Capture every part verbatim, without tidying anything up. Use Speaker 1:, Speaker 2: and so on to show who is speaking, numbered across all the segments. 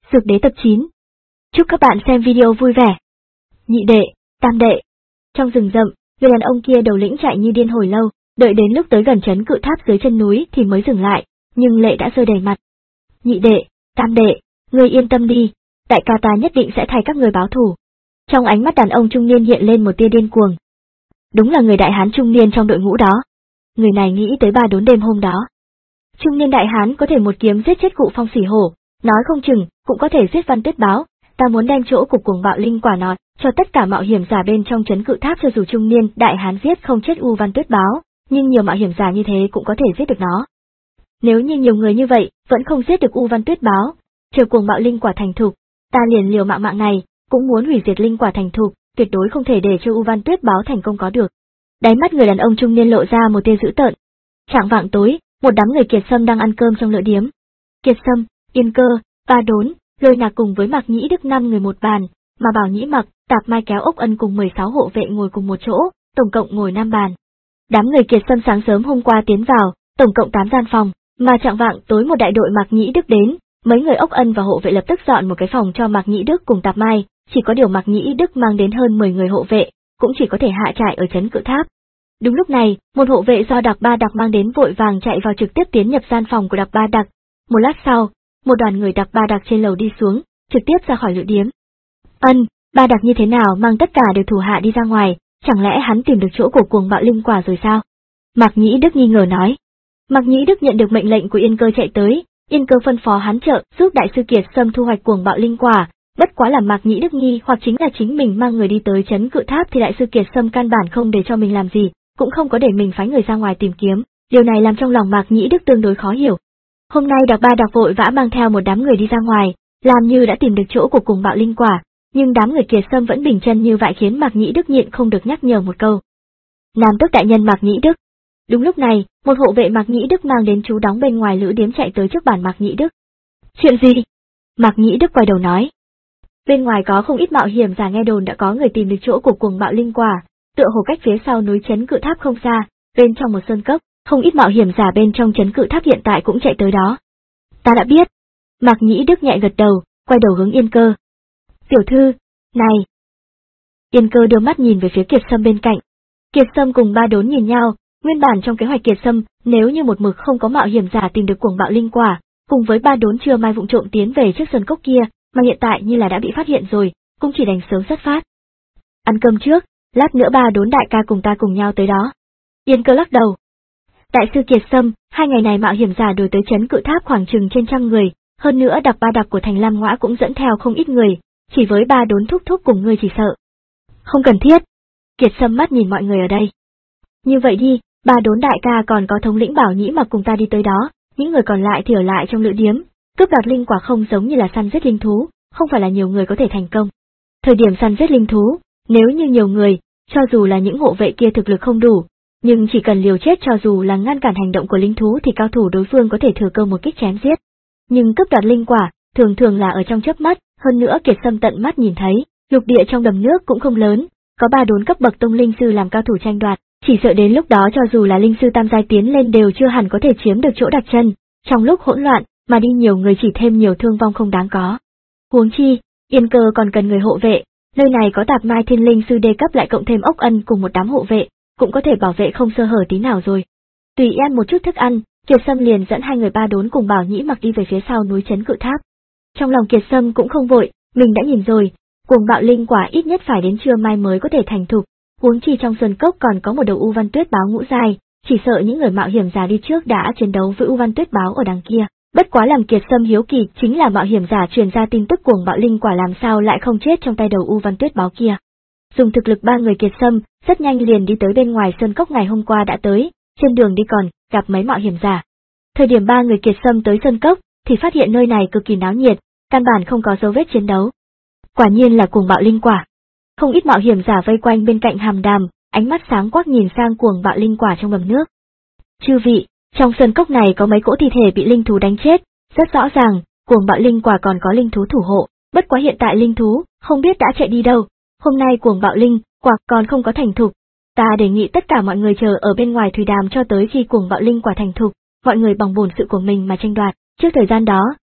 Speaker 1: Dược đế tập chín. Chúc các bạn xem video vui vẻ. Nhị đệ, tam đệ. Trong rừng rậm, người đàn ông kia đầu lĩnh chạy như điên hồi lâu, đợi đến lúc tới gần trấn cự tháp dưới chân núi thì mới dừng lại, nhưng lệ đã rơi đầy mặt. Nhị đệ, tam đệ, ngươi yên tâm đi, đại ca ta nhất định sẽ thay các người báo thù. Trong ánh mắt đàn ông trung niên hiện lên một tia điên cuồng. Đúng là người đại hán trung niên trong đội ngũ đó. Người này nghĩ tới ba đốn đêm hôm đó. Trung niên đại hán có thể một kiếm giết chết cụ Phong Xỉ Hổ, nói không chừng cũng có thể giết Văn Tuyết Báo. Ta muốn đem chỗ cục cuồng bạo linh quả nọ cho tất cả mạo hiểm giả bên trong trấn cự tháp, cho dù trung niên đại hán giết không chết U Văn Tuyết Báo, nhưng nhiều mạo hiểm giả như thế cũng có thể giết được nó. Nếu như nhiều người như vậy vẫn không giết được U Văn Tuyết Báo, chờ cuồng bạo linh quả thành thục, ta liền liều mạng mạng này cũng muốn hủy diệt linh quả thành thục, tuyệt đối không thể để cho U Văn Tuyết Báo thành công có được. Đáy mắt người đàn ông trung niên lộ ra một tia dữ tợn. Trạng vạng tối, một đám người Kiệt Sâm đang ăn cơm trong lựa điếm. Kiệt Sâm, Yên Cơ, Ba Đốn, Lôi Nạc cùng với Mạc Nhĩ Đức năm người một bàn, mà Bảo Nhĩ Mặc, Tạp Mai kéo Ốc Ân cùng mười sáu hộ vệ ngồi cùng một chỗ, tổng cộng ngồi năm bàn. Đám người Kiệt Sâm sáng sớm hôm qua tiến vào, tổng cộng tám gian phòng, mà trạng vạng tối một đại đội Mạc Nhĩ Đức đến, mấy người Ốc Ân và hộ vệ lập tức dọn một cái phòng cho Mạc Nhĩ Đức cùng Tạp Mai, chỉ có điều Mạc Nhĩ Đức mang đến hơn mười người hộ vệ, cũng chỉ có thể hạ trại ở trấn cự tháp. Đúng lúc này, một hộ vệ do Đặc Ba Đặc mang đến vội vàng chạy vào trực tiếp tiến nhập gian phòng của Đặc Ba Đặc. Một lát sau, một đoàn người Đặc Ba Đặc trên lầu đi xuống, trực tiếp ra khỏi lựa điếm. Ân, Ba Đặc như thế nào mang tất cả đều thủ hạ đi ra ngoài, chẳng lẽ hắn tìm được chỗ của cuồng bạo linh quả rồi sao? Mạc Nhĩ Đức nghi ngờ nói. Mạc Nhĩ Đức nhận được mệnh lệnh của Yên Cơ chạy tới, Yên Cơ phân phó hắn trợ giúp đại sư Kiệt Sâm thu hoạch cuồng bạo linh quả, bất quá là Mạc Nhĩ Đức nghi hoặc chính là chính mình mang người đi tới trấn cự tháp thì đại sư Kiệt Sâm căn bản không để cho mình làm gì, cũng không có để mình phái người ra ngoài tìm kiếm, điều này làm trong lòng Mạc Nhĩ Đức tương đối khó hiểu. Hôm nay Đặc Ba Đặc vội vã mang theo một đám người đi ra ngoài, làm như đã tìm được chỗ của cuồng bạo linh quả, nhưng đám người Kiệt Sâm vẫn bình chân như vậy khiến Mạc Nhĩ Đức nhịn không được nhắc nhở một câu. Nam tước đại nhân Mạc Nhĩ Đức. Đúng lúc này, một hộ vệ Mạc Nhĩ Đức mang đến chú đóng bên ngoài lữ điếm chạy tới trước bàn Mạc Nhĩ Đức. Chuyện gì? Mạc Nhĩ Đức quay đầu nói. Bên ngoài có không ít mạo hiểm giả nghe đồn đã có người tìm được chỗ của cuồng bạo linh quả, tựa hồ cách phía sau núi trấn cự tháp không xa, bên trong một sơn cốc, không ít mạo hiểm giả bên trong trấn cự tháp hiện tại cũng chạy tới đó. Ta đã biết. Mạc Nhĩ Đức nhẹ gật đầu, quay đầu hướng Yên Cơ. Tiểu thư, này. Yên Cơ đưa mắt nhìn về phía Kiệt Sâm bên cạnh. Kiệt Sâm cùng Ba Đốn nhìn nhau, nguyên bản trong kế hoạch Kiệt Sâm, nếu như một mực không có mạo hiểm giả tìm được cuồng bạo linh quả, cùng với Ba Đốn chưa mai vụng trộm tiến về trước sơn cốc kia, mà hiện tại như là đã bị phát hiện rồi, cũng chỉ đành sớm xuất phát. Ăn cơm trước, lát nữa Ba Đốn đại ca cùng ta cùng nhau tới đó. Yên Cơ lắc đầu. Đại sư Kiệt Sâm, hai ngày này mạo hiểm giả đuổi tới trấn cự tháp khoảng chừng trên trăm người, hơn nữa Đặc Ba Đặc của thành Lam Ngõa cũng dẫn theo không ít người, chỉ với Ba Đốn thúc thúc cùng ngươi chỉ sợ. Không cần thiết. Kiệt Sâm mắt nhìn mọi người ở đây. Như vậy đi, Ba Đốn đại ca còn có thống lĩnh Bảo Nhĩ Mặc cùng ta đi tới đó, những người còn lại thì ở lại trong lữ điếm. Cướp đoạt linh quả không giống như là săn giết linh thú, không phải là nhiều người có thể thành công. Thời điểm săn giết linh thú, nếu như nhiều người, cho dù là những hộ vệ kia thực lực không đủ, nhưng chỉ cần liều chết cho dù là ngăn cản hành động của linh thú thì cao thủ đối phương có thể thừa cơ một kích chém giết. Nhưng cướp đoạt linh quả, thường thường là ở trong chớp mắt, hơn nữa Kiệt Sâm tận mắt nhìn thấy, lục địa trong đầm nước cũng không lớn, có Ba Đốn cấp bậc tông linh sư làm cao thủ tranh đoạt, chỉ sợ đến lúc đó cho dù là linh sư tam giai tiến lên đều chưa hẳn có thể chiếm được chỗ đặt chân, trong lúc hỗn loạn, mà đi nhiều người chỉ thêm nhiều thương vong không đáng có. Huống chi, Yên Cơ còn cần người hộ vệ, nơi này có Tạp Mai thiên linh sư đề cấp lại cộng thêm Ốc Ân cùng một đám hộ vệ, cũng có thể bảo vệ không sơ hở tí nào rồi. Tùy ăn một chút thức ăn, Kiệt Sâm liền dẫn hai người Ba Đốn cùng Bảo Nhĩ Mặc đi về phía sau núi trấn cự tháp. Trong lòng Kiệt Sâm cũng không vội, mình đã nhìn rồi, cuồng bạo linh quả ít nhất phải đến trưa mai mới có thể thành thục, huống chi trong sơn cốc còn có một đầu U Văn Tuyết Báo ngũ giai, chỉ sợ những người mạo hiểm giả đi trước đã chiến đấu với U Văn Tuyết Báo ở đằng kia. Bất quá làm Kiệt Sâm hiếu kỳ chính là mạo hiểm giả truyền ra tin tức cuồng bạo linh quả làm sao lại không chết trong tay đầu U Văn Tuyết Báo kia. Dùng thực lực ba người Kiệt Sâm, rất nhanh liền đi tới bên ngoài sơn cốc ngày hôm qua đã tới, trên đường đi còn gặp mấy mạo hiểm giả. Thời điểm ba người Kiệt Sâm tới sơn cốc thì phát hiện nơi này cực kỳ náo nhiệt, căn bản không có dấu vết chiến đấu. Quả nhiên là cuồng bạo linh quả. Không ít mạo hiểm giả vây quanh bên cạnh hàm đàm, ánh mắt sáng quắc nhìn sang cuồng bạo linh quả trong đầm nước. Chư vị, trong sơn cốc này có mấy cỗ thi thể bị linh thú đánh chết, rất rõ ràng, cuồng bạo linh quả còn có linh thú thủ hộ, bất quá hiện tại linh thú không biết đã chạy đi đâu. Hôm nay cuồng bạo linh quả còn không có thành thục, ta đề nghị tất cả mọi người chờ ở bên ngoài thủy đàm cho tới khi cuồng bạo linh quả thành thục, mọi người bằng bổn sự của mình mà tranh đoạt, trước thời gian đó,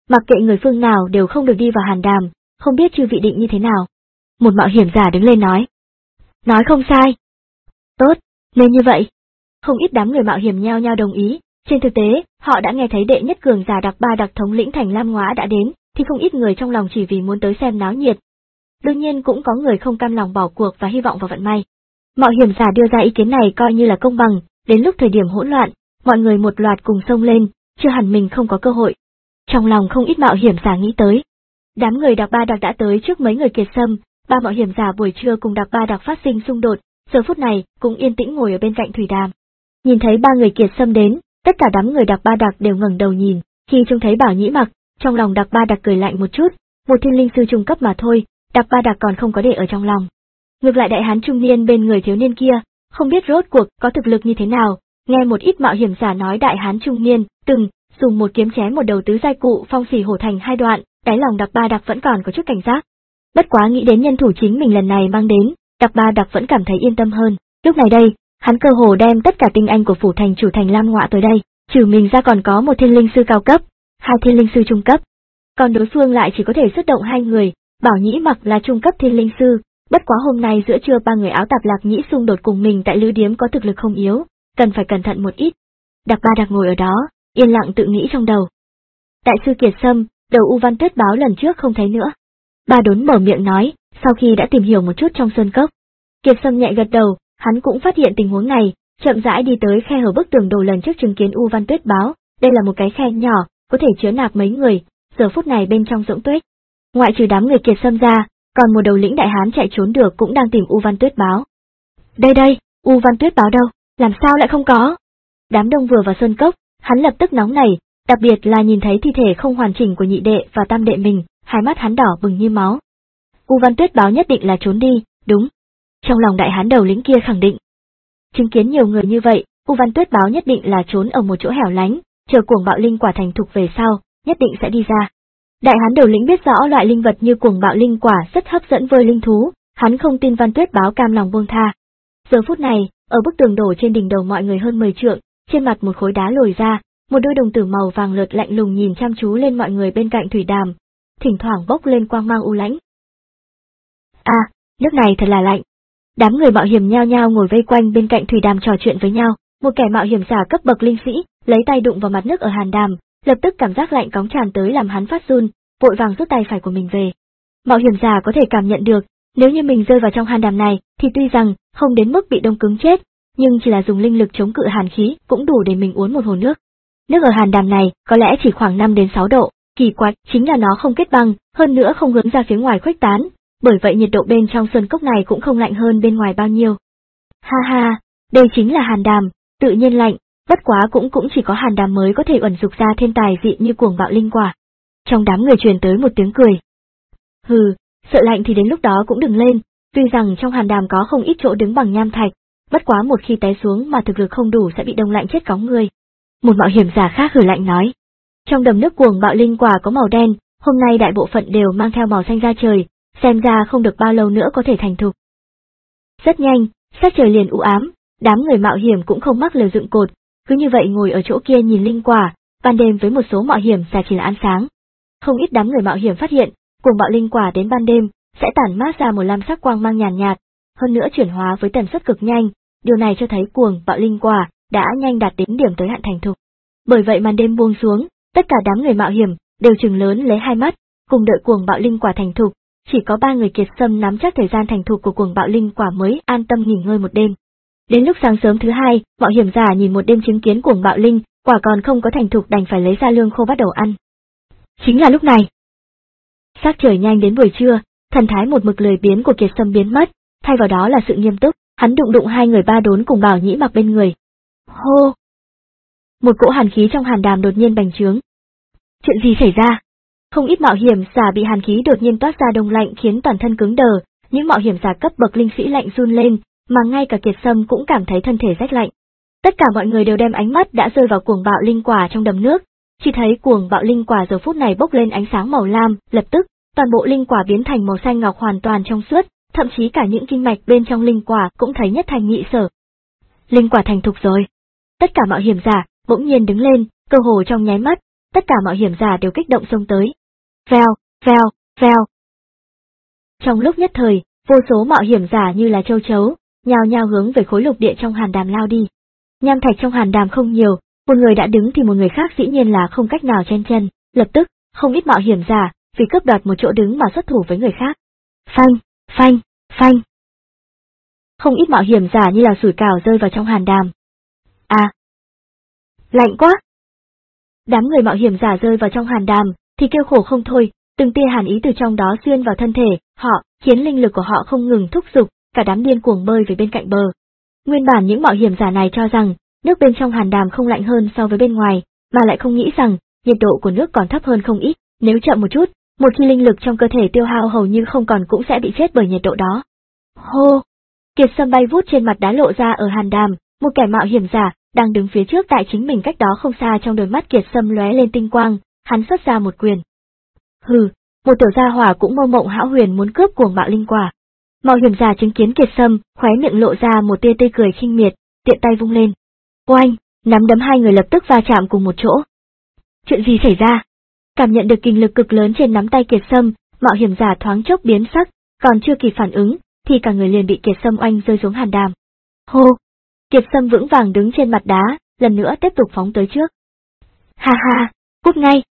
Speaker 1: mặc kệ người phương nào đều không được đi vào hàn đàm, không biết chư vị định như thế nào. Một mạo hiểm giả đứng lên nói. Nói không sai. Tốt, nên như vậy. Không ít đám người mạo hiểm nhao nhao đồng ý, trên thực tế, họ đã nghe thấy đệ nhất cường giả đặc ba đặc thống lĩnh thành Lam Ngõa đã đến, thì không ít người trong lòng chỉ vì muốn tới xem náo nhiệt. Đương nhiên cũng có người không cam lòng bỏ cuộc và hy vọng vào vận may. Mạo hiểm giả đưa ra ý kiến này coi như là công bằng, đến lúc thời điểm hỗn loạn, mọi người một loạt cùng xông lên, chưa hẳn mình không có cơ hội. Trong lòng không ít mạo hiểm giả nghĩ tới. Đám người đặc ba đặc đã tới trước mấy người Kiệt Sâm, ba mạo hiểm giả buổi trưa cùng đặc ba đặc phát sinh xung đột, giờ phút này cũng yên tĩnh ngồi ở bên cạnh thủy đàm. Nhìn thấy ba người Kiệt Sâm đến, tất cả đám người đặc ba đặc đều ngẩng đầu nhìn, khi trông thấy Bảo Nhĩ Mặc, trong lòng đặc ba đặc cười lạnh một chút, một thiên linh sư trung cấp mà thôi, đặc ba đặc còn không có để ở trong lòng. Ngược lại đại hán trung niên bên người thiếu niên kia, không biết rốt cuộc có thực lực như thế nào, nghe một ít mạo hiểm giả nói đại hán trung niên từng dùng một kiếm chém một đầu tứ giai cụ phong xỉ hổ thành hai đoạn, đáy lòng đặc ba đặc vẫn còn có chút cảnh giác. Bất quá nghĩ đến nhân thủ chính mình lần này mang đến, đặc ba đặc vẫn cảm thấy yên tâm hơn. Lúc này đây, hắn cơ hồ đem tất cả tinh anh của phủ thành chủ thành Lam Ngõa tới đây, trừ mình ra còn có một thiên linh sư cao cấp, hai thiên linh sư trung cấp, còn đối phương lại chỉ có thể xuất động hai người. Bảo Nhĩ Mặc là trung cấp thiên linh sư, bất quá hôm nay giữa trưa ba người áo tạp lạc nhĩ xung đột cùng mình tại lữ điếm có thực lực không yếu, cần phải cẩn thận một ít. Đặc ba đặc ngồi ở đó, yên lặng tự nghĩ trong đầu. Đại sư Kiệt Sâm, đầu U Văn Tuyết báo lần trước không thấy nữa. Ba Đốn mở miệng nói, sau khi đã tìm hiểu một chút trong sơn cốc. Kiệt Sâm nhẹ gật đầu, hắn cũng phát hiện tình huống này, chậm rãi đi tới khe hở bức tường đồ lần trước chứng kiến U Văn Tuyết báo, đây là một cái khe nhỏ, có thể chứa nạp mấy người, giờ phút này bên trong rỗng tuếch. Ngoại trừ đám người Kiệt Sâm ra, còn một đầu lĩnh đại hán chạy trốn được cũng đang tìm U Văn Tuyết báo. Đây đây, U Văn Tuyết báo đâu, làm sao lại không có? Đám đông vừa vào sơn cốc, hắn lập tức nóng nảy, đặc biệt là nhìn thấy thi thể không hoàn chỉnh của nhị đệ và tam đệ mình, hai mắt hắn đỏ bừng như máu. U Văn Tuyết báo nhất định là trốn đi, đúng. Trong lòng đại hán đầu lĩnh kia khẳng định. Chứng kiến nhiều người như vậy, U Văn Tuyết báo nhất định là trốn ở một chỗ hẻo lánh, chờ cuồng bạo linh quả thành thục về sau, nhất định sẽ đi ra. Đại hán đầu lĩnh biết rõ loại linh vật như cuồng bạo linh quả rất hấp dẫn với linh thú, hắn không tin Văn Tuyết báo cam lòng buông tha. Giờ phút này, ở bức tường đổ trên đỉnh đầu mọi người hơn mười trượng, trên mặt một khối đá lồi ra, một đôi đồng tử màu vàng lượt lạnh lùng nhìn chăm chú lên mọi người bên cạnh thủy đàm, thỉnh thoảng bốc lên quang mang u lãnh. À, nước này thật là lạnh. Đám người mạo hiểm nhao nhao ngồi vây quanh bên cạnh thủy đàm trò chuyện với nhau, một kẻ mạo hiểm giả cấp bậc linh sĩ, lấy tay đụng vào mặt nước ở hàn đàm, lập tức cảm giác lạnh cóng tràn tới làm hắn phát run, vội vàng rút tay phải của mình về. Mạo hiểm giả có thể cảm nhận được, nếu như mình rơi vào trong hàn đàm này, thì tuy rằng không đến mức bị đông cứng chết, nhưng chỉ là dùng linh lực chống cự hàn khí cũng đủ để mình uống một hồ nước. Nước ở hàn đàm này có lẽ chỉ khoảng năm đến sáu độ, kỳ quái chính là nó không kết băng, hơn nữa không hướng ra phía ngoài khuếch tán, bởi vậy nhiệt độ bên trong sơn cốc này cũng không lạnh hơn bên ngoài bao nhiêu. Ha ha, đây chính là hàn đàm, tự nhiên lạnh, bất quá cũng cũng chỉ có hàn đàm mới có thể ẩn dục ra thiên tài dị như cuồng bạo linh quả. Trong đám người truyền tới một tiếng cười. Hừ, sợ lạnh thì đến lúc đó cũng đừng lên, tuy rằng trong hàn đàm có không ít chỗ đứng bằng nham thạch, bất quá một khi té xuống mà thực lực không đủ sẽ bị đông lạnh chết cóng người. Một mạo hiểm giả khác hừ lạnh nói. Trong đầm nước cuồng bạo linh quả có màu đen, hôm nay đại bộ phận đều mang theo màu xanh ra trời, xem ra không được bao lâu nữa có thể thành thục. Rất nhanh, sắc trời liền u ám, đám người mạo hiểm cũng không mắc lều dựng cột, cứ như vậy ngồi ở chỗ kia nhìn linh quả, ban đêm với một số mạo hiểm giả chỉ là ăn sáng. Không ít đám người mạo hiểm phát hiện, cuồng bạo linh quả đến ban đêm sẽ tản mát ra một lam sắc quang mang nhàn nhạt, nhạt, hơn nữa chuyển hóa với tần suất cực nhanh, điều này cho thấy cuồng bạo linh quả đã nhanh đạt đến điểm tới hạn thành thục. Bởi vậy màn đêm buông xuống, tất cả đám người mạo hiểm đều trừng lớn lấy hai mắt, cùng đợi cuồng bạo linh quả thành thục, chỉ có ba người Kiệt Sâm nắm chắc thời gian thành thục của cuồng bạo linh quả mới an tâm nghỉ ngơi một đêm. Đến lúc sáng sớm thứ hai, mạo hiểm giả nhìn một đêm chứng kiến cuồng bạo linh quả còn không có thành thục đành phải lấy ra lương khô bắt đầu ăn. Chính là lúc này, sắc trời nhanh đến buổi trưa, thần thái một mực lười biếng của Kiệt Sâm biến mất, thay vào đó là sự nghiêm túc, hắn đụng đụng hai người Ba Đốn cùng Bảo Nhĩ Mặc bên người. Hô! Một cỗ hàn khí trong hàn đàm đột nhiên bành trướng. Chuyện gì xảy ra? Không ít mạo hiểm giả bị hàn khí đột nhiên toát ra đông lạnh khiến toàn thân cứng đờ, những mạo hiểm giả cấp bậc linh sĩ lạnh run lên, mà ngay cả Kiệt Sâm cũng cảm thấy thân thể rét lạnh. Tất cả mọi người đều đem ánh mắt đã rơi vào cuồng bạo linh quả trong đầm nước, chỉ thấy cuồng bạo linh quả giờ phút này bốc lên ánh sáng màu lam, lập tức, toàn bộ linh quả biến thành màu xanh ngọc hoàn toàn trong suốt, thậm chí cả những kinh mạch bên trong linh quả cũng thấy nhất thành nhị sở. Linh quả thành thục rồi. Tất cả mạo hiểm giả bỗng nhiên đứng lên, cơ hồ trong nháy mắt, tất cả mạo hiểm giả đều kích động xông tới. Vèo, vèo, vèo. Trong lúc nhất thời, vô số mạo hiểm giả như là châu chấu, nhao nhao hướng về khối lục địa trong hàn đàm lao đi. Nham thạch trong hàn đàm không nhiều, một người đã đứng thì một người khác dĩ nhiên là không cách nào chen chân, lập tức, không ít mạo hiểm giả, vì cướp đoạt một chỗ đứng mà xuất thủ với người khác. Phanh, phanh, phanh. Không ít mạo hiểm giả như là sủi cảo rơi vào trong hàn đàm. À! Lạnh quá! Đám người mạo hiểm giả rơi vào trong hàn đàm, thì kêu khổ không thôi, từng tia hàn ý từ trong đó xuyên vào thân thể, họ, khiến linh lực của họ không ngừng thúc giục, cả đám điên cuồng bơi về bên cạnh bờ. Nguyên bản những mạo hiểm giả này cho rằng, nước bên trong hàn đàm không lạnh hơn so với bên ngoài, mà lại không nghĩ rằng, nhiệt độ của nước còn thấp hơn không ít, nếu chậm một chút, một khi linh lực trong cơ thể tiêu hao hầu như không còn cũng sẽ bị chết bởi nhiệt độ đó. Hô! Kiệt Sâm bay vút trên mặt đá lộ ra ở hàn đàm, một kẻ mạo hiểm giả, đang đứng phía trước tại chính mình cách đó không xa, trong đôi mắt Kiệt Sâm lóe lên tinh quang, hắn xuất ra một quyền. Hừ, một tiểu gia hỏa cũng mơ mộng hão huyền muốn cướp cuồng bạo linh quả. Mạo hiểm giả chứng kiến Kiệt Sâm, khóe miệng lộ ra một tia tươi cười khinh miệt, tiện tay vung lên. Oanh, nắm đấm hai người lập tức va chạm cùng một chỗ. Chuyện gì xảy ra? Cảm nhận được kình lực cực lớn trên nắm tay Kiệt Sâm, mạo hiểm giả thoáng chốc biến sắc, còn chưa kịp phản ứng, thì cả người liền bị Kiệt Sâm oanh rơi xuống hàn đàm. Hô! Kiệt Sâm vững vàng đứng trên mặt đá, lần nữa tiếp tục phóng tới trước. Ha ha, cút ngay!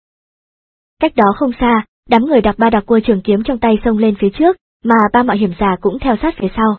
Speaker 1: Cách đó không xa, đám người đặc ba đặc cua trường kiếm trong tay xông lên phía trước, mà ba mạo hiểm giả cũng theo sát phía sau.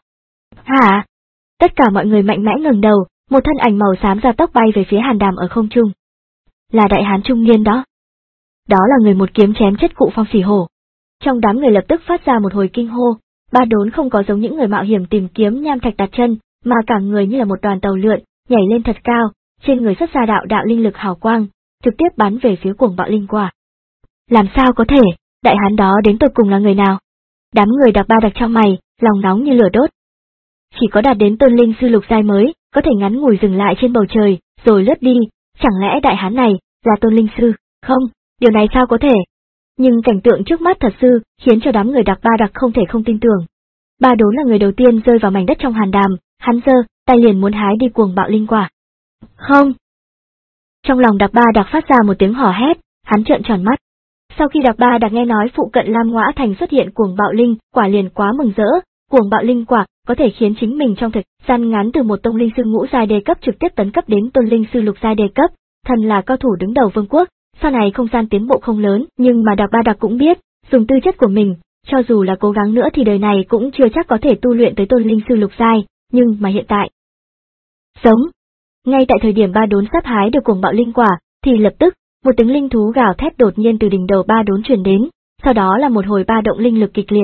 Speaker 1: Hả? Tất cả mọi người mạnh mẽ ngẩng đầu, một thân ảnh màu xám ra tốc bay về phía hàn đàm ở không trung. Là đại hán trung niên đó. Đó là người một kiếm chém chết cụ Phong Phỉ Hổ. Trong đám người lập tức phát ra một hồi kinh hô, ba đốn không có giống những người mạo hiểm tìm kiếm nham thạch đặt chân, mà cả người như là một đoàn tàu lượn, nhảy lên thật cao, trên người xuất ra đạo đạo linh lực hào quang, trực tiếp bắn về phía cuồng bạo linh quả. Làm sao có thể, đại hán đó đến tột cùng là người nào? Đám người đặc ba đặc trong mày, lòng nóng như lửa đốt. Chỉ có đạt đến tôn linh sư lục giai mới, có thể ngắn ngủi dừng lại trên bầu trời, rồi lướt đi, chẳng lẽ đại hán này là tôn linh sư? Không, điều này sao có thể? Nhưng cảnh tượng trước mắt thật sự khiến cho đám người đặc ba đặc không thể không tin tưởng. Ba đốn là người đầu tiên rơi vào mảnh đất trong hàn đàm, hắn giơ tay liền muốn hái đi cuồng bạo linh quả. Không! Trong lòng đặc ba đặc phát ra một tiếng hò hét, hắn trợn tròn mắt. Sau khi đặc ba đặc nghe nói phụ cận Lam Ngõa Thành xuất hiện cuồng bạo linh quả liền quá mừng rỡ, cuồng bạo linh quả có thể khiến chính mình trong thời gian ngắn từ một tông linh sư ngũ giai đề cấp trực tiếp tấn cấp đến tôn linh sư lục giai đề cấp, thần là cao thủ đứng đầu vương quốc. Sau này không gian tiến bộ không lớn, nhưng mà đặc ba đặc cũng biết, dùng tư chất của mình, cho dù là cố gắng nữa thì đời này cũng chưa chắc có thể tu luyện tới tôn linh sư lục giai, nhưng mà hiện tại. Sống! Ngay tại thời điểm ba đốn sắp hái được cuồng bạo linh quả, thì lập tức, một tiếng linh thú gào thét đột nhiên từ đỉnh đầu ba đốn truyền đến, sau đó là một hồi ba động linh lực kịch liệt.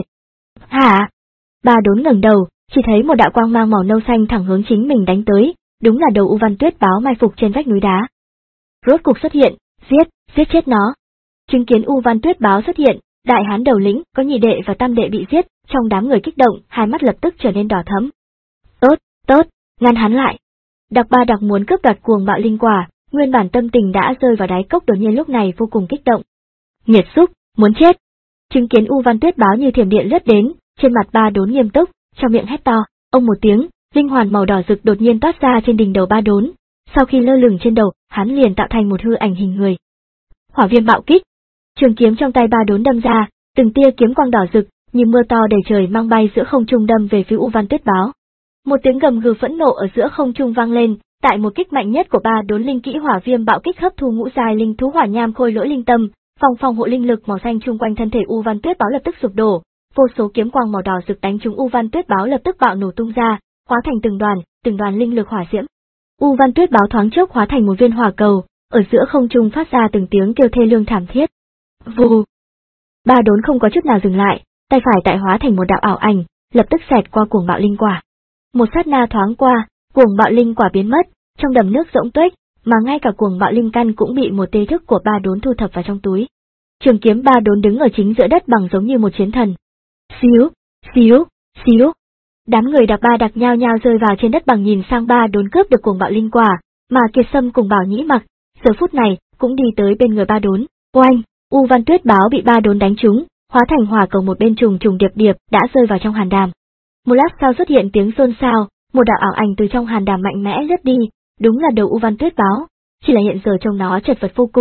Speaker 1: Hả? Ba đốn ngẩng đầu, chỉ thấy một đạo quang mang màu nâu xanh thẳng hướng chính mình đánh tới, đúng là đầu U Văn Tuyết báo mai phục trên vách núi đá. Rốt cục xuất hiện, giết, giết chết nó. Chứng kiến U Văn Tuyết báo xuất hiện, đại hán đầu lĩnh, có nhị đệ và tam đệ bị giết, trong đám người kích động, hai mắt lập tức trở nên đỏ thẫm. Tốt, tốt, ngăn hắn lại. Đặc ba đặc muốn cướp đoạt cuồng bạo linh quả, nguyên bản tâm tình đã rơi vào đáy cốc, đột nhiên lúc này vô cùng kích động. Nghiệt xúc, muốn chết. Chứng kiến U Văn Tuyết báo như thiểm điện lướt đến, trên mặt ba đốn nghiêm túc, trong miệng hét to, ông một tiếng, linh hoàn màu đỏ rực đột nhiên toát ra trên đỉnh đầu ba đốn. Sau khi lơ lửng trên đầu, hắn liền tạo thành một hư ảnh hình người. Hỏa viêm bạo kích. Trường kiếm trong tay ba đốn đâm ra, từng tia kiếm quang đỏ rực, như mưa to đầy trời mang bay giữa không trung đâm về phía U Văn Tuyết báo. Một tiếng gầm gừ phẫn nộ ở giữa không trung vang lên, tại một kích mạnh nhất của ba đốn linh kỹ hỏa viêm bạo kích hấp thu ngũ giai linh thú hỏa nham khôi lỗi linh tâm, phòng phòng hộ linh lực màu xanh chung quanh thân thể U Văn Tuyết báo lập tức sụp đổ, vô số kiếm quang màu đỏ rực đánh trúng U Văn Tuyết báo lập tức bạo nổ tung ra, hóa thành từng đoàn, từng đoàn linh lực hỏa diễm. U Văn Tuyết báo thoáng chốc hóa thành một viên hỏa cầu, ở giữa không trung phát ra từng tiếng kêu thê lương thảm thiết. Vù! Ba đốn không có chút nào dừng lại, tay phải tại hóa thành một đạo ảo ảnh, lập tức xẹt qua cuồng bạo linh quả. Một sát na thoáng qua, cuồng bạo linh quả biến mất, trong đầm nước rỗng tuếch, mà ngay cả cuồng bạo linh căn cũng bị một tia thức của ba đốn thu thập vào trong túi. Trường kiếm ba đốn đứng ở chính giữa đất bằng giống như một chiến thần. Xíu, xíu, xíu. Đám người đặc ba đặc nhao nhao rơi vào trên đất bằng nhìn sang ba đốn cướp được cuồng bạo linh quả, mà Kiệt Sâm cùng Bảo Nhĩ Mặc, giờ phút này, cũng đi tới bên người ba đốn. Oanh, U Văn Tuyết báo bị ba đốn đánh trúng, hóa thành hỏa cầu một bên trùng trùng điệp điệp đã rơi vào trong hàn đàm. Một lát sau xuất hiện tiếng xôn xao, một đạo ảo ảnh từ trong hàn đàm mạnh mẽ lướt đi, đúng là đầu U Văn Tuyết báo, chỉ là hiện giờ trông nó chật vật vô cùng,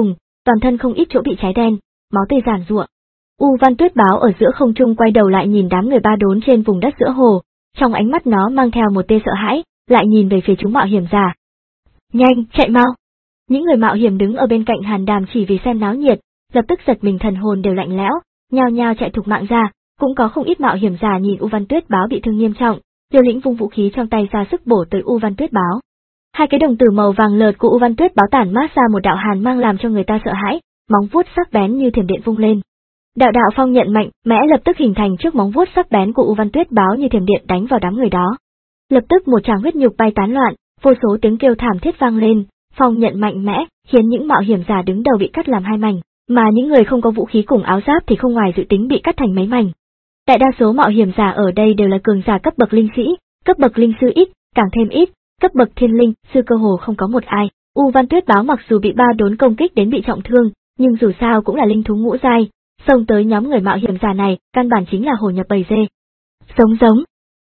Speaker 1: toàn thân không ít chỗ bị cháy đen, máu tươi giàn giụa. U Văn Tuyết Báo ở giữa không trung quay đầu lại nhìn đám người ba đốn trên vùng đất giữa hồ, trong ánh mắt nó mang theo một tia sợ hãi, lại nhìn về phía chúng mạo hiểm giả. Nhanh, chạy mau! Những người mạo hiểm đứng ở bên cạnh Hàn Đàm chỉ vì xem náo nhiệt, lập tức giật mình thần hồn đều lạnh lẽo, nhao nhao chạy thục mạng ra, cũng có không ít mạo hiểm giả nhìn U Văn Tuyết Báo bị thương nghiêm trọng, liều lĩnh vung vũ khí trong tay ra sức bổ tới U Văn Tuyết Báo. Hai cái đồng tử màu vàng lợt của U Văn Tuyết Báo tản mát ra một đạo hàn mang làm cho người ta sợ hãi, móng vuốt sắc bén như thiểm điện vung lên. Đạo đạo phong nhận mạnh mẽ lập tức hình thành trước móng vuốt sắc bén của U Văn Tuyết Báo như thiểm điện đánh vào đám người đó. Lập tức một tràng huyết nhục bay tán loạn, vô số tiếng kêu thảm thiết vang lên, phong nhận mạnh mẽ khiến những mạo hiểm giả đứng đầu bị cắt làm hai mảnh, mà những người không có vũ khí cùng áo giáp thì không ngoài dự tính bị cắt thành mấy mảnh. Đại đa số mạo hiểm giả ở đây đều là cường giả cấp bậc linh sĩ, cấp bậc linh sư ít, càng thêm ít, cấp bậc thiên linh sư cơ hồ không có một ai. U Văn Tuyết Báo mặc dù bị ba đốn công kích đến bị trọng thương, nhưng dù sao cũng là linh thú ngũ giai, xông tới nhóm người mạo hiểm giả này, căn bản chính là hổ nhập bầy dê. Giống giống.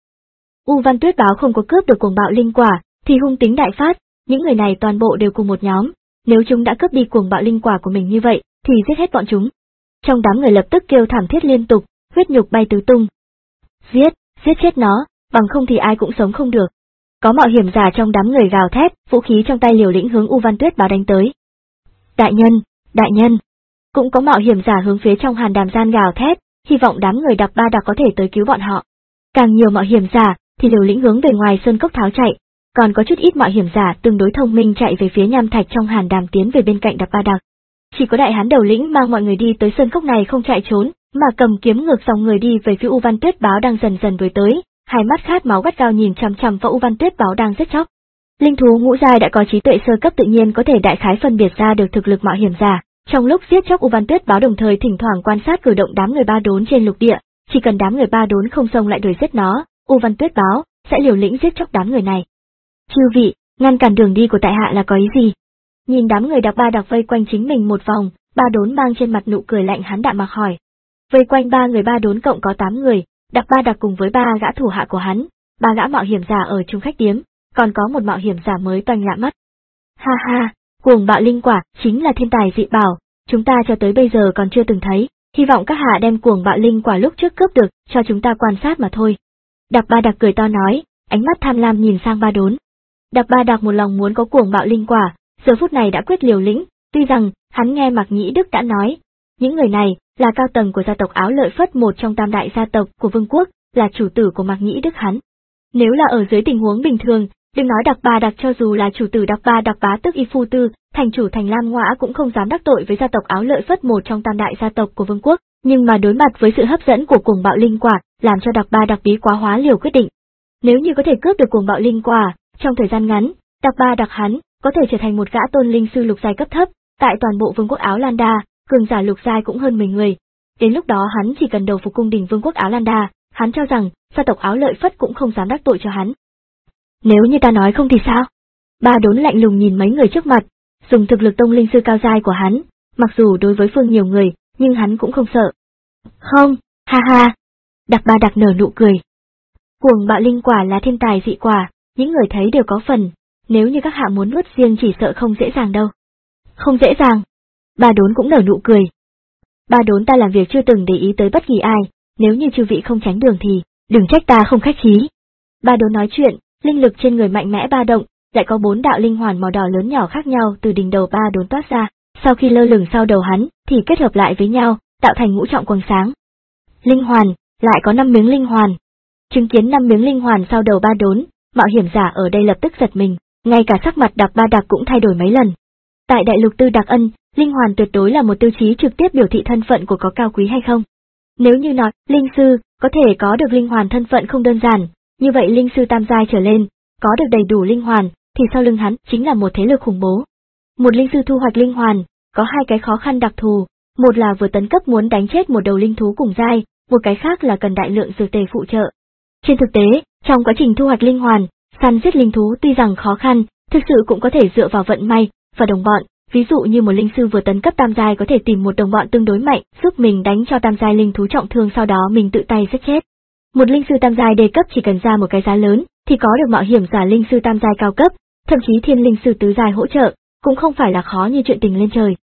Speaker 1: U Văn Tuyết Báo không có cướp được cuồng bạo linh quả, thì hung tính đại phát, những người này toàn bộ đều cùng một nhóm, nếu chúng đã cướp đi cuồng bạo linh quả của mình như vậy, thì giết hết bọn chúng. Trong đám người lập tức kêu thảm thiết liên tục, huyết nhục bay tứ tung. Giết, giết chết nó, bằng không thì ai cũng sống không được. Có mạo hiểm giả trong đám người gào thét, vũ khí trong tay liều lĩnh hướng U Văn Tuyết Báo đánh tới. Đại nhân, đại nhân. Cũng có mạo hiểm giả hướng phía trong Hàn Đàm gian gào thét, hy vọng đám người Đặc Ba Đặc có thể tới cứu bọn họ. Càng nhiều mạo hiểm giả thì liều lĩnh hướng về ngoài sơn cốc tháo chạy, còn có chút ít mạo hiểm giả tương đối thông minh chạy về phía nham thạch trong Hàn Đàm tiến về bên cạnh Đặc Ba Đặc. Chỉ có đại hán đầu lĩnh mang mọi người đi tới sơn cốc này không chạy trốn, mà cầm kiếm ngược dòng người đi về phía U Văn Tuyết Báo đang dần dần đuổi tới, hai mắt khát máu gắt gao nhìn chằm chằm vào U Văn Tuyết Báo đang giết chóc. Linh thú ngũ giai đã có trí tuệ sơ cấp tự nhiên có thể đại khái phân biệt ra được thực lực mạo hiểm giả. Trong lúc giết chóc U Văn Tuyết Báo đồng thời thỉnh thoảng quan sát cử động đám người ba đốn trên lục địa, chỉ cần đám người ba đốn không xông lại đuổi giết nó, U Văn Tuyết Báo sẽ liều lĩnh giết chóc đám người này. Chư vị, ngăn cản đường đi của tại hạ là có ý gì? Nhìn đám người Đặc Ba Đặc vây quanh chính mình một vòng, ba đốn mang trên mặt nụ cười lạnh hắn đạm mạc hỏi. Vây quanh ba người ba đốn cộng có tám người, Đặc Ba Đặc cùng với ba gã thủ hạ của hắn, ba gã mạo hiểm giả ở chung khách điếm, còn có một mạo hiểm giả mới toanh lạ mắt. Ha ha, cuồng bạo linh quả chính là thiên tài dị bảo, chúng ta cho tới bây giờ còn chưa từng thấy, hy vọng các hạ đem cuồng bạo linh quả lúc trước cướp được cho chúng ta quan sát mà thôi. Đặc Ba Đặc cười to nói, ánh mắt tham lam nhìn sang ba đốn. Đặc Ba Đặc một lòng muốn có cuồng bạo linh quả, giờ phút này đã quyết liều lĩnh, tuy rằng hắn nghe Mạc Nhĩ Đức đã nói, những người này là cao tầng của gia tộc Áo Lợi Phất, một trong tam đại gia tộc của vương quốc, là chủ tử của Mạc Nhĩ Đức hắn. Nếu là ở dưới tình huống bình thường, đừng nói Đặc Ba Đặc, cho dù là chủ tử Đặc Ba Đặc Bá Tức Y Phu Tư, thành chủ thành Lam Ngõa cũng không dám đắc tội với gia tộc Áo Lợi Phất, một trong tam đại gia tộc của vương quốc, nhưng mà đối mặt với sự hấp dẫn của cuồng bạo linh quả, làm cho Đặc Ba Đặc bí quá hóa liều quyết định. Nếu như có thể cướp được cuồng bạo linh quả, trong thời gian ngắn, Đặc Ba Đặc hắn có thể trở thành một gã tôn linh sư lục giai cấp thấp, tại toàn bộ vương quốc Áo Lan Đa, cường giả lục giai cũng hơn mười người. Đến lúc đó hắn chỉ cần đầu phục cung đình vương quốc Áo Lan Đa, hắn cho rằng gia tộc Áo Lợi Phất cũng không dám đắc tội cho hắn. Nếu như ta nói không thì sao? Ba đốn lạnh lùng nhìn mấy người trước mặt, dùng thực lực tông linh sư cao giai của hắn, mặc dù đối với phương nhiều người, nhưng hắn cũng không sợ. Không, ha ha. Đặc Ba Đặc nở nụ cười. Cuồng bạo linh quả là thiên tài dị quả, những người thấy đều có phần, nếu như các hạ muốn nuốt riêng chỉ sợ không dễ dàng đâu. Không dễ dàng. Ba đốn cũng nở nụ cười. Ba đốn ta làm việc chưa từng để ý tới bất kỳ ai, nếu như chư vị không tránh đường thì, đừng trách ta không khách khí. Ba đốn nói chuyện, linh lực trên người mạnh mẽ ba động, lại có bốn đạo linh hoàn màu đỏ lớn nhỏ khác nhau từ đỉnh đầu ba đốn toát ra, sau khi lơ lửng sau đầu hắn, thì kết hợp lại với nhau, tạo thành ngũ trọng quang sáng. Linh hoàn, lại có năm miếng linh hoàn. Chứng kiến năm miếng linh hoàn sau đầu ba đốn, mạo hiểm giả ở đây lập tức giật mình, ngay cả sắc mặt Đặc Ba Đặc cũng thay đổi mấy lần. Tại đại lục Tư Đặc Ân, linh hoàn tuyệt đối là một tiêu chí trực tiếp biểu thị thân phận của có cao quý hay không. Nếu như nói, linh sư, có thể có được linh hoàn thân phận không đơn giản, như vậy linh sư tam giai trở lên, có được đầy đủ linh hoàn, thì sau lưng hắn chính là một thế lực khủng bố. Một linh sư thu hoạch linh hoàn, có hai cái khó khăn đặc thù, một là vừa tấn cấp muốn đánh chết một đầu linh thú cùng giai, một cái khác là cần đại lượng dược tề phụ trợ. Trên thực tế, trong quá trình thu hoạch linh hoàn, săn giết linh thú tuy rằng khó khăn, thực sự cũng có thể dựa vào vận may và đồng bọn, ví dụ như một linh sư vừa tấn cấp tam giai có thể tìm một đồng bọn tương đối mạnh, giúp mình đánh cho tam giai linh thú trọng thương, sau đó mình tự tay giết chết. Một linh sư tam giai đề cấp chỉ cần ra một cái giá lớn, thì có được mạo hiểm giả linh sư tam giai cao cấp, thậm chí thiên linh sư tứ giai hỗ trợ, cũng không phải là khó như chuyện tình lên trời.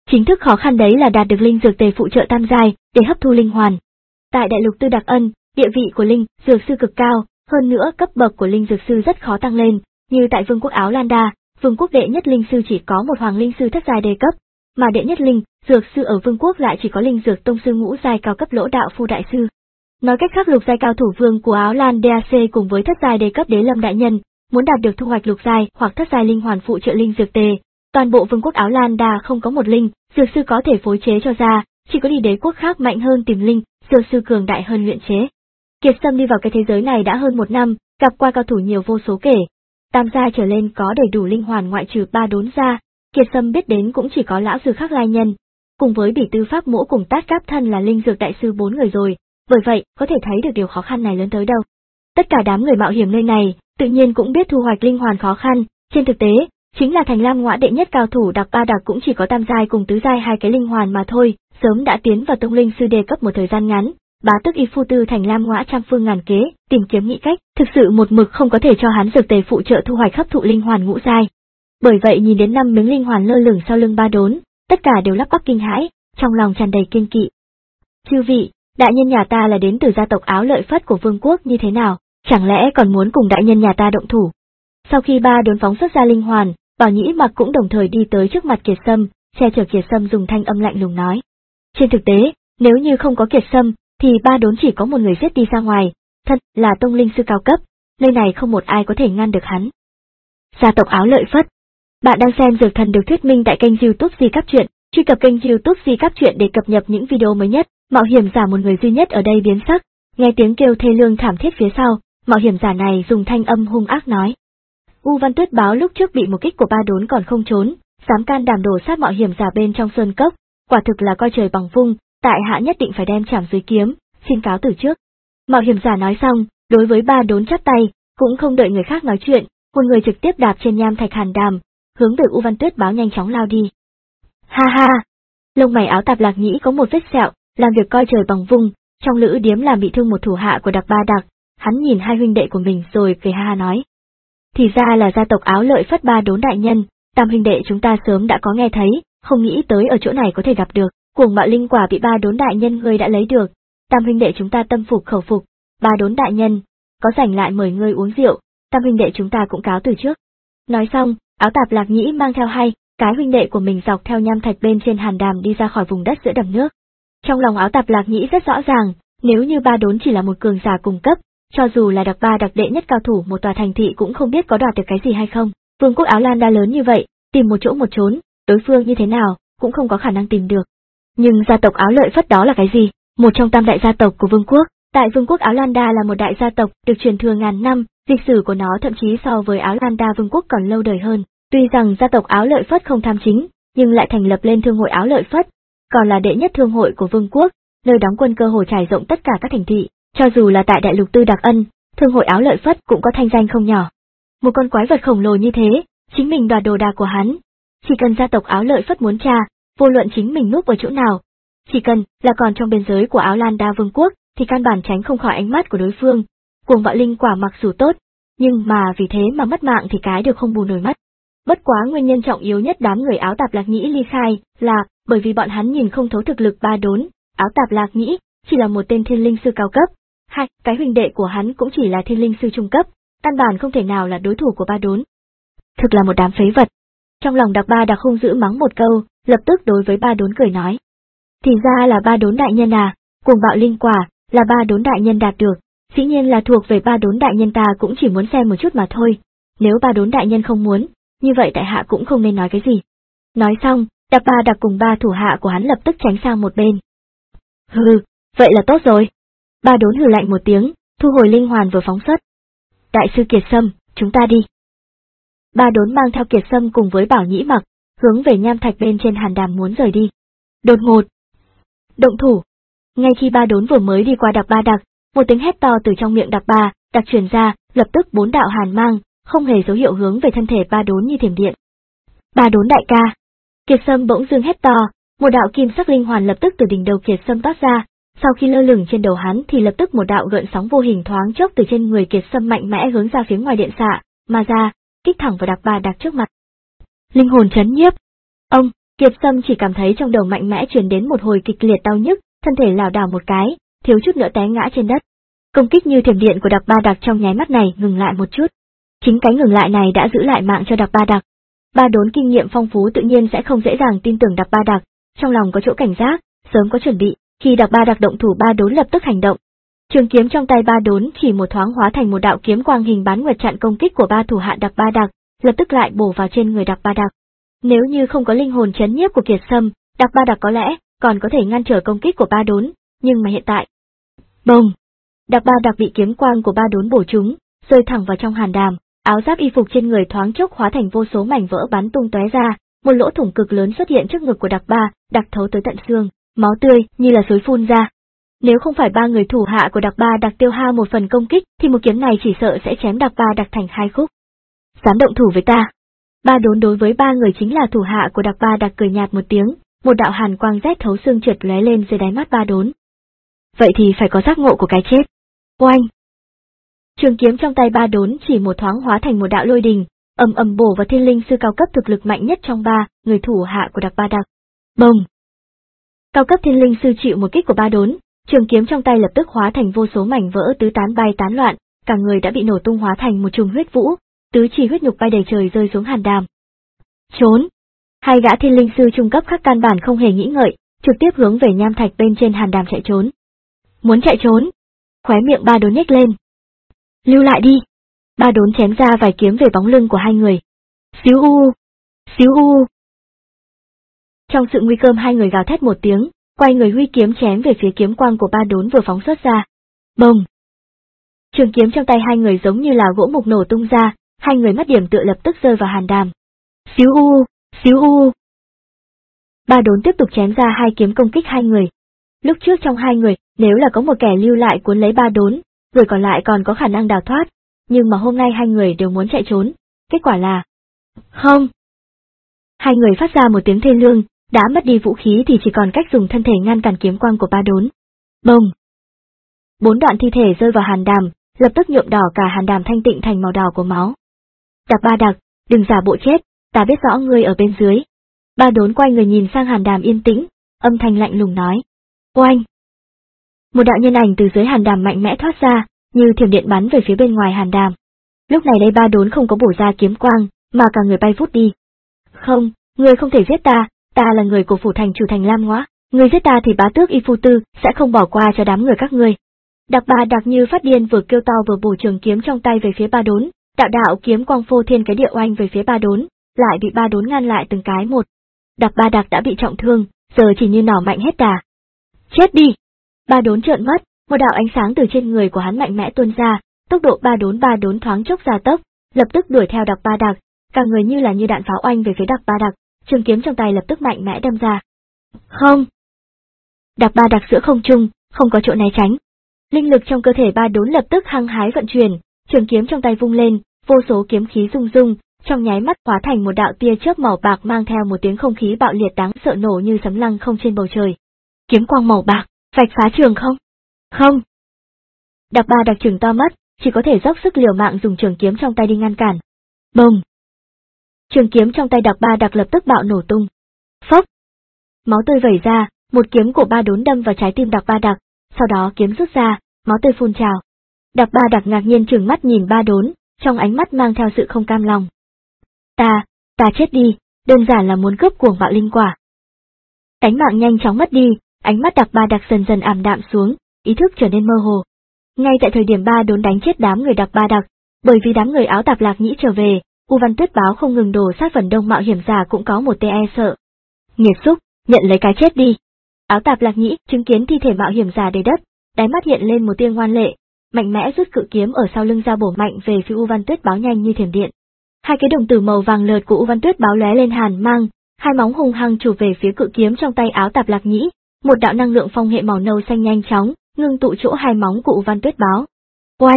Speaker 1: Chính thức khó khăn đấy là đạt được linh dược tề phụ trợ tam giai để hấp thu linh hoàn. Tại đại lục Tư Đặc Ân, địa vị của linh dược sư cực cao, hơn nữa cấp bậc của linh dược sư rất khó tăng lên, như tại Vương quốc Áo Lan Đa, vương quốc đệ nhất linh sư chỉ có một hoàng linh sư thất giai đề cấp, mà đệ nhất linh dược sư ở vương quốc lại chỉ có linh dược tông sư ngũ giai cao cấp Lỗ Đạo Phu đại sư. Nói cách khác, lục giai cao thủ vương của Áo Lan đê a xê cùng với thất giai đề cấp Đế Lâm đại nhân, muốn đạt được thu hoạch lục giai hoặc thất giai linh hoàn phụ trợ linh dược tề, toàn bộ vương quốc Áo Lan Đa không có một linh dược sư có thể phối chế cho ra, chỉ có đi đế quốc khác mạnh hơn tìm linh dược sư cường đại hơn luyện chế. Kiệt Sâm đi vào cái thế giới này đã hơn một năm, gặp qua cao thủ nhiều vô số kể. Tam gia trở lên có đầy đủ linh hoàn ngoại trừ ba đốn ra, Kiệt Sâm biết đến cũng chỉ có lão sư Khắc Lai Nhân, cùng với Bỉ Tư Pháp Mỗ cùng Tát Cáp Thân là linh dược đại sư bốn người rồi, bởi vậy có thể thấy được điều khó khăn này lớn tới đâu. Tất cả đám người mạo hiểm nơi này, tự nhiên cũng biết thu hoạch linh hoàn khó khăn, trên thực tế, chính là Thành Lam Ngõa đệ nhất cao thủ Đặc Ba Đặc cũng chỉ có tam giai cùng tứ giai hai cái linh hoàn mà thôi, sớm đã tiến vào tông linh sư đề cấp một thời gian ngắn. Bá Tước Y Phu Tư Thành Lam Ngõa trăm phương ngàn kế, tìm kiếm nghĩ cách, thực sự một mực không có thể cho hắn dược tề phụ trợ thu hoạch hấp thụ linh hoàn ngũ giai. Bởi vậy nhìn đến năm miếng linh hoàn lơ lửng sau lưng ba đốn, tất cả đều lắp bắp kinh hãi, trong lòng tràn đầy kiên kỵ. Chư vị, đại nhân nhà ta là đến từ gia tộc Áo Lợi Phất của vương quốc như thế nào, chẳng lẽ còn muốn cùng đại nhân nhà ta động thủ? Sau khi ba đốn phóng xuất ra linh hoàn, Bảo Nhĩ Mặc cũng đồng thời đi tới trước mặt Kiệt Sâm, che chở Kiệt Sâm dùng thanh âm lạnh lùng nói. Trên thực tế, nếu như không có Kiệt Sâm, thì ba đốn chỉ có một người giết đi ra ngoài, thân là tông linh sư cao cấp, nơi này không một ai có thể ngăn được hắn. Gia tộc Áo Lợi Phất. Bạn đang xem Dược Thần được thuyết minh tại kênh YouTube Di Cáp Truyện, truy cập kênh YouTube Di Cáp Truyện để cập nhật những video mới nhất. Mạo hiểm giả một người duy nhất ở đây biến sắc, nghe tiếng kêu thê lương thảm thiết phía sau, mạo hiểm giả này dùng thanh âm hung ác nói. U Văn Tuyết Báo lúc trước bị một kích của ba đốn còn không trốn, dám can đảm đổ sát mạo hiểm giả bên trong sơn cốc, quả thực là coi trời bằng vung, tại hạ nhất định phải đem chảm dưới kiếm, xin cáo từ trước. Mạo hiểm giả nói xong, đối với ba đốn chắp tay, cũng không đợi người khác nói chuyện, một người trực tiếp đạp trên nham thạch hàn đàm, hướng về U Văn Tuyết Báo nhanh chóng lao đi. Ha ha! Lông mày Áo Tạp Lạc Nhĩ có một vết sẹo, làm việc coi trời bằng vung, trong lữ điếm làm bị thương một thủ hạ của Đặc Ba Đặc, hắn nhìn hai huynh đệ của mình rồi cười ha ha nói. Thì ra là gia tộc Áo Lợi Phất ba đốn đại nhân, tam huynh đệ chúng ta sớm đã có nghe thấy, không nghĩ tới ở chỗ này có thể gặp được, cuồng bạo linh quả bị ba đốn đại nhân ngươi đã lấy được, tam huynh đệ chúng ta tâm phục khẩu phục, ba đốn đại nhân, có rảnh lại mời ngươi uống rượu, tam huynh đệ chúng ta cũng cáo từ trước. Nói xong, Áo Tạp Lạc Nhĩ mang theo hai cái huynh đệ của mình dọc theo nham thạch bên trên hàn đàm đi ra khỏi vùng đất giữa đầm nước. Trong lòng Áo Tạp Lạc Nhĩ rất rõ ràng, nếu như ba đốn chỉ là một cường giả cùng cấp, cho dù là Đặc Ba Đặc đệ nhất cao thủ một tòa thành thị cũng không biết có đoạt được cái gì hay không. Vương quốc Áo Lan Đa lớn như vậy, tìm một chỗ một trốn, đối phương như thế nào, cũng không có khả năng tìm được. Nhưng gia tộc Áo Lợi Phất đó là cái gì? Một trong tam đại gia tộc của vương quốc. Tại vương quốc Áo Lan Đa là một đại gia tộc được truyền thừa ngàn năm, lịch sử của nó thậm chí so với Áo Lan Đa vương quốc còn lâu đời hơn. Tuy rằng gia tộc Áo Lợi Phất không tham chính, nhưng lại thành lập lên thương hội Áo Lợi Phất, còn là đệ nhất thương hội của vương quốc, nơi đóng quân cơ hồ trải rộng tất cả các thành thị. Cho dù là tại đại lục Tư Đặc Ân, thương hội Áo Lợi Phất cũng có thanh danh không nhỏ. Một con quái vật khổng lồ như thế, chính mình đoạt đồ đạc của hắn. Chỉ cần gia tộc Áo Lợi Phất muốn tra, vô luận chính mình núp ở chỗ nào, chỉ cần là còn trong biên giới của Áo Lan Đa vương quốc, thì căn bản tránh không khỏi ánh mắt của đối phương. Cuồng bạo linh quả mặc dù tốt, nhưng mà vì thế mà mất mạng thì cái đều không bù nổi mất. Bất quá nguyên nhân trọng yếu nhất đám người Áo Tạp Lạc Nhĩ ly khai là bởi vì bọn hắn nhìn không thấu thực lực ba đốn. Áo Tạp Lạc Nhĩ chỉ là một tên thiên linh sư cao cấp, hai cái huynh đệ của hắn cũng chỉ là thiên linh sư trung cấp, căn bản không thể nào là đối thủ của ba đốn. Thực là một đám phế vật. Trong lòng Đặc Ba Đặc hung dữ mắng một câu, lập tức đối với ba đốn cười nói. Thì ra là ba đốn đại nhân à, cuồng bạo linh quả, là ba đốn đại nhân đạt được, dĩ nhiên là thuộc về ba đốn đại nhân, ta cũng chỉ muốn xem một chút mà thôi, nếu ba đốn đại nhân không muốn, như vậy tại hạ cũng không nên nói cái gì. Nói xong, Đặc Ba Đặc cùng ba thủ hạ của hắn lập tức tránh sang một bên. Hừ, vậy là tốt rồi. Ba đốn hừ lạnh một tiếng, thu hồi linh hoàn vừa phóng xuất. Đại sư Kiệt Sâm, chúng ta đi. Ba đốn mang theo Kiệt Sâm cùng với Bảo Nhĩ Mặc, hướng về nham thạch bên trên hàn đàm muốn rời đi. Đột ngột. Động thủ. Ngay khi ba đốn vừa mới đi qua Đặc Ba Đặc, một tiếng hét to từ trong miệng Đặc Ba Đặc truyền ra, lập tức bốn đạo hàn mang, không hề dấu hiệu hướng về thân thể ba đốn như thiểm điện. Ba đốn đại ca. Kiệt Sâm bỗng dưng hét to, một đạo kim sắc linh hoàn lập tức từ đỉnh đầu Kiệt Sâm toát ra, sau khi lơ lửng trên đầu hắn thì lập tức một đạo gợn sóng vô hình thoáng chốc từ trên người Kiệt Sâm mạnh mẽ hướng ra phía ngoài điện xạ, mà ra, kích thẳng vào Đặc Ba Đặc trước mặt. Linh hồn chấn nhiếp. Ông, Kiệt Sâm chỉ cảm thấy trong đầu mạnh mẽ truyền đến một hồi kịch liệt đau nhức, thân thể lảo đảo một cái, thiếu chút nữa té ngã trên đất. Công kích như thiểm điện của Đặc Ba Đặc trong nháy mắt này ngừng lại một chút. Chính cái ngừng lại này đã giữ lại mạng cho Đặc Ba Đặc. Ba Đốn kinh nghiệm phong phú tự nhiên sẽ không dễ dàng tin tưởng Đặc Ba Đặc, trong lòng có chỗ cảnh giác, sớm có chuẩn bị, khi Đặc Ba Đặc động thủ Ba Đốn lập tức hành động. Trường kiếm trong tay Ba Đốn chỉ một thoáng hóa thành một đạo kiếm quang hình bán nguyệt chặn công kích của ba thủ hạ Đặc Ba Đặc, lập tức lại bổ vào trên người Đặc Ba Đặc. Nếu như không có linh hồn chấn nhiếp của Kiệt Sâm, Đặc Ba Đặc có lẽ còn có thể ngăn trở công kích của Ba Đốn, nhưng mà hiện tại, bồng, Đặc Ba Đặc bị kiếm quang của Ba Đốn bổ trúng, rơi thẳng vào trong hàn đàm, áo giáp y phục trên người thoáng chốc hóa thành vô số mảnh vỡ bắn tung tóe ra, một lỗ thủng cực lớn xuất hiện trước ngực của Đặc Ba Đặc thấu tới tận xương, máu tươi như là suối phun ra. Nếu không phải ba người thủ hạ của Đặc Ba Đặc tiêu hao một phần công kích, thì một kiếm này chỉ sợ sẽ chém Đặc Ba Đặc thành hai khúc. Dám động thủ với ta? Ba Đốn đối với ba người chính là thủ hạ của Đặc Ba Đặc cười nhạt một tiếng, một đạo hàn quang rét thấu xương trượt lóe lên dưới đáy mắt Ba Đốn. Vậy thì phải có giác ngộ của cái chết. Oanh! Trường kiếm trong tay Ba Đốn chỉ một thoáng hóa thành một đạo lôi đình, ầm ầm bổ vào thiên linh sư cao cấp thực lực mạnh nhất trong ba người thủ hạ của Đặc Ba Đặc. Bồng! Cao cấp thiên linh sư chịu một kích của Ba Đốn, trường kiếm trong tay lập tức hóa thành vô số mảnh vỡ tứ tán bay tán loạn, cả người đã bị nổ tung hóa thành một chùm huyết vũ, tứ chỉ huyết nhục bay đầy trời rơi xuống hàn đàm. Trốn! Hai gã thiên linh sư trung cấp khác căn bản không hề nghĩ ngợi, trực tiếp hướng về nham thạch bên trên hàn đàm chạy trốn. Muốn chạy trốn? Khóe miệng Ba Đốn nhếch lên. Lưu lại đi! Ba Đốn chém ra vài kiếm về bóng lưng của hai người. Xíu u! Xíu u! Trong sự nguy cơ hai người gào thét một tiếng, quay người huy kiếm chém về phía kiếm quang của Ba Đốn vừa phóng xuất ra. Bồng! Trường kiếm trong tay hai người giống như là gỗ mục nổ tung ra, hai người mất điểm tựa lập tức rơi vào hàn đàm. Xíu u! Xíu u! Ba Đốn tiếp tục chém ra hai kiếm công kích hai người. Lúc trước trong hai người, nếu là có một kẻ lưu lại cuốn lấy Ba Đốn, người còn lại còn có khả năng đào thoát, nhưng mà hôm nay hai người đều muốn chạy trốn, kết quả là... Không! Hai người phát ra một tiếng thê lương, đã mất đi vũ khí thì chỉ còn cách dùng thân thể ngăn cản kiếm quang của Ba Đốn. Bồng! Bốn đoạn thi thể rơi vào hàn đàm, lập tức nhuộm đỏ cả hàn đàm thanh tịnh thành màu đỏ của máu. Đặc Ba Đặc, đừng giả bộ chết, ta biết rõ ngươi ở bên dưới. Ba Đốn quay người nhìn sang hàn đàm yên tĩnh, âm thanh lạnh lùng nói. Oanh! Một đạo nhân ảnh từ dưới hàn đàm mạnh mẽ thoát ra, như thiểm điện bắn về phía bên ngoài hàn đàm. Lúc này đây Ba Đốn không có bổ ra kiếm quang, mà cả người bay vút đi. Không, ngươi không thể giết ta, ta là người của phủ thành chủ thành Lam Ngõa, ngươi giết ta thì bá tước Y Phu Tư sẽ không bỏ qua cho đám người các ngươi. Đặc Ba Đặc như phát điên vừa kêu to vừa bổ trường kiếm trong tay về phía Ba Đốn, đạo đạo kiếm quang phô thiên cái địa oanh về phía Ba Đốn, lại bị Ba Đốn ngăn lại từng cái một. Đặc Ba Đặc đã bị trọng thương, giờ chỉ như nỏ mạnh hết đà. Chết đi! Ba Đốn trợn mắt, một đạo ánh sáng từ trên người của hắn mạnh mẽ tuôn ra, tốc độ Ba Đốn Ba Đốn thoáng chốc gia tốc, lập tức đuổi theo Đặc Ba Đặc, cả người như là như đạn pháo oanh về phía Đặc Ba Đặc, trường kiếm trong tay lập tức mạnh mẽ đâm ra. Không! Đặc Ba Đặc giữa không trung, không có chỗ né tránh. Linh lực trong cơ thể Ba Đốn lập tức hăng hái vận chuyển, trường kiếm trong tay vung lên, vô số kiếm khí rung rung, trong nháy mắt hóa thành một đạo tia chớp màu bạc mang theo một tiếng không khí bạo liệt đáng sợ nổ như sấm lăng không trên bầu trời. Kiếm quang màu bạc, vạch phá trường không? Không! Đặc Ba Đặc trừng to mắt, chỉ có thể dốc sức liều mạng dùng trường kiếm trong tay đi ngăn cản. Bồng! Trường kiếm trong tay Đặc Ba Đặc lập tức bạo nổ tung. Phốc! Máu tươi vẩy ra, một kiếm của Ba Đốn đâm vào trái tim Đặc Ba Đặc, sau đó kiếm rút ra, máu tươi phun trào. Đặc Ba Đặc ngạc nhiên trừng mắt nhìn Ba Đốn, trong ánh mắt mang theo sự không cam lòng. Ta, ta chết đi, đơn giản là muốn cướp cuồng bạo linh quả. Tánh mạng nhanh chóng mất đi, ánh mắt Đặc Ba Đặc dần dần ảm đạm xuống, ý thức trở nên mơ hồ. Ngay tại thời điểm Ba Đốn đánh chết đám người Đặc Ba Đặc, bởi vì đám người áo tạp lạc nhĩ trở về, U Văn Tuyết Báo không ngừng đổ sát phần đông mạo hiểm giả cũng có một tia e sợ. Nghiệt xúc, nhận lấy cái chết đi. Áo tạp lạc nhĩ chứng kiến thi thể mạo hiểm giả đầy đất, đáy mắt hiện lên một tia ngoan lệ, mạnh mẽ rút cự kiếm ở sau lưng ra bổ mạnh về phía U Văn Tuyết Báo nhanh như thiểm điện. Hai cái đồng tử màu vàng lợt của U Văn Tuyết Báo lóe lên hàn mang, hai móng hung hăng chụp về phía cự kiếm trong tay áo tạp lạc nhĩ, một đạo năng lượng phong hệ màu nâu xanh nhanh chóng ngưng tụ chỗ hai móng của U Văn Tuyết Báo. Oanh!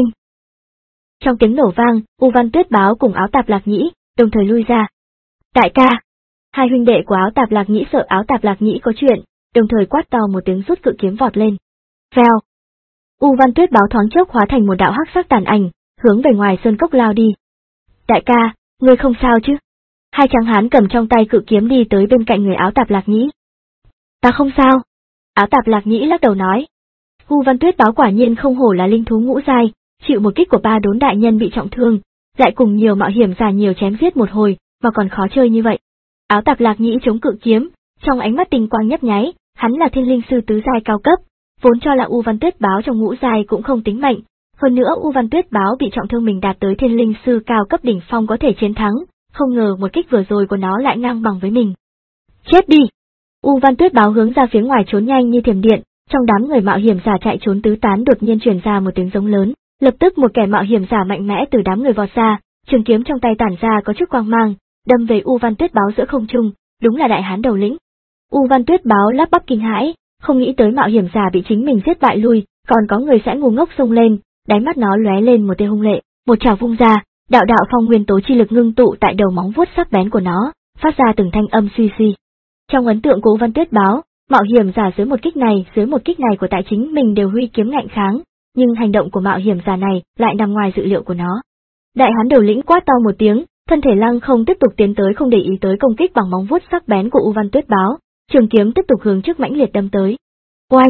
Speaker 1: Trong tiếng nổ vang, U Văn Tuyết Báo cùng áo tạp lạc nhĩ đồng thời lui ra. Đại ca! Hai huynh đệ của áo tạp lạc nhĩ sợ áo tạp lạc nhĩ có chuyện, đồng thời quát to một tiếng rút cự kiếm vọt lên. Vèo! U Văn Tuyết Báo thoáng chốc hóa thành một đạo hắc sắc tàn ảnh, hướng về ngoài sơn cốc lao đi. Đại ca, ngươi không sao chứ? Hai tráng hán cầm trong tay cự kiếm đi tới bên cạnh người áo tạp Lạc Nhĩ. Ta không sao. Áo tạp Lạc Nhĩ lắc đầu nói. U Văn Tuyết báo quả nhiên không hổ là linh thú ngũ giai, chịu một kích của ba đốn đại nhân bị trọng thương, lại cùng nhiều mạo hiểm giả nhiều chém giết một hồi, mà còn khó chơi như vậy. Áo tạp Lạc Nhĩ chống cự kiếm, trong ánh mắt tinh quang nhấp nháy, hắn là thiên linh sư tứ giai cao cấp, vốn cho là U Văn Tuyết báo trong ngũ giai cũng không tính mạnh, hơn nữa U Văn Tuyết báo bị trọng thương mình đạt tới thiên linh sư cao cấp đỉnh phong có thể chiến thắng, không ngờ một kích vừa rồi của nó lại ngang bằng với mình. Chết đi! U Văn Tuyết báo hướng ra phía ngoài trốn nhanh như thiểm điện, trong đám người mạo hiểm giả chạy trốn tứ tán đột nhiên truyền ra một tiếng giống lớn, lập tức một kẻ mạo hiểm giả mạnh mẽ từ đám người vọt ra, trường kiếm trong tay tản ra có chút quang mang, đâm về U Văn Tuyết báo giữa không trung, đúng là đại hán đầu lĩnh. U Văn Tuyết báo lắp bắp kinh hãi, không nghĩ tới mạo hiểm giả bị chính mình giết bại lui, còn có người sẽ ngu ngốc xông lên, đáy mắt nó lóe lên một tia hung lệ, một chảo vung ra, đạo đạo phong nguyên tố chi lực ngưng tụ tại đầu móng vuốt sắc bén của nó, phát ra từng thanh âm suy suy. Trong ấn tượng của U Văn Tuyết báo, mạo hiểm giả dưới một kích này, dưới một kích này của tại chính mình đều huy kiếm ngạnh kháng, nhưng hành động của mạo hiểm giả này lại nằm ngoài dự liệu của nó. Đại hán đầu lĩnh quát to một tiếng, thân thể lăng không tiếp tục tiến tới, không để ý tới công kích bằng móng vuốt sắc bén của U Văn Tuyết báo, trường kiếm tiếp tục hướng trước mãnh liệt đâm tới. Oanh!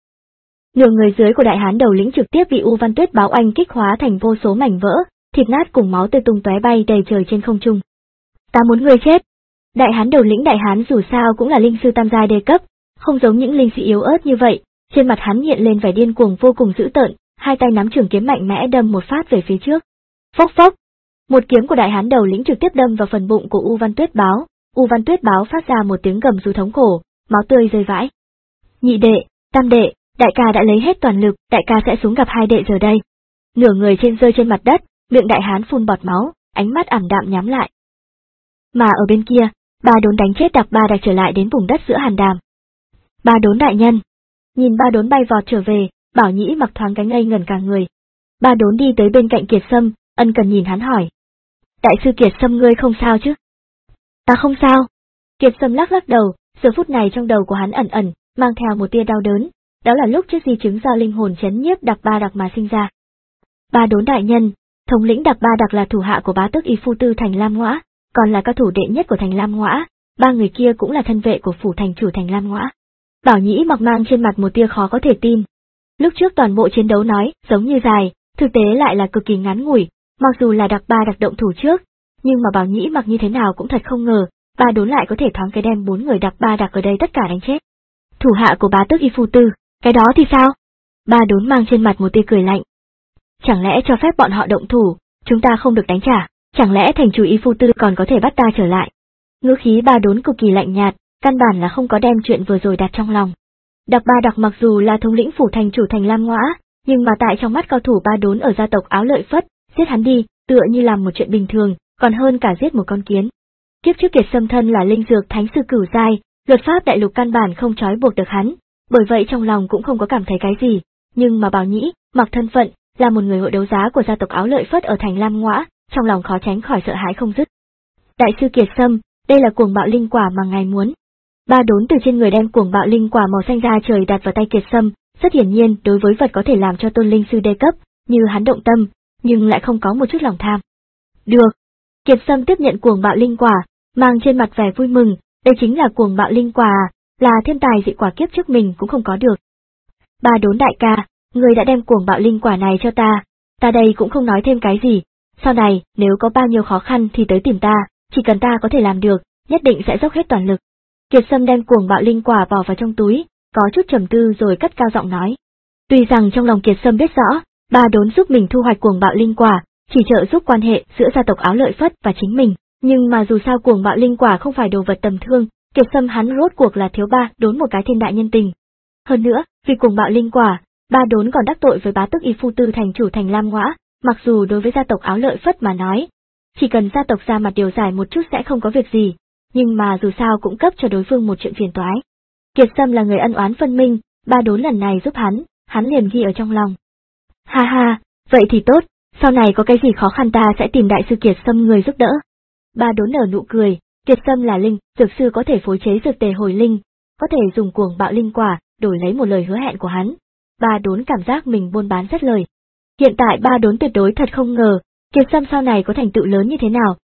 Speaker 1: Nửa người dưới của đại hán đầu lĩnh trực tiếp bị U Văn Tuyết báo oanh kích hóa thành vô số mảnh vỡ, thịt nát cùng máu tươi tung tóe bay đầy trời trên không trung. Ta muốn ngươi chết! Đại hán đầu lĩnh đại hán dù sao cũng là linh sư tam giai đề cấp, không giống những linh sĩ yếu ớt như vậy, trên mặt hắn hiện lên vẻ điên cuồng vô cùng dữ tợn, hai tay nắm trường kiếm mạnh mẽ đâm một phát về phía trước. Phốc phốc! Một kiếm của đại hán đầu lĩnh trực tiếp đâm vào phần bụng của U Văn Tuyết báo, U Văn Tuyết báo phát ra một tiếng gầm rú thống khổ, máu tươi rơi vãi. Nhị đệ, tam đệ, đại ca đã lấy hết toàn lực, đại ca sẽ xuống gặp hai đệ giờ đây. Nửa người trên rơi trên mặt đất, miệng đại hán phun bọt máu, ánh mắt ảm đạm nhắm lại. Mà ở bên kia, ba đốn đánh chết Đặc Ba Đặc trở lại đến vùng đất giữa Hàn Đàm. Ba đốn đại nhân. Nhìn ba đốn bay vọt trở về, Bảo Nhĩ mặc thoáng cái ngây ngẩn cả người. Ba đốn đi tới bên cạnh Kiệt Sâm, ân cần nhìn hắn hỏi. Đại sư Kiệt Sâm ngươi không sao chứ? Ta không sao. Kiệt Sâm lắc lắc đầu, giờ phút này trong đầu của hắn ẩn ẩn, mang theo một tia đau đớn, đó là lúc trước di chứng do linh hồn chấn nhiếp Đặc Ba Đặc mà sinh ra. Ba đốn đại nhân, thống lĩnh Đặc Ba Đặc là thủ hạ của bá tước Y Phu Tư Thành Lam Ngõa, còn là cao thủ đệ nhất của Thành Lam Ngõa, ba người kia cũng là thân vệ của phủ thành chủ Thành Lam Ngõa. Bảo Nhĩ mặc mang trên mặt một tia khó có thể tin. Lúc trước toàn bộ chiến đấu nói giống như dài, thực tế lại là cực kỳ ngắn ngủi, mặc dù là Đặc Ba Đặc động thủ trước, nhưng mà Bảo Nhĩ mặc như thế nào cũng thật không ngờ, ba đốn lại có thể thoáng cái đem bốn người Đặc Ba Đặc ở đây tất cả đánh chết. Thủ hạ của bá tước Y Phu Tư, cái đó thì sao? Ba đốn mang trên mặt một tia cười lạnh. Chẳng lẽ cho phép bọn họ động thủ, chúng ta không được đánh trả, chẳng lẽ thành chủ Y Phu Tư còn có thể bắt ta trở lại? Ngữ khí ba đốn cực kỳ lạnh nhạt, căn bản là không có đem chuyện vừa rồi đặt trong lòng. Đặc Ba Đặc mặc dù là thống lĩnh phủ thành chủ Thành Lam Ngõa, nhưng mà tại trong mắt cao thủ ba đốn ở gia tộc Áo Lợi Phất, giết hắn đi, tựa như làm một chuyện bình thường, còn hơn cả giết một con kiến. Kiếp trước Kiệt Sâm thân là linh dược thánh sư cửu giai, luật pháp đại lục căn bản không trói buộc được hắn, bởi vậy trong lòng cũng không có cảm thấy cái gì, nhưng mà Bảo Nhĩ, mặc thân phận, là một người hội đấu giá của gia tộc Áo Lợi Phất ở Thành Lam Ngõa, trong lòng khó tránh khỏi sợ hãi không dứt. Đại sư Kiệt Sâm, đây là cuồng bạo linh quả mà ngài muốn. Ba đốn từ trên người đem cuồng bạo linh quả màu xanh ra trời đặt vào tay Kiệt Sâm, rất hiển nhiên đối với vật có thể làm cho tôn linh sư đê cấp, như hắn động tâm, nhưng lại không có một chút lòng tham. Được. Kiệt Sâm tiếp nhận cuồng bạo linh quả, mang trên mặt vẻ vui mừng, đây chính là cuồng bạo linh quả, là thiên tài dị quả kiếp trước mình cũng không có được. Ba đốn đại ca, người đã đem cuồng bạo linh quả này cho ta, ta đây cũng không nói thêm cái gì, sau này nếu có bao nhiêu khó khăn thì tới tìm ta, chỉ cần ta có thể làm được, nhất định sẽ dốc hết toàn lực. Kiệt Sâm đem cuồng bạo linh quả bỏ vào trong túi, có chút trầm tư rồi cất cao giọng nói. Tuy rằng trong lòng Kiệt Sâm biết rõ, ba đốn giúp mình thu hoạch cuồng bạo linh quả, chỉ trợ giúp quan hệ giữa gia tộc Áo Lợi Phất và chính mình, nhưng mà dù sao cuồng bạo linh quả không phải đồ vật tầm thường, Kiệt Sâm hắn rốt cuộc là thiếu ba đốn một cái thiên đại nhân tình. Hơn nữa, vì cuồng bạo linh quả, ba đốn còn đắc tội với bá tước Y Phu Tư thành chủ Thành Lam Ngõa, mặc dù đối với gia tộc Áo Lợi Phất mà nói, chỉ cần gia tộc ra mặt điều giải một chút sẽ không có việc gì, nhưng mà dù sao cũng cấp cho đối phương một chuyện phiền toái. Kiệt Sâm là người ân oán phân minh, ba đốn lần này giúp hắn, hắn liền ghi ở trong lòng. Ha ha, vậy thì tốt, sau này có cái gì khó khăn ta sẽ tìm đại sư Kiệt Sâm người giúp đỡ. Ba đốn nở nụ cười, Kiệt Sâm là linh, dược sư có thể phối chế dược tề hồi linh, có thể dùng cuồng bạo linh quả, đổi lấy một lời hứa hẹn của hắn. Ba đốn cảm giác mình buôn bán rất lời. Hiện tại ba đốn tuyệt đối thật không ngờ, Kiệt Sâm sau này có thành tựu lớn như thế nào,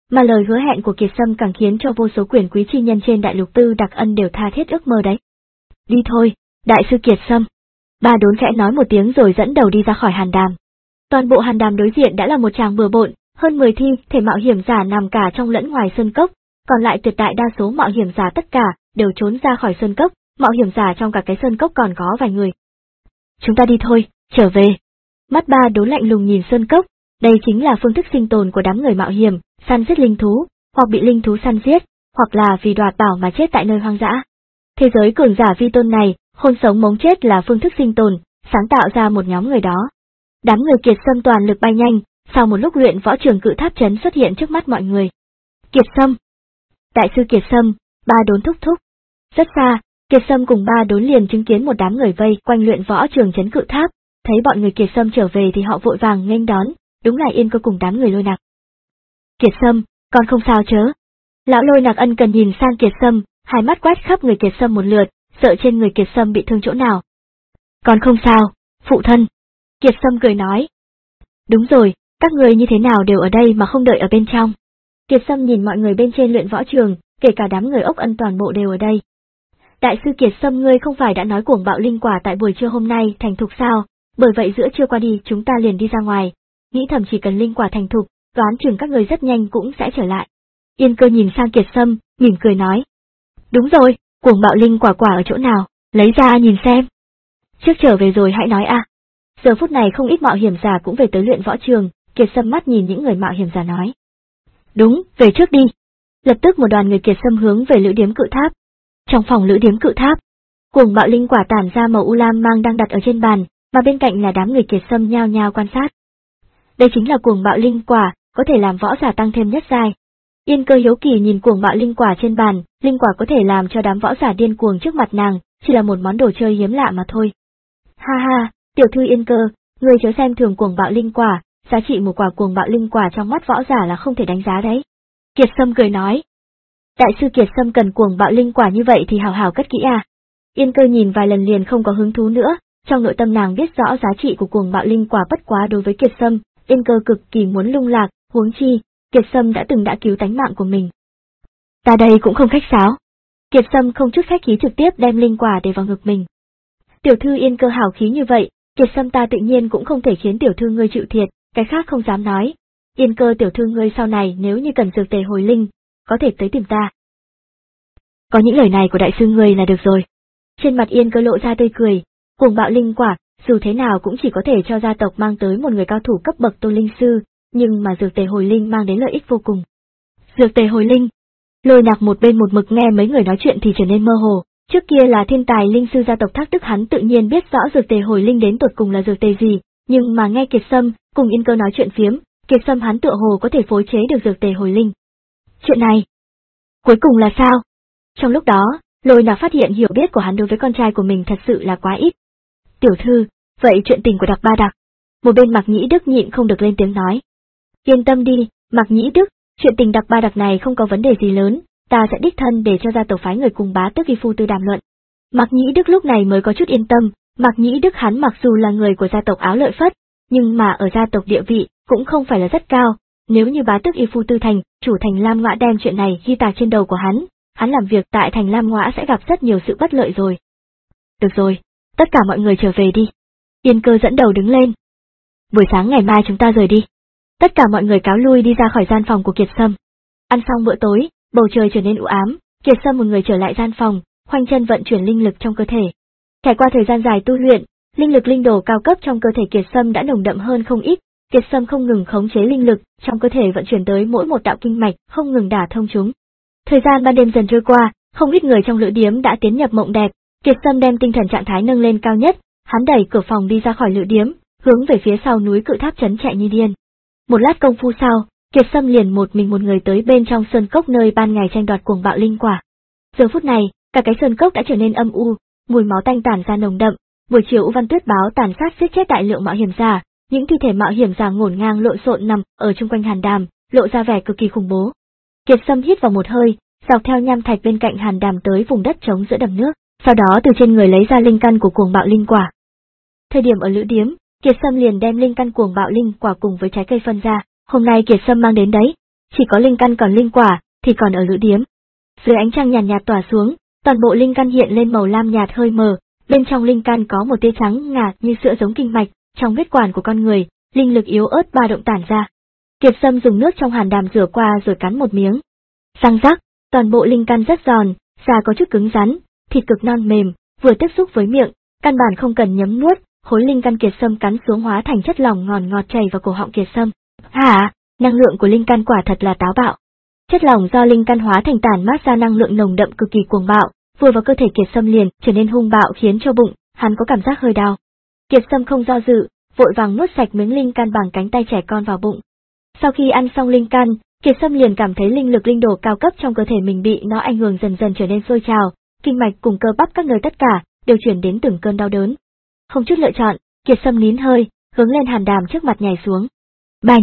Speaker 1: Mà lời hứa hẹn của Kiệt Sâm càng khiến cho vô số quyền quý chi nhân trên đại lục Tư Đặc Ân đều tha thiết ước mơ đấy. Đi thôi, đại sư Kiệt Sâm. Ba Đốn khẽ nói một tiếng rồi dẫn đầu đi ra khỏi hàn đàm. Toàn bộ hàn đàm đối diện đã là một tràng bừa bộn, hơn mười thi thể mạo hiểm giả nằm cả trong lẫn ngoài sơn cốc, còn lại tuyệt đại đa số mạo hiểm giả tất cả đều trốn ra khỏi sơn cốc, mạo hiểm giả trong cả cái sơn cốc còn có vài người. Chúng ta đi thôi, trở về. Mắt Ba Đốn lạnh lùng nhìn sơn cốc, đây chính là phương thức sinh tồn của đám người mạo hiểm, săn giết linh thú, hoặc bị linh thú săn giết, hoặc là vì đoạt bảo mà chết tại nơi hoang dã. Thế giới cường giả vi tôn này, hôn sống mống chết là phương thức sinh tồn, sáng tạo ra một nhóm người đó. Đám người Kiệt Sâm toàn lực bay nhanh, sau một lúc luyện võ trường cự tháp trấn xuất hiện trước mắt mọi người. Kiệt Sâm! Đại sư Kiệt Sâm, Ba Đốn thúc thúc. Rất xa, Kiệt Sâm cùng Ba Đốn liền chứng kiến một đám người vây quanh luyện võ trường trấn cự tháp, thấy bọn người Kiệt Sâm trở về thì họ vội vàng nghênh đón, đúng là Yên Cơ cùng đám người Lôi Nạc. Kiệt Sâm, con không sao chớ? Lão Lôi Nạc ân cần nhìn sang Kiệt Sâm, hai mắt quét khắp người Kiệt Sâm một lượt, sợ trên người Kiệt Sâm bị thương chỗ nào. Con không sao, phụ thân. Kiệt Sâm cười nói. Đúng rồi, các người như thế nào đều ở đây mà không đợi ở bên trong. Kiệt Sâm nhìn mọi người bên trên luyện võ trường, kể cả đám người Ốc Ân toàn bộ đều ở đây. Đại sư Kiệt Sâm, ngươi không phải đã nói cuồng bạo linh quả tại buổi trưa hôm nay thành thục sao, bởi vậy giữa trưa qua đi chúng ta liền đi ra ngoài, nghĩ thầm chỉ cần linh quả thành thục, đoán chừng các người rất nhanh cũng sẽ trở lại. Yên Cơ nhìn sang Kiệt Sâm, mỉm cười nói. Đúng rồi, cuồng bạo linh quả quả ở chỗ nào, lấy ra nhìn xem. Trước trở về rồi hãy nói a. Giờ phút này không ít mạo hiểm giả cũng về tới luyện võ trường, Kiệt Sâm mắt nhìn những người mạo hiểm giả nói. Đúng, về trước đi. Lập tức một đoàn người Kiệt Sâm hướng về lữ điếm cự tháp. Trong phòng lữ điếm cự tháp, cuồng bạo linh quả tản ra màu u lam mang đang đặt ở trên bàn, mà bên cạnh là đám người Kiệt Sâm nhao nhao quan sát. Đây chính là cuồng bạo linh quả, có thể làm võ giả tăng thêm nhất giai. Yên Cơ hiếu kỳ nhìn cuồng bạo linh quả trên bàn, linh quả có thể làm cho đám võ giả điên cuồng trước mặt nàng, chỉ là một món đồ chơi hiếm lạ mà thôi. Ha ha, tiểu thư Yên Cơ, ngươi chớ xem thường cuồng bạo linh quả, giá trị một quả cuồng bạo linh quả trong mắt võ giả là không thể đánh giá đấy. Kiệt Sâm cười nói. Đại sư Kiệt Sâm cần cuồng bạo linh quả như vậy thì hào hào cất kỹ à. Yên Cơ nhìn vài lần liền không có hứng thú nữa, trong nội tâm nàng biết rõ giá trị của cuồng bạo linh quả bất quá đối với Kiệt Sâm, Yên Cơ cực kỳ muốn lung lạc, huống chi, Kiệt Sâm đã từng đã cứu tánh mạng của mình. Ta đây cũng không khách sáo. Kiệt Sâm không chút khách khí trực tiếp đem linh quả để vào ngực mình. Tiểu thư Yên Cơ hào khí như vậy, Kiệt Sâm ta tự nhiên cũng không thể khiến tiểu thư ngươi chịu thiệt, cái khác không dám nói. Yên Cơ tiểu thư ngươi sau này nếu như cần dược tề hồi linh, có thể tới tìm ta. Có những lời này của đại sư ngươi là được rồi. Trên mặt Yên Cơ lộ ra tươi cười, cuồng bạo linh quả, dù thế nào cũng chỉ có thể cho gia tộc mang tới một người cao thủ cấp bậc tôn linh sư, nhưng mà dược tề hồi linh mang đến lợi ích vô cùng. Dược tề hồi linh. Lôi Nạc một bên một mực nghe mấy người nói chuyện thì trở nên mơ hồ, trước kia là thiên tài linh sư gia tộc Thác Tức hắn tự nhiên biết rõ dược tề hồi linh đến tột cùng là dược tề gì, nhưng mà nghe Kiệt Sâm cùng Yên Cơ nói chuyện phiếm, Kiệt Sâm hắn tựa hồ có thể phối chế được dược tề hồi linh. Chuyện này, cuối cùng là sao? Trong lúc đó, Lôi Nạc phát hiện hiểu biết của hắn đối với con trai của mình thật sự là quá ít. Tiểu thư, vậy chuyện tình của Đặc Ba Đặc? Một bên Mạc Nhĩ Đức nhịn không được lên tiếng nói. Yên tâm đi, Mạc Nhĩ Đức, chuyện tình Đặc Ba Đặc này không có vấn đề gì lớn, ta sẽ đích thân để cho gia tộc phái người cùng bá tước y phu tư đàm luận. Mạc Nhĩ Đức lúc này mới có chút yên tâm, Mạc Nhĩ Đức hắn mặc dù là người của gia tộc Áo Lợi Phất, nhưng mà ở gia tộc địa vị cũng không phải là rất cao, nếu như bá tước y phu tư thành, chủ thành Lam Ngõa đem chuyện này ghi tạc trên đầu của hắn, hắn làm việc tại thành Lam Ngõa sẽ gặp rất nhiều sự bất lợi rồi. Được rồi, tất cả mọi người trở về đi. Yên Cơ dẫn đầu đứng lên. Buổi sáng ngày mai chúng ta rời đi. Tất cả mọi người cáo lui đi ra khỏi gian phòng của Kiệt Sâm. Ăn xong bữa tối, bầu trời trở nên u ám, Kiệt Sâm một người trở lại gian phòng, khoanh chân vận chuyển linh lực trong cơ thể. Trải qua thời gian dài tu luyện, linh lực linh đồ cao cấp trong cơ thể Kiệt Sâm đã nồng đậm hơn không ít, Kiệt Sâm không ngừng khống chế linh lực trong cơ thể vận chuyển tới mỗi một đạo kinh mạch, không ngừng đả thông chúng. Thời gian ban đêm dần trôi qua, không ít người trong lữ điếm đã tiến nhập mộng đẹp, Kiệt Sâm đem tinh thần trạng thái nâng lên cao nhất, hắn đẩy cửa phòng đi ra khỏi lữ điếm, hướng về phía sau núi cự tháp trấn chạy như điên. Một lát công phu sau, Kiệt Sâm liền một mình một người tới bên trong sơn cốc nơi ban ngày tranh đoạt cuồng bạo linh quả. Giờ phút này, cả cái sơn cốc đã trở nên âm u, mùi máu tanh tản ra nồng đậm. Buổi chiều U Văn Tuyết báo tàn sát giết chết đại lượng mạo hiểm giả, những thi thể mạo hiểm giả ngổn ngang lộn xộn nằm ở chung quanh hàn đàm, lộ ra vẻ cực kỳ khủng bố. Kiệt Sâm hít vào một hơi, dọc theo nham thạch bên cạnh hàn đàm tới vùng đất trống giữa đầm nước, sau đó từ trên người lấy ra linh căn của cuồng bạo linh quả. Thời điểm ở lữ điếm, Kiệt Sâm liền đem linh căn cuồng bạo linh quả cùng với trái cây phân ra, hôm nay Kiệt Sâm mang đến đấy, chỉ có linh căn còn linh quả thì còn ở lữ điếm. Dưới ánh trăng nhàn nhạt, nhạt tỏa xuống, toàn bộ linh căn hiện lên màu lam nhạt hơi mờ, bên trong linh căn có một tia trắng ngà như sữa giống kinh mạch, trong huyết quản của con người, linh lực yếu ớt ba động tản ra. Kiệt Sâm dùng nước trong hàn đàm rửa qua rồi cắn một miếng. Răng rắc, toàn bộ linh căn rất giòn, da có chút cứng rắn, thịt cực non mềm, vừa tiếp xúc với miệng, căn bản không cần nhấm nuốt, khối linh căn Kiệt Sâm cắn xuống hóa thành chất lỏng ngọt ngọt chảy vào cổ họng Kiệt Sâm. Hả, năng lượng của linh căn quả thật là táo bạo. Chất lỏng do linh căn hóa thành tản mát ra năng lượng nồng đậm cực kỳ cuồng bạo, vừa vào cơ thể Kiệt Sâm liền trở nên hung bạo khiến cho bụng hắn có cảm giác hơi đau. Kiệt Sâm không do dự, vội vàng nuốt sạch miếng linh căn bằng cánh tay trẻ con vào bụng. Sau khi ăn xong linh căn, Kiệt Sâm liền cảm thấy linh lực linh đồ cao cấp trong cơ thể mình bị nó ảnh hưởng dần dần trở nên sôi trào, kinh mạch cùng cơ bắp các nơi tất cả đều chuyển đến từng cơn đau đớn. Không chút lựa chọn, Kiệt Sâm nín hơi, hướng lên hàn đàm trước mặt nhảy xuống. Bành!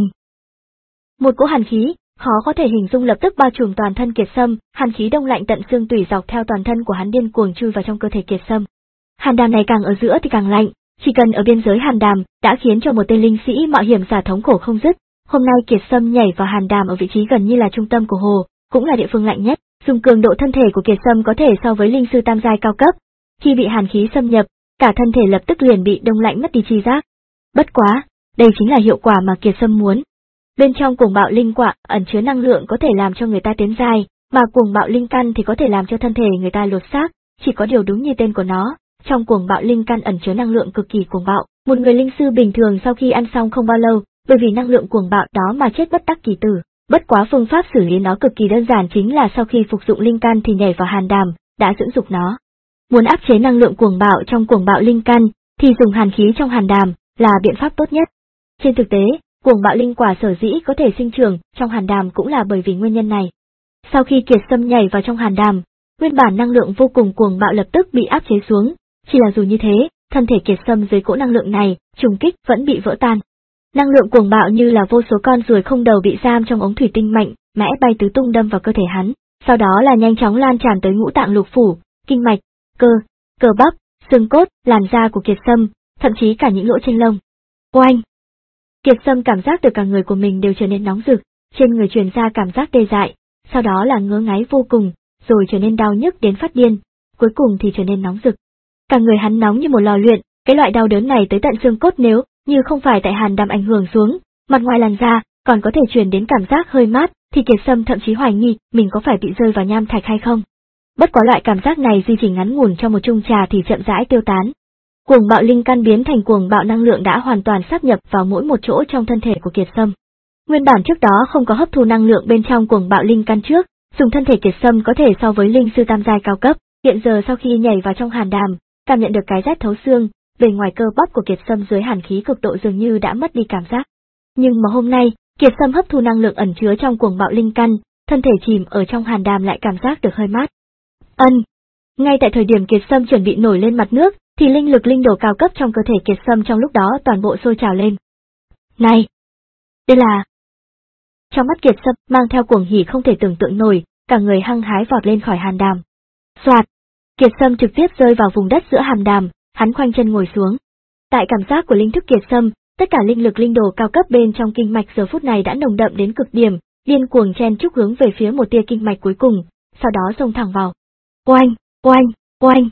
Speaker 1: Một cỗ hàn khí, khó có thể hình dung lập tức bao trùm toàn thân Kiệt Sâm, hàn khí đông lạnh tận xương tủy dọc theo toàn thân của hắn điên cuồng chui vào trong cơ thể Kiệt Sâm. Hàn đàm này càng ở giữa thì càng lạnh, chỉ cần ở biên giới hàn đàm đã khiến cho một tên linh sĩ mạo hiểm giả thống khổ không dứt. Hôm nay Kiệt Sâm nhảy vào hàn đàm ở vị trí gần như là trung tâm của hồ, cũng là địa phương lạnh nhất, dùng cường độ thân thể của Kiệt Sâm có thể so với linh sư tam giai cao cấp. Khi bị hàn khí xâm nhập, cả thân thể lập tức liền bị đông lạnh mất đi chi giác. Bất quá, đây chính là hiệu quả mà Kiệt Sâm muốn. Bên trong cuồng bạo linh quả ẩn chứa năng lượng có thể làm cho người ta tiến giai, mà cuồng bạo linh căn thì có thể làm cho thân thể người ta lột xác, chỉ có điều đúng như tên của nó, trong cuồng bạo linh căn ẩn chứa năng lượng cực kỳ cuồng bạo. Một người linh sư bình thường sau khi ăn xong không bao lâu, bởi vì năng lượng cuồng bạo đó mà chết bất đắc kỳ tử. Bất quá phương pháp xử lý nó cực kỳ đơn giản, chính là sau khi phục dụng linh căn thì nhảy vào hàn đàm, đã dưỡng dục nó. Muốn áp chế năng lượng cuồng bạo trong cuồng bạo linh căn thì dùng hàn khí trong hàn đàm là biện pháp tốt nhất. Trên thực tế, cuồng bạo linh quả sở dĩ có thể sinh trưởng trong hàn đàm cũng là bởi vì nguyên nhân này. Sau khi Kiệt Sâm nhảy vào trong hàn đàm, nguyên bản năng lượng vô cùng cuồng bạo lập tức bị áp chế xuống, chỉ là dù như thế, thân thể Kiệt Sâm dưới cỗ năng lượng này, trùng kích vẫn bị vỡ tan. Năng lượng cuồng bạo như là vô số con ruồi không đầu bị giam trong ống thủy tinh mạnh mẽ bay tứ tung đâm vào cơ thể hắn, sau đó là nhanh chóng lan tràn tới ngũ tạng lục phủ, kinh mạch, cơ, cơ bắp, xương cốt, làn da của Kiệt Sâm, thậm chí cả những lỗ trên lông. Oanh! Kiệt Sâm cảm giác được cả người của mình đều trở nên nóng rực, trên người truyền ra cảm giác tê dại, sau đó là ngứa ngáy vô cùng, rồi trở nên đau nhức đến phát điên, cuối cùng thì trở nên nóng rực. Cả người hắn nóng như một lò luyện, cái loại đau đớn này tới tận xương cốt, nếu như không phải tại hàn đàm ảnh hưởng xuống, mặt ngoài làn da còn có thể truyền đến cảm giác hơi mát, thì Kiệt Sâm thậm chí hoài nghi mình có phải bị rơi vào nham thạch hay không. Bất quá loại cảm giác này duy trì ngắn ngủn trong một chung trà thì chậm rãi tiêu tán. Cuồng bạo linh căn biến thành cuồng bạo năng lượng đã hoàn toàn sáp nhập vào mỗi một chỗ trong thân thể của Kiệt Sâm. Nguyên bản trước đó không có hấp thu năng lượng bên trong cuồng bạo linh căn trước, dùng thân thể Kiệt Sâm có thể so với linh sư tam giai cao cấp, hiện giờ sau khi nhảy vào trong hàn đàm, cảm nhận được cái rét thấu xương, bề ngoài cơ bắp của Kiệt Sâm dưới hàn khí cực độ dường như đã mất đi cảm giác. Nhưng mà hôm nay, Kiệt Sâm hấp thu năng lượng ẩn chứa trong cuồng bạo linh căn, thân thể chìm ở trong hàn đàm lại cảm giác được hơi mát. Ân. Ngay tại thời điểm Kiệt Sâm chuẩn bị nổi lên mặt nước, thì linh lực linh đồ cao cấp trong cơ thể Kiệt Sâm trong lúc đó toàn bộ sôi trào lên. Này! Đây là... Trong mắt Kiệt Sâm mang theo cuồng hỉ không thể tưởng tượng nổi, cả người hăng hái vọt lên khỏi hàn đàm. Soạt! Kiệt Sâm trực tiếp rơi vào vùng đất giữa hàn đàm, hắn khoanh chân ngồi xuống. Tại cảm giác của linh thức Kiệt Sâm, tất cả linh lực linh đồ cao cấp bên trong kinh mạch giờ phút này đã nồng đậm đến cực điểm, điên cuồng chen chúc hướng về phía một tia kinh mạch cuối cùng, sau đó xông thẳng vào. Oanh, oanh, oanh.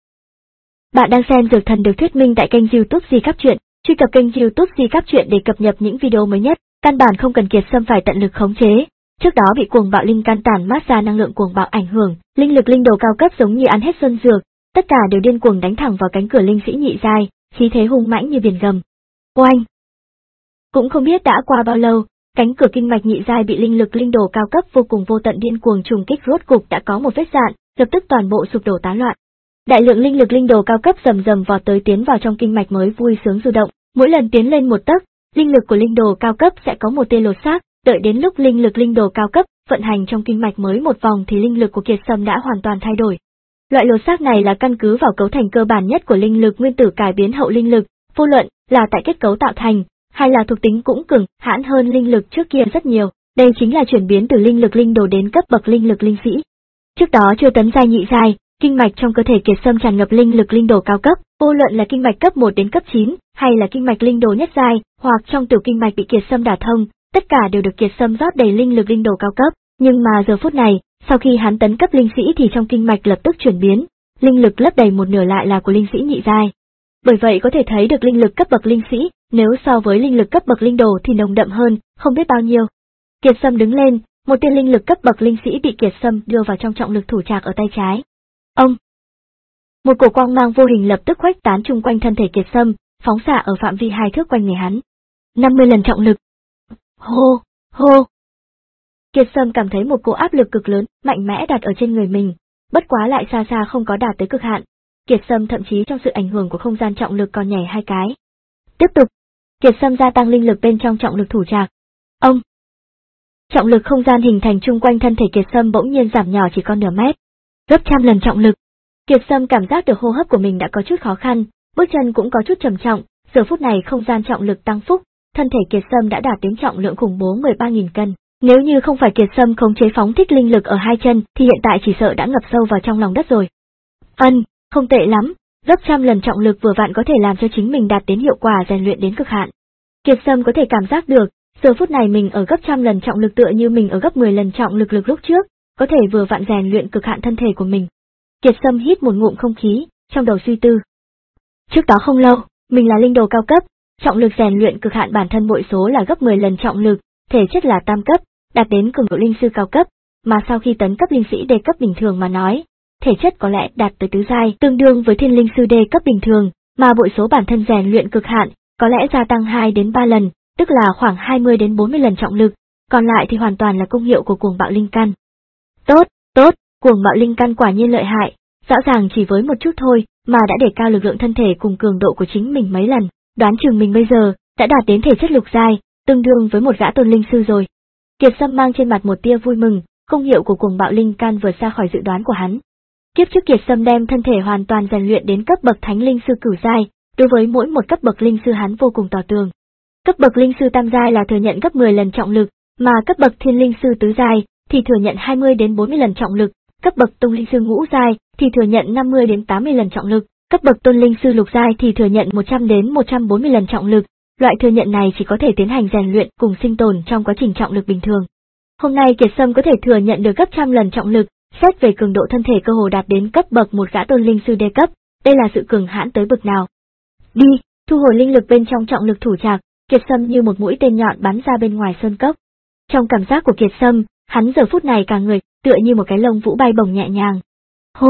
Speaker 1: Bạn đang xem Dược Thần được thuyết minh tại kênh YouTube Di Cáp Truyện, truy cập kênh YouTube Di Cáp Truyện để cập nhật những video mới nhất, căn bản không cần Kiệt Sâm phải tận lực khống chế. Trước đó bị cuồng bạo linh căn tản mát ra năng lượng cuồng bạo ảnh hưởng, linh lực linh đồ cao cấp giống như ăn hết xuân dược, tất cả đều điên cuồng đánh thẳng vào cánh cửa linh sĩ nhị giai, khí thế hung mãnh như biển gầm. Oanh! Cũng không biết đã qua bao lâu, cánh cửa kinh mạch nhị giai bị linh lực linh đồ cao cấp vô cùng vô tận điên cuồng trùng kích rốt cục đã có một vết dạn, lập tức toàn bộ sụp đổ tán loạn. Đại lượng linh lực linh đồ cao cấp rầm rầm vọt tới tiến vào trong kinh mạch mới vui sướng du động, mỗi lần tiến lên một tấc, linh lực của linh đồ cao cấp sẽ có một tia lột xác, đợi đến lúc linh lực linh đồ cao cấp vận hành trong kinh mạch mới một vòng thì linh lực của Kiệt Sâm đã hoàn toàn thay đổi. Loại lột xác này là căn cứ vào cấu thành cơ bản nhất của linh lực nguyên tử cải biến hậu linh lực, vô luận là tại kết cấu tạo thành, hay là thuộc tính cũng cường hãn hơn linh lực trước kia rất nhiều. Đây chính là chuyển biến từ linh lực linh đồ đến cấp bậc linh lực linh sĩ. Trước đó chưa tấn giai nhị giai, kinh mạch trong cơ thể Kiệt Sâm tràn ngập linh lực linh đồ cao cấp, vô luận là kinh mạch cấp một đến cấp chín, hay là kinh mạch linh đồ nhất giai, hoặc trong tiểu kinh mạch bị Kiệt Sâm đả thông, tất cả đều được Kiệt Sâm rót đầy linh lực linh đồ cao cấp, nhưng mà giờ phút này, sau khi hắn tấn cấp linh sĩ thì trong kinh mạch lập tức chuyển biến, linh lực lấp đầy một nửa lại là của linh sĩ nhị giai. Bởi vậy có thể thấy được linh lực cấp bậc linh sĩ, nếu so với linh lực cấp bậc linh đồ thì nồng đậm hơn, không biết bao nhiêu. Kiệt Sâm đứng lên, một tia linh lực cấp bậc linh sĩ bị Kiệt Sâm đưa vào trong trọng lực thủ trạc ở tay trái. Ông! Một cổ quang mang vô hình lập tức khuếch tán chung quanh thân thể Kiệt Sâm, phóng xạ ở phạm vi hai thước quanh người hắn. năm mươi lần trọng lực. Hô, hô. Kiệt Sâm cảm thấy một cỗ áp lực cực lớn, mạnh mẽ đặt ở trên người mình, bất quá lại xa xa không có đạt tới cực hạn. Kiệt Sâm thậm chí trong sự ảnh hưởng của không gian trọng lực còn nhảy hai cái. Tiếp tục, Kiệt Sâm gia tăng linh lực bên trong trọng lực thủ trạc. Ông! Trọng lực không gian hình thành chung quanh thân thể Kiệt Sâm bỗng nhiên giảm nhỏ chỉ còn nửa mét. Gấp trăm lần trọng lực. Kiệt Sâm cảm giác được hô hấp của mình đã có chút khó khăn, bước chân cũng có chút trầm trọng, giờ phút này không gian trọng lực tăng phúc, thân thể Kiệt Sâm đã đạt đến trọng lượng khủng bố mười ba nghìn cân. Nếu như không phải Kiệt Sâm khống chế phóng thích linh lực ở hai chân thì hiện tại chỉ sợ đã ngập sâu vào trong lòng đất rồi. Ân, không tệ lắm, gấp trăm lần trọng lực vừa vặn có thể làm cho chính mình đạt đến hiệu quả rèn luyện đến cực hạn. Kiệt Sâm có thể cảm giác được, giờ phút này mình ở gấp trăm lần trọng lực tựa như mình ở gấp mười lần trọng lực lực lúc trước, có thể vừa vặn rèn luyện cực hạn thân thể của mình. Kiệt Sâm hít một ngụm không khí, trong đầu suy tư. Trước đó không lâu, mình là linh đồ cao cấp, trọng lực rèn luyện cực hạn bản thân bội số là gấp mười lần trọng lực, thể chất là tam cấp, đạt đến cường độ linh sư cao cấp, mà sau khi tấn cấp linh sĩ đề cấp bình thường mà nói, thể chất có lẽ đạt tới tứ giai, tương đương với thiên linh sư đề cấp bình thường, mà bội số bản thân rèn luyện cực hạn, có lẽ gia tăng hai đến ba lần, tức là khoảng hai mươi đến bốn mươi lần trọng lực, còn lại thì hoàn toàn là công hiệu của cuồng bạo linh căn. Tốt, tốt, cuồng bạo linh căn quả nhiên lợi hại, rõ ràng chỉ với một chút thôi mà đã để cao lực lượng thân thể cùng cường độ của chính mình mấy lần, đoán chừng mình bây giờ đã đạt đến thể chất lục giai, tương đương với một gã tôn linh sư rồi. Kiệt Sâm mang trên mặt một tia vui mừng, công hiệu của cuồng bạo linh căn vượt xa khỏi dự đoán của hắn. Kiếp trước Kiệt Sâm đem thân thể hoàn toàn rèn luyện đến cấp bậc thánh linh sư cửu giai, đối với mỗi một cấp bậc linh sư hắn vô cùng tỏ tường. Cấp bậc linh sư tam giai là thừa nhận gấp mười lần trọng lực, mà cấp bậc thiên linh sư tứ giai thì thừa nhận hai mươi đến bốn mươi lần trọng lực, cấp bậc tông linh sư ngũ giai thì thừa nhận năm mươi đến tám mươi lần trọng lực, cấp bậc tôn linh sư lục giai thì thừa nhận một trăm đến một trăm bốn mươi lần trọng lực. Loại thừa nhận này chỉ có thể tiến hành rèn luyện cùng sinh tồn trong quá trình trọng lực bình thường. Hôm nay Kiệt Sâm có thể thừa nhận được gấp trăm lần trọng lực, xét về cường độ thân thể cơ hồ đạt đến cấp bậc một gã tôn linh sư đê cấp, đây là sự cường hãn tới bậc nào. Đi, thu hồi linh lực bên trong trọng lực thủ trạc, Kiệt Sâm như một mũi tên nhọn bắn ra bên ngoài sơn cốc. Trong cảm giác của Kiệt Sâm, hắn giờ phút này cả người tựa như một cái lông vũ bay bổng nhẹ nhàng. Hô!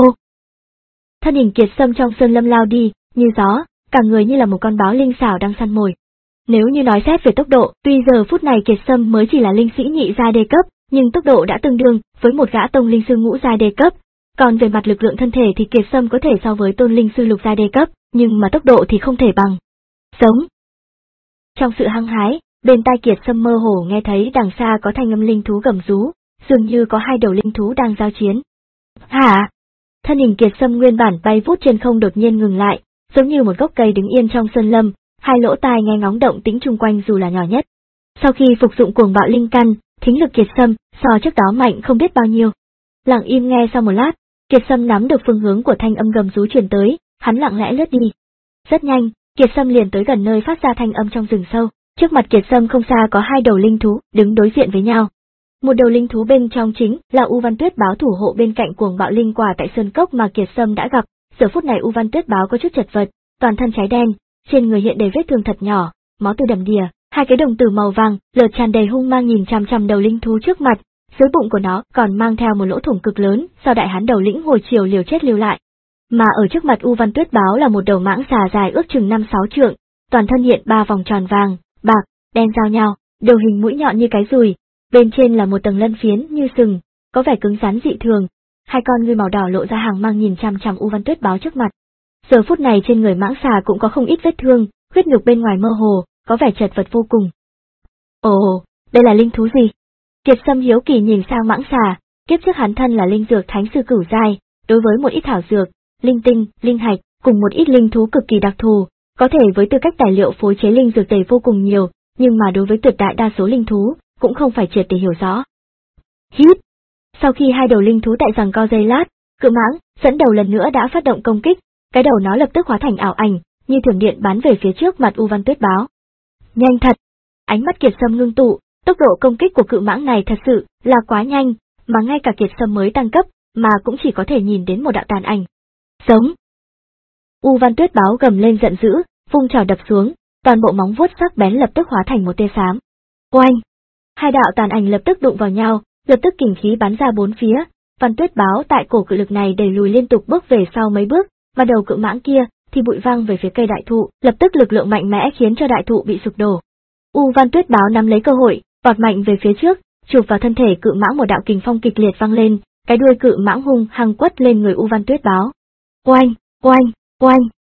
Speaker 1: Thân hình Kiệt Sâm trong sơn lâm lao đi, như gió, cả người như là một con báo linh xảo đang săn mồi. Nếu như nói xét về tốc độ, tuy giờ phút này Kiệt Sâm mới chỉ là linh sĩ nhị giai đê cấp, nhưng tốc độ đã tương đương với một gã tông linh sư ngũ giai đê cấp. Còn về mặt lực lượng thân thể thì Kiệt Sâm có thể so với tôn linh sư lục giai đê cấp, nhưng mà tốc độ thì không thể bằng. Sống. Trong sự hăng hái, bên tai Kiệt Sâm mơ hồ nghe thấy đằng xa có thanh âm linh thú gầm rú, dường như có hai đầu linh thú đang giao chiến. Hả? Thân hình Kiệt Sâm nguyên bản bay vút trên không đột nhiên ngừng lại, giống như một gốc cây đứng yên trong sơn lâm, hai lỗ tai nghe ngóng động tĩnh chung quanh dù là nhỏ nhất. Sau khi phục dụng cuồng bạo linh căn, thính lực Kiệt Sâm so trước đó mạnh không biết bao nhiêu. Lặng im nghe sau một lát, Kiệt Sâm nắm được phương hướng của thanh âm gầm rú truyền tới, hắn lặng lẽ lướt đi. Rất nhanh, Kiệt Sâm liền tới gần nơi phát ra thanh âm trong rừng sâu. Trước mặt Kiệt Sâm không xa có hai đầu linh thú đứng đối diện với nhau. Một đầu linh thú bên trong chính là U Văn Tuyết Báo thủ hộ bên cạnh cuồng bạo linh quả tại sơn cốc mà Kiệt Sâm đã gặp. Giờ phút này U Văn Tuyết Báo có chút chật vật, toàn thân cháy đen, trên người hiện đầy vết thương thật nhỏ, máu tươi đầm đìa, hai cái đồng tử màu vàng lợt tràn đầy hung mang nhìn chằm chằm đầu linh thú trước mặt, dưới bụng của nó còn mang theo một lỗ thủng cực lớn do đại hán đầu lĩnh hồi chiều liều chết lưu lại. Mà ở trước mặt U Văn Tuyết Báo là một đầu mãng xà dài ước chừng năm sáu trượng, toàn thân hiện ba vòng tròn vàng, bạc, đen giao nhau, đầu hình mũi nhọn như cái dùi, bên trên là một tầng lân phiến như sừng, có vẻ cứng rắn dị thường. Hai con ngươi màu đỏ lộ ra hàng mang nhìn chằm chằm U Văn Tuyết Báo trước mặt. Giờ phút này trên người mãng xà cũng có không ít vết thương, huyết nhục bên ngoài mơ hồ, có vẻ chật vật vô cùng. Ồ, đây là linh thú gì? Kiệt Sâm hiếu kỳ nhìn sang mãng xà, kiếp trước hắn thân là linh dược thánh sư cửu giai, đối với một ít thảo dược, linh tinh, linh hạch, cùng một ít linh thú cực kỳ đặc thù, có thể với tư cách tài liệu phối chế linh dược tề vô cùng nhiều, nhưng mà đối với tuyệt đại đa số linh thú, cũng không phải triệt để hiểu rõ. Hít! Sau khi hai đầu linh thú tại giằng co giây lát, cự mãng dẫn đầu lần nữa đã phát động công kích, cái đầu nó lập tức hóa thành ảo ảnh, như thiểm điện bắn về phía trước mặt U Văn Tuyết Báo. Nhanh thật! Ánh mắt Kiệt Sâm ngưng tụ, Tốc độ công kích của cự mãng này thật sự là quá nhanh, mà ngay cả Kiệt Sâm mới tăng cấp, mà cũng chỉ có thể nhìn đến một đạo tàn ảnh. Giống! U Văn Tuyết Báo gầm lên giận dữ, vung chảo đập xuống, toàn bộ móng vuốt sắc bén lập tức hóa thành một tia xám. Oanh! Hai đạo tàn ảnh lập tức đụng vào nhau, lập tức kình khí bắn ra bốn phía. Văn Tuyết Báo tại cổ cự lực này đẩy lùi liên tục bước về sau mấy bước, mà đầu cự mãng kia thì bụi văng về phía cây đại thụ, lập tức lực lượng mạnh mẽ khiến cho đại thụ bị sụp đổ. U Văn Tuyết Báo nắm lấy cơ hội, vọt mạnh về phía trước, chụp vào thân thể cự mãng, một đạo kình phong kịch liệt vang lên, cái đuôi cự mãng hung hăng quất lên người U Văn Tuyết Báo. Oanh, oanh, oanh.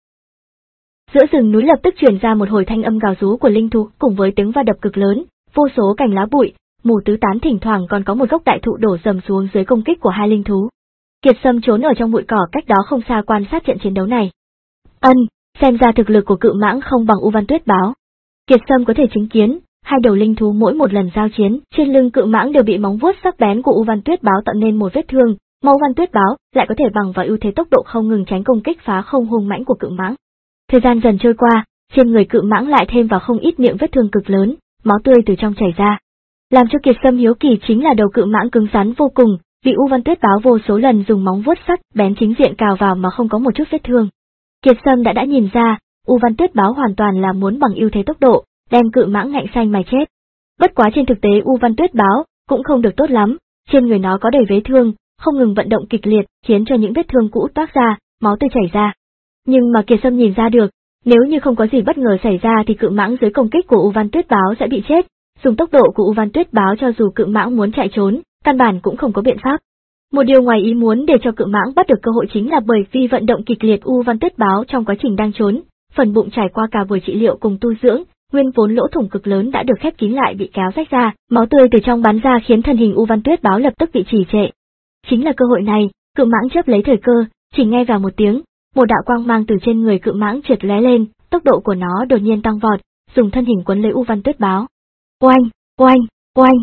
Speaker 1: Giữa rừng núi lập tức truyền ra một hồi thanh âm gào rú của linh thú cùng với tiếng va đập cực lớn, vô số cành lá bụi mù tứ tán, thỉnh thoảng còn có một gốc đại thụ đổ rầm xuống dưới công kích của hai linh thú. Kiệt Sâm trốn ở trong bụi cỏ cách đó không xa quan sát trận chiến đấu này. Ân, xem ra thực lực của cự mãng không bằng U Văn Tuyết Báo. Kiệt Sâm có thể chứng kiến, hai đầu linh thú mỗi một lần giao chiến, trên lưng cự mãng đều bị móng vuốt sắc bén của U Văn Tuyết Báo tạo nên một vết thương, mà U Văn Tuyết Báo lại có thể bằng vào ưu thế tốc độ không ngừng tránh công kích phá không hung mãnh của cự mãng. Thời gian dần trôi qua, trên người cự mãng lại thêm vào không ít miệng vết thương cực lớn, máu tươi từ trong chảy ra. Làm cho Kiệt Sâm hiếu kỳ chính là đầu cự mãng cứng rắn vô cùng, bị U Văn Tuyết Báo vô số lần dùng móng vuốt sắc bén chính diện cào vào mà không có một chút vết thương. Kiệt Sâm đã đã nhìn ra, U Văn Tuyết Báo hoàn toàn là muốn bằng ưu thế tốc độ, đem cự mãng ngạnh xanh mà chết. Bất quá trên thực tế U Văn Tuyết Báo cũng không được tốt lắm, trên người nó có đầy vết thương, không ngừng vận động kịch liệt, khiến cho những vết thương cũ toát ra, máu tươi chảy ra. Nhưng mà Kiệt Sâm nhìn ra được, nếu như không có gì bất ngờ xảy ra thì cự mãng dưới công kích của U Văn Tuyết Báo sẽ bị chết. Dùng tốc độ của U Văn Tuyết Báo cho dù cự mãng muốn chạy trốn, căn bản cũng không có biện pháp. Một điều ngoài ý muốn để cho cự mãng bắt được cơ hội chính là bởi vì vận động kịch liệt U Văn Tuyết Báo trong quá trình đang trốn, phần bụng trải qua cả buổi trị liệu cùng tu dưỡng, nguyên vốn lỗ thủng cực lớn đã được khép kín lại bị kéo rách ra, máu tươi từ trong bắn ra khiến thân hình U Văn Tuyết Báo lập tức bị trì trệ. Chính là cơ hội này, cự mãng chớp lấy thời cơ, chỉ nghe vào một tiếng, một đạo quang mang từ trên người cự mãng trượt lóe lên, tốc độ của nó đột nhiên tăng vọt, dùng thân hình quấn lấy U Văn Tuyết Báo. Oanh, oanh, oanh.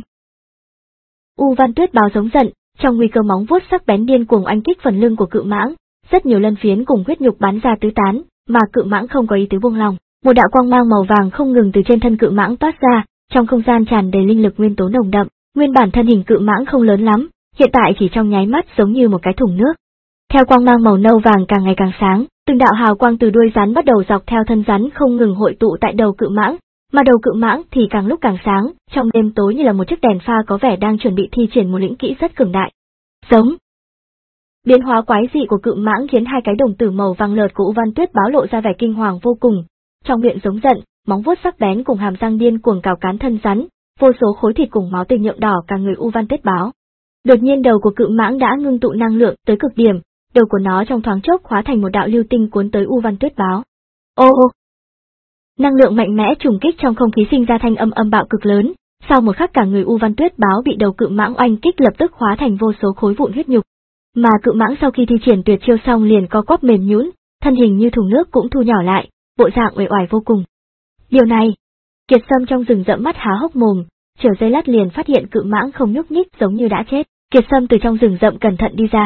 Speaker 1: U Văn Tuyết Báo giống giận, trong nguy cơ móng vuốt sắc bén điên cuồng oanh kích phần lưng của cự mãng, rất nhiều lân phiến cùng huyết nhục bắn ra tứ tán, mà cự mãng không có ý tứ buông lòng. Một đạo quang mang màu vàng không ngừng từ trên thân cự mãng toát ra, trong không gian tràn đầy linh lực nguyên tố nồng đậm, nguyên bản thân hình cự mãng không lớn lắm, hiện tại chỉ trong nháy mắt giống như một cái thùng nước. Theo quang mang màu nâu vàng càng ngày càng sáng, từng đạo hào quang từ đuôi rắn bắt đầu dọc theo thân rắn không ngừng hội tụ tại đầu cự mãng, mà đầu cự mãng thì càng lúc càng sáng, trong đêm tối như là một chiếc đèn pha có vẻ đang chuẩn bị thi triển một lĩnh kỹ rất cường đại. Giống. Biến hóa quái dị của cự mãng khiến hai cái đồng tử màu vàng lợt của U Văn Tuyết Báo lộ ra vẻ kinh hoàng vô cùng, trong miệng giống giận, móng vuốt sắc bén cùng hàm răng điên cuồng cào cán thân rắn, vô số khối thịt cùng máu tươi nhuộm đỏ cả người U Văn Tuyết Báo. Đột nhiên đầu của cự mãng đã ngưng tụ năng lượng tới cực điểm, đầu của nó trong thoáng chốc hóa thành một đạo lưu tinh cuốn tới U Văn Tuyết Báo. Ô ô! Năng lượng mạnh mẽ trùng kích trong không khí sinh ra thanh âm âm bạo cực lớn, sau một khắc cả người U Văn Tuyết Báo bị đầu cự mãng oanh kích lập tức hóa thành vô số khối vụn huyết nhục. Mà cự mãng sau khi thi triển tuyệt chiêu xong liền co quắp mềm nhũn, thân hình như thùng nước cũng thu nhỏ lại, bộ dạng uể oải vô cùng. Điều này, Kiệt Sâm trong rừng rậm mắt há hốc mồm, chờ giây lát liền phát hiện cự mãng không nhúc nhích giống như đã chết. Kiệt Sâm từ trong rừng rậm cẩn thận đi ra.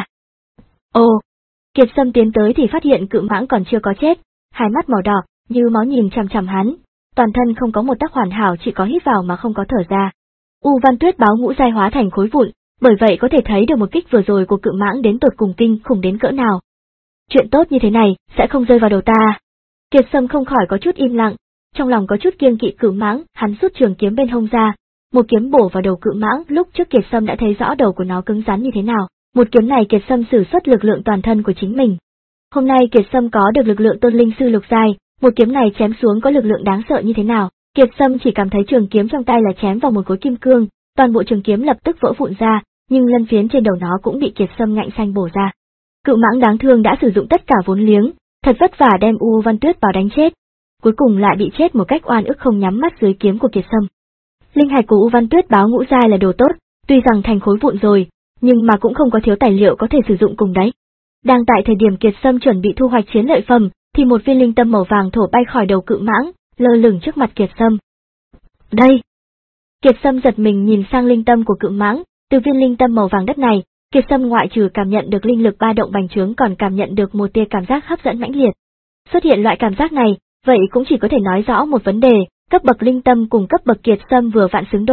Speaker 1: Ồ, Kiệt Sâm tiến tới thì phát hiện cự mãng còn chưa có chết, hai mắt màu đỏ như máu nhìn chằm chằm hắn, toàn thân không có một tấc hoàn hảo, chỉ có hít vào mà không có thở ra. U Văn Tuyết Báo ngũ giai hóa thành khối vụn, bởi vậy có thể thấy được một kích vừa rồi của cự mãng đến tột cùng kinh khủng đến cỡ nào. Chuyện tốt như thế này sẽ không rơi vào đầu ta. Kiệt Sâm không khỏi có chút im lặng, trong lòng có chút kiêng kỵ cự mãng, hắn rút trường kiếm bên hông ra, một kiếm bổ vào đầu cự mãng. Lúc trước Kiệt Sâm đã thấy rõ đầu của nó cứng rắn như thế nào, một kiếm này Kiệt Sâm sử xuất lực lượng toàn thân của chính mình. Hôm nay Kiệt Sâm có được lực lượng tôn linh sư lục giai, một kiếm này chém xuống có lực lượng đáng sợ như thế nào. Kiệt Sâm chỉ cảm thấy trường kiếm trong tay là chém vào một khối kim cương, toàn bộ trường kiếm lập tức vỡ vụn ra, nhưng lân phiến trên đầu nó cũng bị Kiệt Sâm ngạnh xanh bổ ra. Cự mãng đáng thương đã sử dụng tất cả vốn liếng, thật vất vả đem U Văn Tuyết Báo đánh chết, cuối cùng lại bị chết một cách oan ức không nhắm mắt dưới kiếm của Kiệt Sâm. Linh hạch của U Văn Tuyết Báo ngũ giai là đồ tốt, tuy rằng thành khối vụn rồi, nhưng mà cũng không có thiếu tài liệu có thể sử dụng cùng đấy. Đang tại thời điểm Kiệt Sâm chuẩn bị thu hoạch chiến lợi phẩm, thì một viên linh tâm màu vàng thổ bay khỏi đầu cự mãng, lơ lửng trước mặt Kiệt Sâm. Đây! Kiệt Sâm giật mình nhìn sang linh tâm của cự mãng, từ viên linh tâm màu vàng đất này, Kiệt Sâm ngoại trừ cảm nhận được linh lực ba động bành trướng còn cảm nhận được một tia cảm giác hấp dẫn mãnh liệt. Xuất hiện loại cảm giác này, vậy cũng chỉ có thể nói rõ một vấn đề, cấp bậc linh tâm cùng cấp bậc Kiệt Sâm vừa vặn xứng đôi,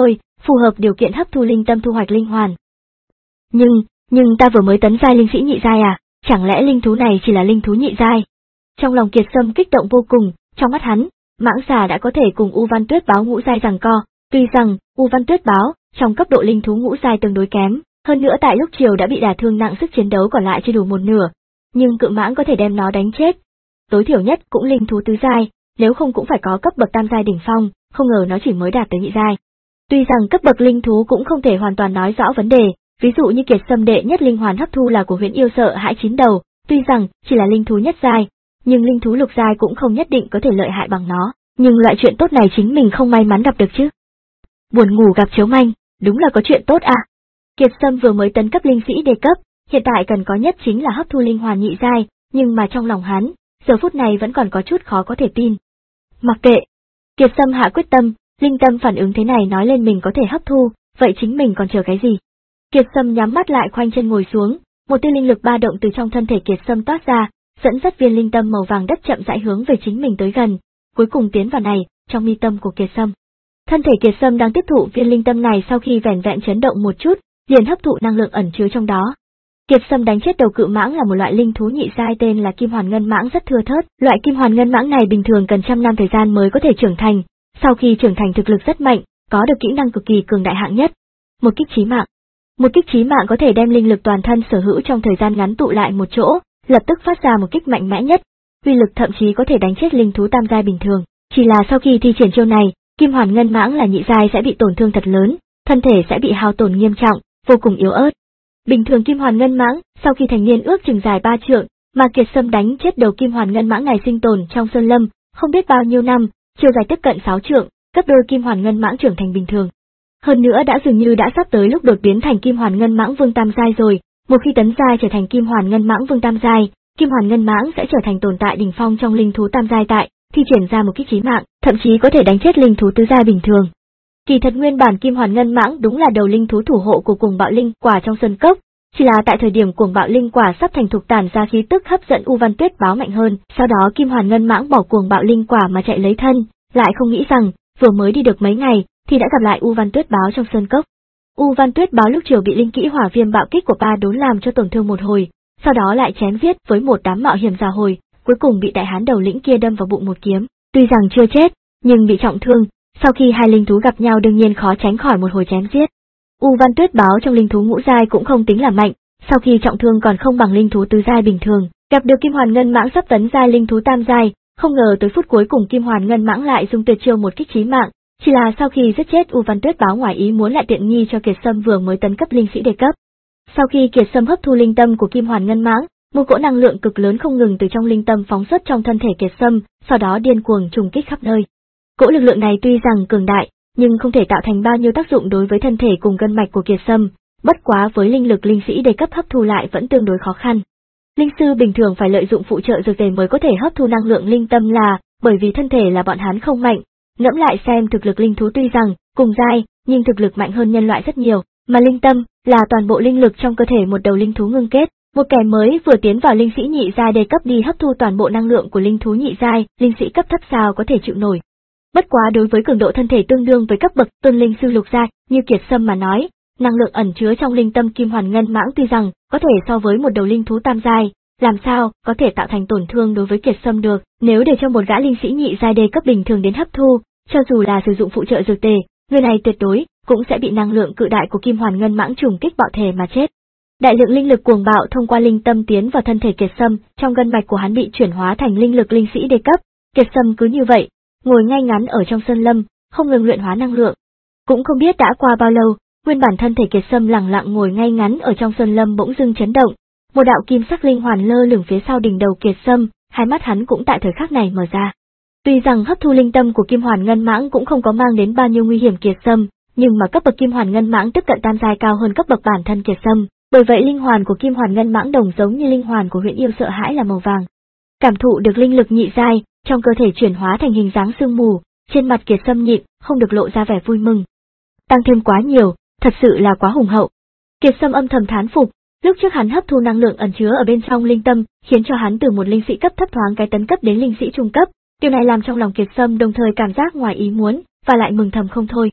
Speaker 1: phù hợp điều kiện hấp thu linh tâm thu hoạch linh hoàn. Nhưng, nhưng ta vừa mới tấn giai linh sĩ nhị giai à, chẳng lẽ linh thú này chỉ là linh thú nhị giai? Trong lòng Kiệt Sâm kích động vô cùng, trong mắt hắn, mãng xà đã có thể cùng U Văn Tuyết Báo ngũ giai giằng co, tuy rằng U Văn Tuyết Báo trong cấp độ linh thú ngũ giai tương đối kém, hơn nữa tại lúc chiều đã bị đả thương nặng, sức chiến đấu còn lại chưa đủ một nửa, nhưng cự mãng có thể đem nó đánh chết. Tối thiểu nhất cũng linh thú tứ giai, nếu không cũng phải có cấp bậc tam giai đỉnh phong, không ngờ nó chỉ mới đạt tới nhị giai. Tuy rằng cấp bậc linh thú cũng không thể hoàn toàn nói rõ vấn đề, ví dụ như Kiệt Sâm đệ nhất linh hoàn hấp thu là của Huyễn Yêu Sợ Hãi chín đầu, tuy rằng chỉ là linh thú nhất giai, nhưng linh thú lục giai cũng không nhất định có thể lợi hại bằng nó, nhưng loại chuyện tốt này chính mình không may mắn gặp được chứ. Buồn ngủ gặp chiếu manh, đúng là có chuyện tốt à. Kiệt Sâm vừa mới tấn cấp linh sĩ đề cấp, hiện tại cần có nhất chính là hấp thu linh hoàn nhị giai, nhưng mà trong lòng hắn, giờ phút này vẫn còn có chút khó có thể tin. Mặc kệ, Kiệt Sâm hạ quyết tâm, linh tâm phản ứng thế này nói lên mình có thể hấp thu, vậy chính mình còn chờ cái gì? Kiệt Sâm nhắm mắt lại khoanh chân ngồi xuống, một tia linh lực ba động từ trong thân thể Kiệt Sâm toát ra, dẫn dắt viên linh tâm màu vàng đất chậm rãi hướng về chính mình tới gần, cuối cùng tiến vào này, trong mi tâm của Kiệt Sâm. Thân thể Kiệt Sâm đang tiếp thụ viên linh tâm này sau khi vẻn vẹn chấn động một chút, liền hấp thụ năng lượng ẩn chứa trong đó. Kiệt Sâm đánh chết đầu cự mãng là một loại linh thú nhị giai tên là Kim Hoàn Ngân Mãng rất thưa thớt, loại Kim Hoàn Ngân Mãng này bình thường cần trăm năm thời gian mới có thể trưởng thành, sau khi trưởng thành thực lực rất mạnh, có được kỹ năng cực kỳ cường đại hạng nhất. Một kích chí mạng. Một kích chí mạng có thể đem linh lực toàn thân sở hữu trong thời gian ngắn tụ lại một chỗ, lập tức phát ra một kích mạnh mẽ nhất, uy lực thậm chí có thể đánh chết linh thú tam giai bình thường. Chỉ là sau khi thi triển chiêu này, Kim Hoàn Ngân Mãng là nhị giai sẽ bị tổn thương thật lớn, thân thể sẽ bị hao tổn nghiêm trọng, vô cùng yếu ớt. Bình thường Kim Hoàn Ngân Mãng, sau khi thành niên ước chừng dài ba trượng, mà Kiệt Sâm đánh chết đầu Kim Hoàn Ngân Mãng này sinh tồn trong sơn lâm, không biết bao nhiêu năm, chiều dài tiếp cận sáu trượng, cấp đôi Kim Hoàn Ngân Mãng trưởng thành bình thường. Hơn nữa đã dường như đã sắp tới lúc đột biến thành Kim Hoàn Ngân Mãng Vương tam giai rồi, một khi tấn giai trở thành Kim Hoàn Ngân Mãng Vương tam giai, Kim Hoàn Ngân Mãng sẽ trở thành tồn tại đỉnh phong trong linh thú tam giai tại, thi triển ra một kích chí mạng, thậm chí có thể đánh chết linh thú tứ giai bình thường. Kỳ thật nguyên bản Kim Hoàn Ngân Mãng đúng là đầu linh thú thủ hộ của Cuồng Bạo Linh Quả trong sơn cốc, chỉ là tại thời điểm Cuồng Bạo Linh Quả sắp thành thục tản ra khí tức hấp dẫn U Văn Tuyết Báo mạnh hơn, sau đó Kim Hoàn Ngân Mãng bỏ Cuồng Bạo Linh Quả mà chạy lấy thân, lại không nghĩ rằng, vừa mới đi được mấy ngày, thì đã gặp lại U Văn Tuyết Báo trong sơn cốc. U Văn Tuyết Báo lúc chiều bị linh kỹ hỏa viêm bạo kích của ba đốn làm cho tổn thương một hồi, sau đó lại chém giết với một đám mạo hiểm già hồi, cuối cùng bị đại hán đầu lĩnh kia đâm vào bụng một kiếm, tuy rằng chưa chết, nhưng bị trọng thương, sau khi hai linh thú gặp nhau đương nhiên khó tránh khỏi một hồi chém giết. U Văn Tuyết Báo trong linh thú ngũ giai cũng không tính là mạnh, sau khi trọng thương còn không bằng linh thú tứ giai bình thường, gặp được Kim Hoàn Ngân Mãng sắp tấn giai linh thú tam giai, không ngờ tới phút cuối cùng Kim Hoàn Ngân Mãng lại dùng tuyệt chiêu một kích chí mạng, chỉ là sau khi giết chết U Văn Tuyết Báo ngoài ý muốn lại tiện nghi cho Kiệt Sâm vừa mới tấn cấp linh sĩ đề cấp. Sau khi Kiệt Sâm hấp thu linh tâm của Kim Hoàn Ngân Mãng, một cỗ năng lượng cực lớn không ngừng từ trong linh tâm phóng xuất trong thân thể Kiệt Sâm, sau đó điên cuồng trùng kích khắp nơi. Cỗ lực lượng này tuy rằng cường đại, nhưng không thể tạo thành bao nhiêu tác dụng đối với thân thể cùng gân mạch của Kiệt Sâm, bất quá với linh lực linh sĩ đề cấp hấp thu lại vẫn tương đối khó khăn. Linh sư bình thường phải lợi dụng phụ trợ dược tề mới có thể hấp thu năng lượng linh tâm là, bởi vì thân thể là bọn hắn không mạnh. Ngẫm lại xem thực lực linh thú tuy rằng cùng giai, nhưng thực lực mạnh hơn nhân loại rất nhiều, mà linh tâm là toàn bộ linh lực trong cơ thể một đầu linh thú ngưng kết, một kẻ mới vừa tiến vào linh sĩ nhị giai đề cấp đi hấp thu toàn bộ năng lượng của linh thú nhị giai, linh sĩ cấp thấp sao có thể chịu nổi. Bất quá đối với cường độ thân thể tương đương với cấp bậc tôn linh sư lục giai, như Kiệt Sâm mà nói, năng lượng ẩn chứa trong linh tâm Kim Hoàn Ngân Mãng tuy rằng có thể so với một đầu linh thú tam giai, làm sao có thể tạo thành tổn thương đối với Kiệt Sâm được, nếu để cho một gã linh sĩ nhị giai đề cấp bình thường đến hấp thu, cho dù là sử dụng phụ trợ dược tề, người này tuyệt đối cũng sẽ bị năng lượng cự đại của Kim Hoàn Ngân Mãng trùng kích bạo thể mà chết. Đại lượng linh lực cuồng bạo thông qua linh tâm tiến vào thân thể Kiệt Sâm, trong gân mạch của hắn bị chuyển hóa thành linh lực linh sĩ đề cấp. Kiệt Sâm cứ như vậy, ngồi ngay ngắn ở trong sơn lâm, không ngừng luyện hóa năng lượng. Cũng không biết đã qua bao lâu, nguyên bản thân thể Kiệt Sâm lặng lặng ngồi ngay ngắn ở trong sơn lâm bỗng dưng chấn động, một đạo kim sắc linh hoàn lơ lửng phía sau đỉnh đầu Kiệt Sâm, hai mắt hắn cũng tại thời khắc này mở ra. Tuy rằng hấp thu linh tâm của Kim Hoàn Ngân Mãng cũng không có mang đến bao nhiêu nguy hiểm Kiệt Sâm, nhưng mà cấp bậc Kim Hoàn Ngân Mãng tiếp cận tam giai cao hơn cấp bậc bản thân Kiệt Sâm, bởi vậy linh hoàn của Kim Hoàn Ngân Mãng đồng giống như linh hoàn của Huyễn Yêu Sợ Hãi là màu vàng. Cảm thụ được linh lực nhị giai, trong cơ thể chuyển hóa thành hình dáng sương mù, trên mặt Kiệt Sâm nhịn không được lộ ra vẻ vui mừng. Tăng thêm quá nhiều, thật sự là quá hùng hậu. Kiệt Sâm âm thầm thán phục, lúc trước hắn hấp thu năng lượng ẩn chứa ở bên trong linh tâm, khiến cho hắn từ một linh sĩ cấp thấp thoáng cái tấn cấp đến linh sĩ trung cấp, điều này làm trong lòng Kiệt Sâm đồng thời cảm giác ngoài ý muốn, và lại mừng thầm không thôi.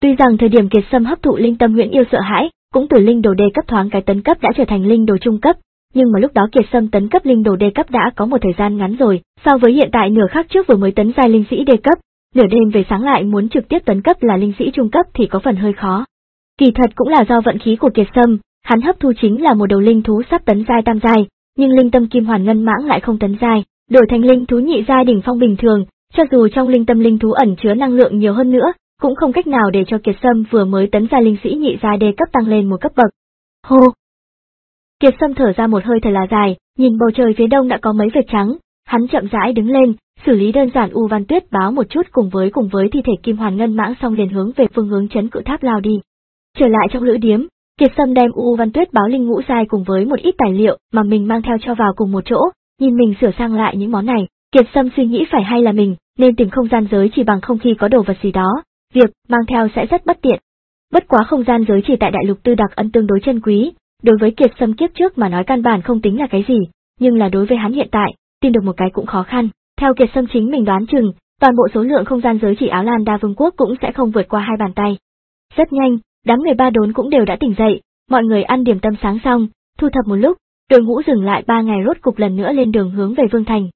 Speaker 1: Tuy rằng thời điểm Kiệt Sâm hấp thụ linh tâm huyễn yêu sợ hãi, cũng từ linh đồ đê cấp thoáng cái tấn cấp đã trở thành linh đồ trung cấp, nhưng mà lúc đó Kiệt Sâm tấn cấp linh đồ đê cấp đã có một thời gian ngắn rồi, so với hiện tại nửa khắc trước vừa mới tấn giai linh sĩ đê cấp, nửa đêm về sáng lại muốn trực tiếp tấn cấp là linh sĩ trung cấp thì có phần hơi khó. Kỳ thật cũng là do vận khí của Kiệt Sâm, hắn hấp thu chính là một đầu linh thú sắp tấn giai tam giai, nhưng linh tâm kim hoàn ngân mãng lại không tấn giai, đổi thành linh thú nhị giai đỉnh phong bình thường, cho dù trong linh tâm linh thú ẩn chứa năng lượng nhiều hơn nữa, cũng không cách nào để cho Kiệt Sâm vừa mới tấn giai linh sĩ nhị giai đê cấp tăng lên một cấp bậc. Hô! Kiệt Sâm thở ra một hơi thật là dài, nhìn bầu trời phía đông đã có mấy vệt trắng, hắn chậm rãi đứng lên, xử lý đơn giản U Văn Tuyết báo một chút cùng với cùng với thi thể kim hoàn ngân mãng xong liền hướng về phương hướng trấn cự tháp lao đi. Trở lại trong lữ điếm, Kiệt Sâm đem U Văn Tuyết báo linh ngũ giai cùng với một ít tài liệu mà mình mang theo cho vào cùng một chỗ, nhìn mình sửa sang lại những món này, Kiệt Sâm suy nghĩ phải hay là mình nên tìm không gian giới chỉ bằng không khi có đồ vật gì đó, việc mang theo sẽ rất bất tiện. Bất quá không gian giới chỉ tại đại lục Tư Đặc Ân tương đối chân quý, đối với Kiệt Sâm kiếp trước mà nói căn bản không tính là cái gì, nhưng là đối với hắn hiện tại, tìm được một cái cũng khó khăn. Theo Kiệt Sâm chính mình đoán chừng, toàn bộ số lượng không gian giới chỉ Áo Lan Đa Vương quốc cũng sẽ không vượt qua hai bàn tay. Rất nhanh, đám người ba đốn cũng đều đã tỉnh dậy, mọi người ăn điểm tâm sáng xong, thu thập một lúc, đội ngũ dừng lại ba ngày rốt cục lần nữa lên đường hướng về Vương Thành.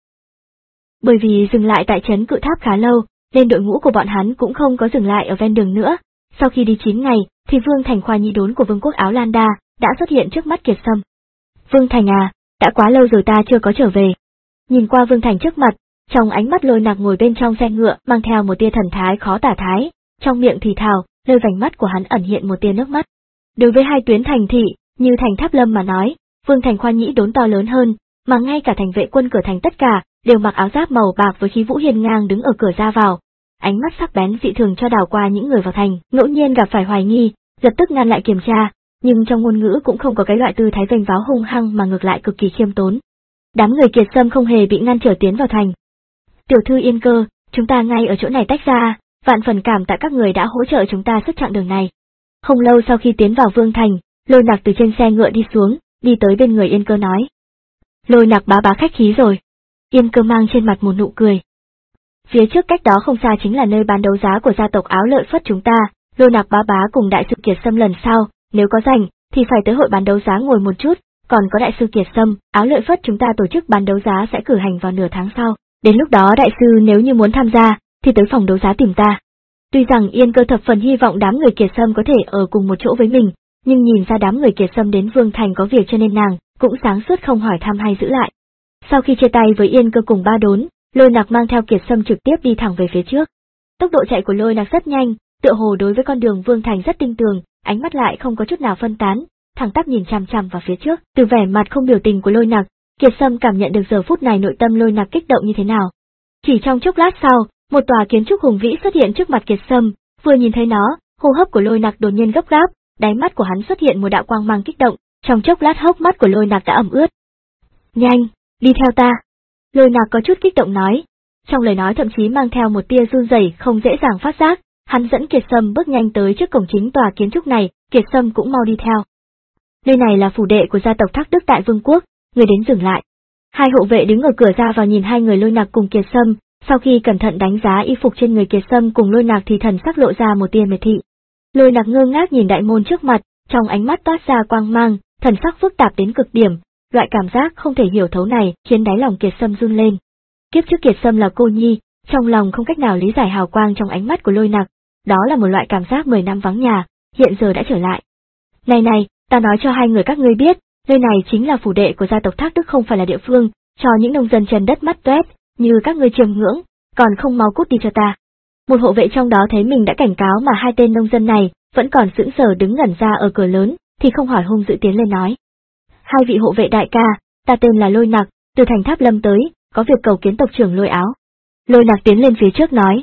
Speaker 1: Bởi vì dừng lại tại trấn cự tháp khá lâu, nên đội ngũ của bọn hắn cũng không có dừng lại ở ven đường nữa. Sau khi đi chín ngày, thì Vương Thành khoa nhi đốn của Vương quốc Áo Lan Đa đã xuất hiện trước mắt Kiệt Sâm. Vương Thành à, đã quá lâu rồi ta chưa có trở về. Nhìn qua Vương Thành trước mặt, trong ánh mắt Lôi Nặc ngồi bên trong xe ngựa mang theo một tia thần thái khó tả thái, trong miệng thì thào, nơi vành mắt của hắn ẩn hiện một tia nước mắt. Đối với hai tuyến thành thị, như thành Tháp Lâm mà nói, Vương Thành khoa nhĩ đốn to lớn hơn, mà ngay cả thành vệ quân cửa thành tất cả đều mặc áo giáp màu bạc với khí vũ hiên ngang đứng ở cửa ra vào, ánh mắt sắc bén dị thường cho đảo qua những người vào thành, ngẫu nhiên gặp phải hoài nghi, lập tức ngăn lại kiểm tra, nhưng trong ngôn ngữ cũng không có cái loại tư thái vênh váo hung hăng mà ngược lại cực kỳ khiêm tốn. Đám người Kiệt Sâm không hề bị ngăn trở tiến vào thành. Tiểu thư Yên Cơ, chúng ta ngay ở chỗ này tách ra, vạn phần cảm tạ các người đã hỗ trợ chúng ta suốt chặng đường này. Không lâu sau khi tiến vào Vương Thành, Lôi Nặc từ trên xe ngựa đi xuống, đi tới bên người Yên Cơ nói. Lôi Nặc bá bá khách khí rồi. Yên Cơ mang trên mặt một nụ cười. Phía trước cách đó không xa chính là nơi bán đấu giá của gia tộc Áo Lợi Phất chúng ta, Lôi Nặc bá bá cùng đại sư Kiệt Sâm lần sau, nếu có rảnh, thì phải tới hội bán đấu giá ngồi một chút, còn có đại sư Kiệt Sâm, Áo Lợi Phất chúng ta tổ chức bán đấu giá sẽ cử hành vào nửa tháng sau, đến lúc đó đại sư nếu như muốn tham gia, thì tới phòng đấu giá tìm ta. Tuy rằng Yên Cơ thập phần hy vọng đám người Kiệt Sâm có thể ở cùng một chỗ với mình, nhưng nhìn ra đám người Kiệt Sâm đến Vương Thành có việc cho nên nàng cũng sáng suốt không hỏi thăm hay giữ lại. Sau khi chia tay với Yên Cơ cùng ba đốn, Lôi Nặc mang theo Kiệt Sâm trực tiếp đi thẳng về phía trước. Tốc độ chạy của Lôi Nặc rất nhanh, tựa hồ đối với con đường Vương Thành rất tinh tường, ánh mắt lại không có chút nào phân tán, thẳng tắp nhìn chằm chằm vào phía trước. Từ vẻ mặt không biểu tình của Lôi Nặc, Kiệt Sâm cảm nhận được giờ phút này nội tâm Lôi Nặc kích động như thế nào. Chỉ trong chốc lát sau, một tòa kiến trúc hùng vĩ xuất hiện trước mặt Kiệt Sâm, vừa nhìn thấy nó, hô hấp của Lôi Nặc đột nhiên gấp gáp, đáy mắt của hắn xuất hiện một đạo quang mang kích động, trong chốc lát hốc mắt của Lôi Nặc đã ẩm ướt. Nhanh, đi theo ta. Lôi Nặc có chút kích động nói, trong lời nói thậm chí mang theo một tia run rẩy không dễ dàng phát giác, hắn dẫn Kiệt Sâm bước nhanh tới trước cổng chính tòa kiến trúc này, Kiệt Sâm cũng mau đi theo. Nơi này là phủ đệ của gia tộc Thác Đức tại Vương quốc, người đến dừng lại. Hai hộ vệ đứng ở cửa ra vào nhìn hai người Lôi Nặc cùng Kiệt Sâm, sau khi cẩn thận đánh giá y phục trên người Kiệt Sâm cùng Lôi Nặc thì thần sắc lộ ra một tia mệt thị. Lôi Nặc ngơ ngác nhìn đại môn trước mặt, trong ánh mắt toát ra quang mang, thần sắc phức tạp đến cực điểm, loại cảm giác không thể hiểu thấu này khiến đáy lòng Kiệt Sâm run lên. Kiếp trước Kiệt Sâm là cô nhi, trong lòng không cách nào lý giải hào quang trong ánh mắt của Lôi Nặc, đó là một loại cảm giác mười năm vắng nhà, hiện giờ đã trở lại. Này này, ta nói cho hai người các ngươi biết, nơi này chính là phủ đệ của gia tộc Thác Đức, không phải là địa phương cho những nông dân trần đất mắt toét như các ngươi chiêm ngưỡng, còn không mau cút đi cho ta. Một hộ vệ trong đó thấy mình đã cảnh cáo mà hai tên nông dân này vẫn còn sững sờ đứng ngẩn ra ở cửa lớn, thì không hỏi hung dữ tiến lên nói. Hai vị hộ vệ đại ca, ta tên là Lôi Nặc, từ thành Tháp Lâm tới, có việc cầu kiến tộc trưởng Lôi Áo. Lôi Nặc tiến lên phía trước nói.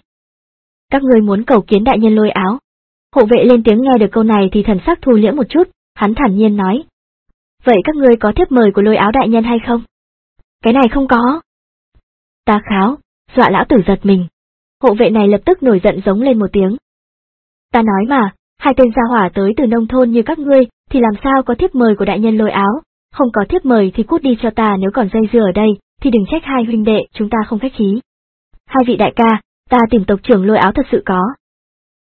Speaker 1: Các ngươi muốn cầu kiến đại nhân Lôi Áo. Hộ vệ lên tiếng nghe được câu này thì thần sắc thu liễm một chút, hắn thản nhiên nói. Vậy các ngươi có thiếp mời của Lôi Áo đại nhân hay không? Cái này không có. Ta kháo, dọa lão tử giật mình. Hộ vệ này lập tức nổi giận giống lên một tiếng. Ta nói mà, hai tên gia hỏa tới từ nông thôn như các ngươi, thì làm sao có thiếp mời của đại nhân Lôi Áo, không có thiếp mời thì cút đi cho ta, nếu còn dây dưa ở đây, thì đừng trách hai huynh đệ chúng ta không khách khí. Hai vị đại ca, ta tìm tộc trưởng Lôi Áo thật sự có.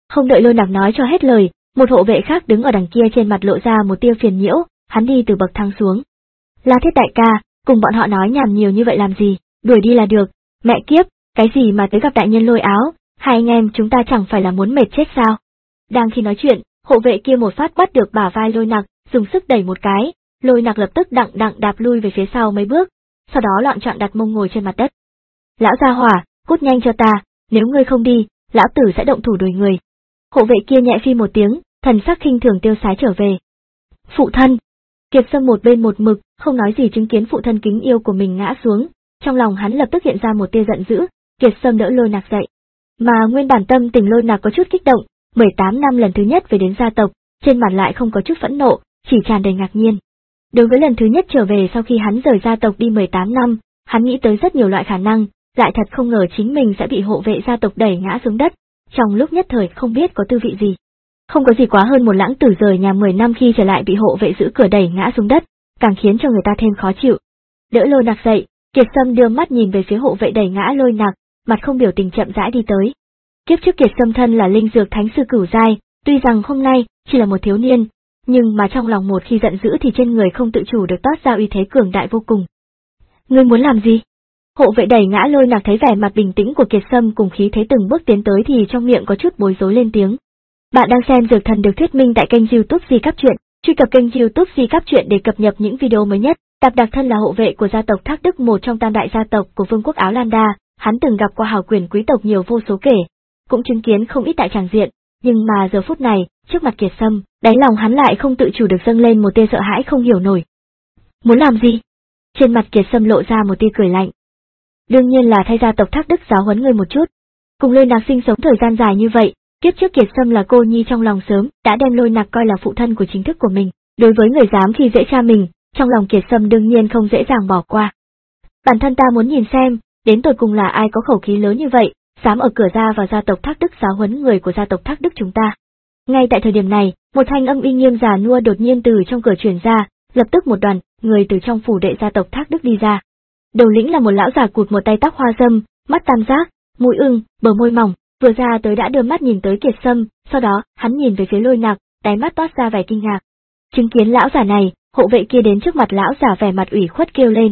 Speaker 1: Không đợi Lôi Nặc nói cho hết lời, một hộ vệ khác đứng ở đằng kia trên mặt lộ ra một tia phiền nhiễu, hắn đi từ bậc thang xuống. La Thiết đại ca, cùng bọn họ nói nhảm nhiều như vậy làm gì, đuổi đi là được. Mẹ kiếp, cái gì mà tới gặp đại nhân Lôi áo, hai anh em chúng ta chẳng phải là muốn mệt chết sao? Đang khi nói chuyện, hộ vệ kia một phát bắt được bả vai Lôi Nặc, dùng sức đẩy một cái, Lôi Nặc lập tức đặng đặng đạp lui về phía sau mấy bước, sau đó loạn choạng đặt mông ngồi trên mặt đất. Lão gia hỏa, cút nhanh cho ta, nếu ngươi không đi, lão tử sẽ động thủ đuổi người. Hộ vệ kia nhẹ phi một tiếng, thần sắc khinh thường tiêu sái trở về. Phụ thân. Kiệt Sâm một bên một mực, không nói gì chứng kiến phụ thân kính yêu của mình ngã xuống, trong lòng hắn lập tức hiện ra một tia giận dữ. Kiệt Sâm đỡ Lôi Nặc dậy, mà nguyên bản tâm tình Lôi Nặc có chút kích động, mười tám năm lần thứ nhất về đến gia tộc, trên mặt lại không có chút phẫn nộ, chỉ tràn đầy ngạc nhiên. Đối với lần thứ nhất trở về sau khi hắn rời gia tộc đi mười tám năm, hắn nghĩ tới rất nhiều loại khả năng, lại thật không ngờ chính mình sẽ bị hộ vệ gia tộc đẩy ngã xuống đất, trong lúc nhất thời không biết có tư vị gì. Không có gì quá hơn một lãng tử rời nhà mười năm khi trở lại bị hộ vệ giữ cửa đẩy ngã xuống đất, càng khiến cho người ta thêm khó chịu. Đỡ Lôi Nặc dậy, Kiệt Sâm đưa mắt nhìn về phía hộ vệ đẩy ngã Lôi Nặc, mặt không biểu tình chậm rãi đi tới. Kiếp trước Kiệt Sâm thân là linh dược thánh sư cửu giai, tuy rằng hôm nay chỉ là một thiếu niên, nhưng mà trong lòng một khi giận dữ thì trên người không tự chủ được toát ra uy thế cường đại vô cùng. Ngươi muốn làm gì? Hộ vệ đẩy ngã Lôi Nặc thấy vẻ mặt bình tĩnh của Kiệt Sâm cùng khí thế từng bước tiến tới thì trong miệng có chút bối rối lên tiếng. Bạn đang xem Dược Thần được thuyết minh tại kênh YouTube Di Cáp Truyện, truy cập kênh YouTube Di Cáp Truyện để cập nhật những video mới nhất. Tạp Đặc thân là hộ vệ của gia tộc Thác Đức, một trong tam đại gia tộc của Vương quốc Áo Lan Đa, hắn từng gặp qua hào quyền quý tộc nhiều vô số kể, cũng chứng kiến không ít đại tràng diện, nhưng mà giờ phút này, trước mặt Kiệt Sâm, đáy lòng hắn lại không tự chủ được dâng lên một tia sợ hãi không hiểu nổi. Muốn làm gì? Trên mặt Kiệt Sâm lộ ra một tia cười lạnh. Đương nhiên là thay gia tộc Thác Đức giáo huấn người một chút. Cùng Lôi Nặc sinh sống thời gian dài như vậy, kiếp trước Kiệt Sâm là cô nhi trong lòng sớm, đã đem Lôi Nặc coi là phụ thân của chính thức của mình. Đối với người dám khi dễ cha mình, trong lòng Kiệt Sâm đương nhiên không dễ dàng bỏ qua. Bản thân ta muốn nhìn xem, đến tột cùng là ai có khẩu khí lớn như vậy, dám ở cửa ra vào gia tộc Thác Đức giáo huấn người của gia tộc Thác Đức chúng ta. Ngay tại thời điểm này, một thanh âm uy nghiêm già nua đột nhiên từ trong cửa truyền ra, lập tức một đoàn người từ trong phủ đệ gia tộc Thác Đức đi ra. Đầu lĩnh là một lão già cụt một tay tóc hoa râm, mắt tam giác, mũi ưng, bờ môi mỏng, vừa ra tới đã đưa mắt nhìn tới Kiệt Sâm, sau đó hắn nhìn về phía Lôi Nặc, đáy mắt toát ra vẻ kinh ngạc. Chứng kiến lão già này, hộ vệ kia đến trước mặt lão già vẻ mặt ủy khuất kêu lên.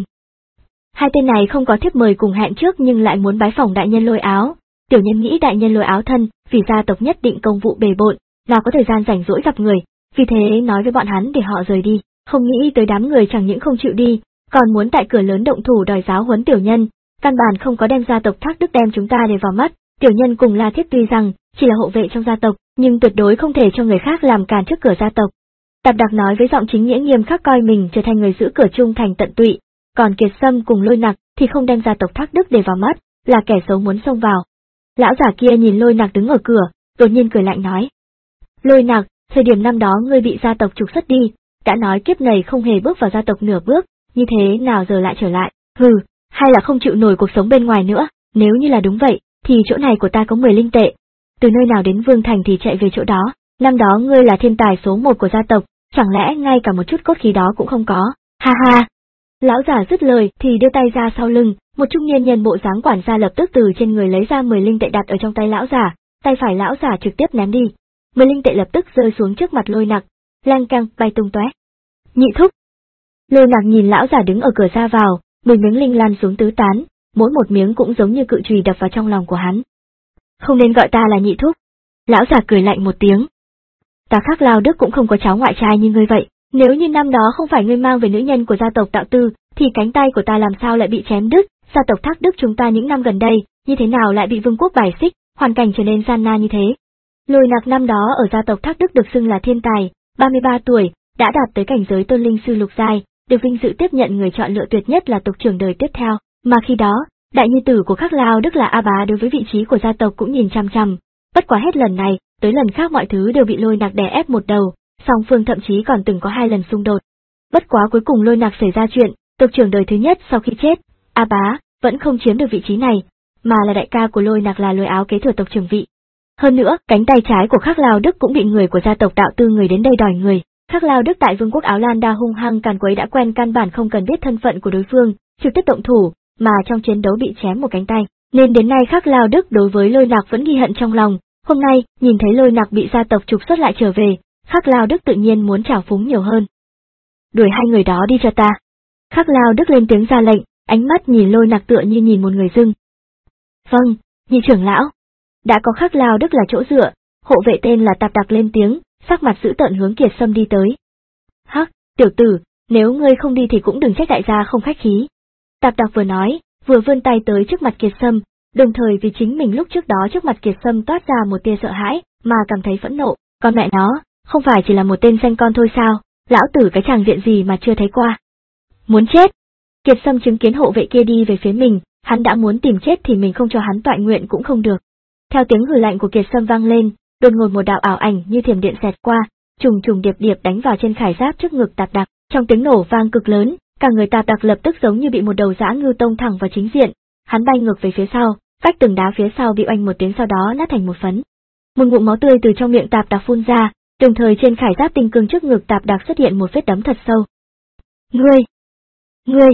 Speaker 1: Hai tên này không có thiếp mời cùng hẹn trước nhưng lại muốn bái phỏng đại nhân Lôi áo. Tiểu nhân nghĩ đại nhân Lôi áo thân, vì gia tộc nhất định công vụ bề bộn, nào có thời gian rảnh rỗi gặp người, vì thế nói với bọn hắn để họ rời đi, không nghĩ tới đám người chẳng những không chịu đi, còn muốn tại cửa lớn động thủ đòi giáo huấn tiểu nhân, căn bản không có đem gia tộc Thác Đức đem chúng ta để vào mắt. Tiểu nhân cùng La Thiết tuy rằng chỉ là hộ vệ trong gia tộc, nhưng tuyệt đối không thể cho người khác làm cản trước cửa gia tộc. Tạp Đặc nói với giọng chính nghĩa nghiêm khắc coi mình trở thành người giữ cửa trung thành tận tụy, còn Kiệt Sâm cùng Lôi Nặc thì không đem gia tộc Thác Đức để vào mắt, là kẻ xấu muốn xông vào. Lão giả kia nhìn Lôi Nặc đứng ở cửa, đột nhiên cười lạnh nói: Lôi Nặc, thời điểm năm đó ngươi bị gia tộc trục xuất đi, đã nói kiếp này không hề bước vào gia tộc nửa bước, như thế nào giờ lại trở lại? Hừ, hay là không chịu nổi cuộc sống bên ngoài nữa? Nếu như là đúng vậy, thì chỗ này của ta có mười linh tệ. Từ nơi nào đến Vương Thành thì chạy về chỗ đó, năm đó ngươi là thiên tài số một của gia tộc, chẳng lẽ ngay cả một chút cốt khí đó cũng không có? Ha ha! Lão giả dứt lời thì đưa tay ra sau lưng, một trung niên nhân bộ dáng quản gia lập tức từ trên người lấy ra mười linh tệ đặt ở trong tay lão giả, tay phải lão giả trực tiếp ném đi. Mười linh tệ lập tức rơi xuống trước mặt Lôi Nặc, lang cang bay tung tóe. Nhị thúc! Lôi Nặc nhìn lão giả đứng ở cửa ra vào, mười miếng linh lan xuống tứ tán, mỗi một miếng cũng giống như cự chùy đập vào trong lòng của hắn. Không nên gọi ta là nhị thúc. Lão giả cười lạnh một tiếng. Ta Khắc Lao Đức cũng không có cháu ngoại trai như ngươi vậy, nếu như năm đó không phải ngươi mang về nữ nhân của gia tộc Đạo Tư, thì cánh tay của ta làm sao lại bị chém đứt, gia tộc Thác Đức chúng ta những năm gần đây, như thế nào lại bị vương quốc bài xích, hoàn cảnh trở nên gian nan như thế. Lôi Nặc năm đó ở gia tộc Thác Đức được xưng là thiên tài, ba mươi ba tuổi, đã đạt tới cảnh giới tôn linh sư lục giai, được vinh dự tiếp nhận người chọn lựa tuyệt nhất là tộc trưởng đời tiếp theo, mà khi đó, đại nhi tử của Khắc Lao Đức là A Bá đối với vị trí của gia tộc cũng nhìn chằm chằm, bất quá hết lần này, tới lần khác mọi thứ đều bị Lôi Nặc đè ép một đầu, song phương thậm chí còn từng có hai lần xung đột. Bất quá cuối cùng Lôi Nặc xảy ra chuyện, tộc trưởng đời thứ nhất sau khi chết, A Bá vẫn không chiếm được vị trí này, mà là đại ca của Lôi Nặc là Lôi Áo kế thừa tộc trưởng vị. Hơn nữa, cánh tay trái của Khắc Lao Đức cũng bị người của gia tộc Đạo Tư người đến đây đòi người. Khắc Lao Đức tại vương quốc Áo Lan Đa hung hăng càn quấy đã quen, căn bản không cần biết thân phận của đối phương, trực tiếp động thủ, mà trong chiến đấu bị chém một cánh tay, nên đến nay Khắc Lao Đức đối với Lôi Nặc vẫn ghi hận trong lòng, Hôm nay, nhìn thấy Lôi Nặc bị gia tộc trục xuất lại trở về, Khắc Lao Đức tự nhiên muốn trào phúng nhiều hơn. Đuổi hai người đó đi cho ta. Khắc Lao Đức lên tiếng ra lệnh, ánh mắt nhìn Lôi Nặc tựa như nhìn một người dưng. Vâng, nhị trưởng lão. Đã có Khắc Lao Đức là chỗ dựa, hộ vệ tên là Tạp Đặc lên tiếng, sắc mặt dữ tợn hướng Kiệt Sâm đi tới. Hắc, tiểu tử, nếu ngươi không đi thì cũng đừng trách đại gia không khách khí. Tạp Đặc vừa nói, vừa vươn tay tới trước mặt Kiệt Sâm, đồng thời vì chính mình lúc trước đó trước mặt Kiệt Sâm toát ra một tia sợ hãi, mà cảm thấy phẫn nộ, con mẹ nó, không phải chỉ là một tên danh con thôi sao, lão tử cái tràng diện gì mà chưa thấy qua. Muốn chết. Kiệt Sâm chứng kiến hộ vệ kia đi về phía mình, hắn đã muốn tìm chết thì mình không cho hắn toại nguyện cũng không được. Theo tiếng hừ lạnh của Kiệt Sâm vang lên, đột ngột một đạo ảo ảnh như thiểm điện xẹt qua, trùng trùng điệp điệp đánh vào trên khải giáp trước ngực Tạp Đặc, trong tiếng nổ vang cực lớn, cả người Tạp Đặc lập tức giống như bị một đầu dã ngưu tông thẳng vào chính diện, hắn bay ngược về phía sau, vách tường đá phía sau bị oanh một tiếng sau đó nát thành một phấn. Một ngụm máu tươi từ trong miệng Tạp Đặc phun ra, đồng thời trên khải giáp tinh cương trước ngực Tạp Đặc xuất hiện một vết đấm thật sâu. Ngươi! Ngươi!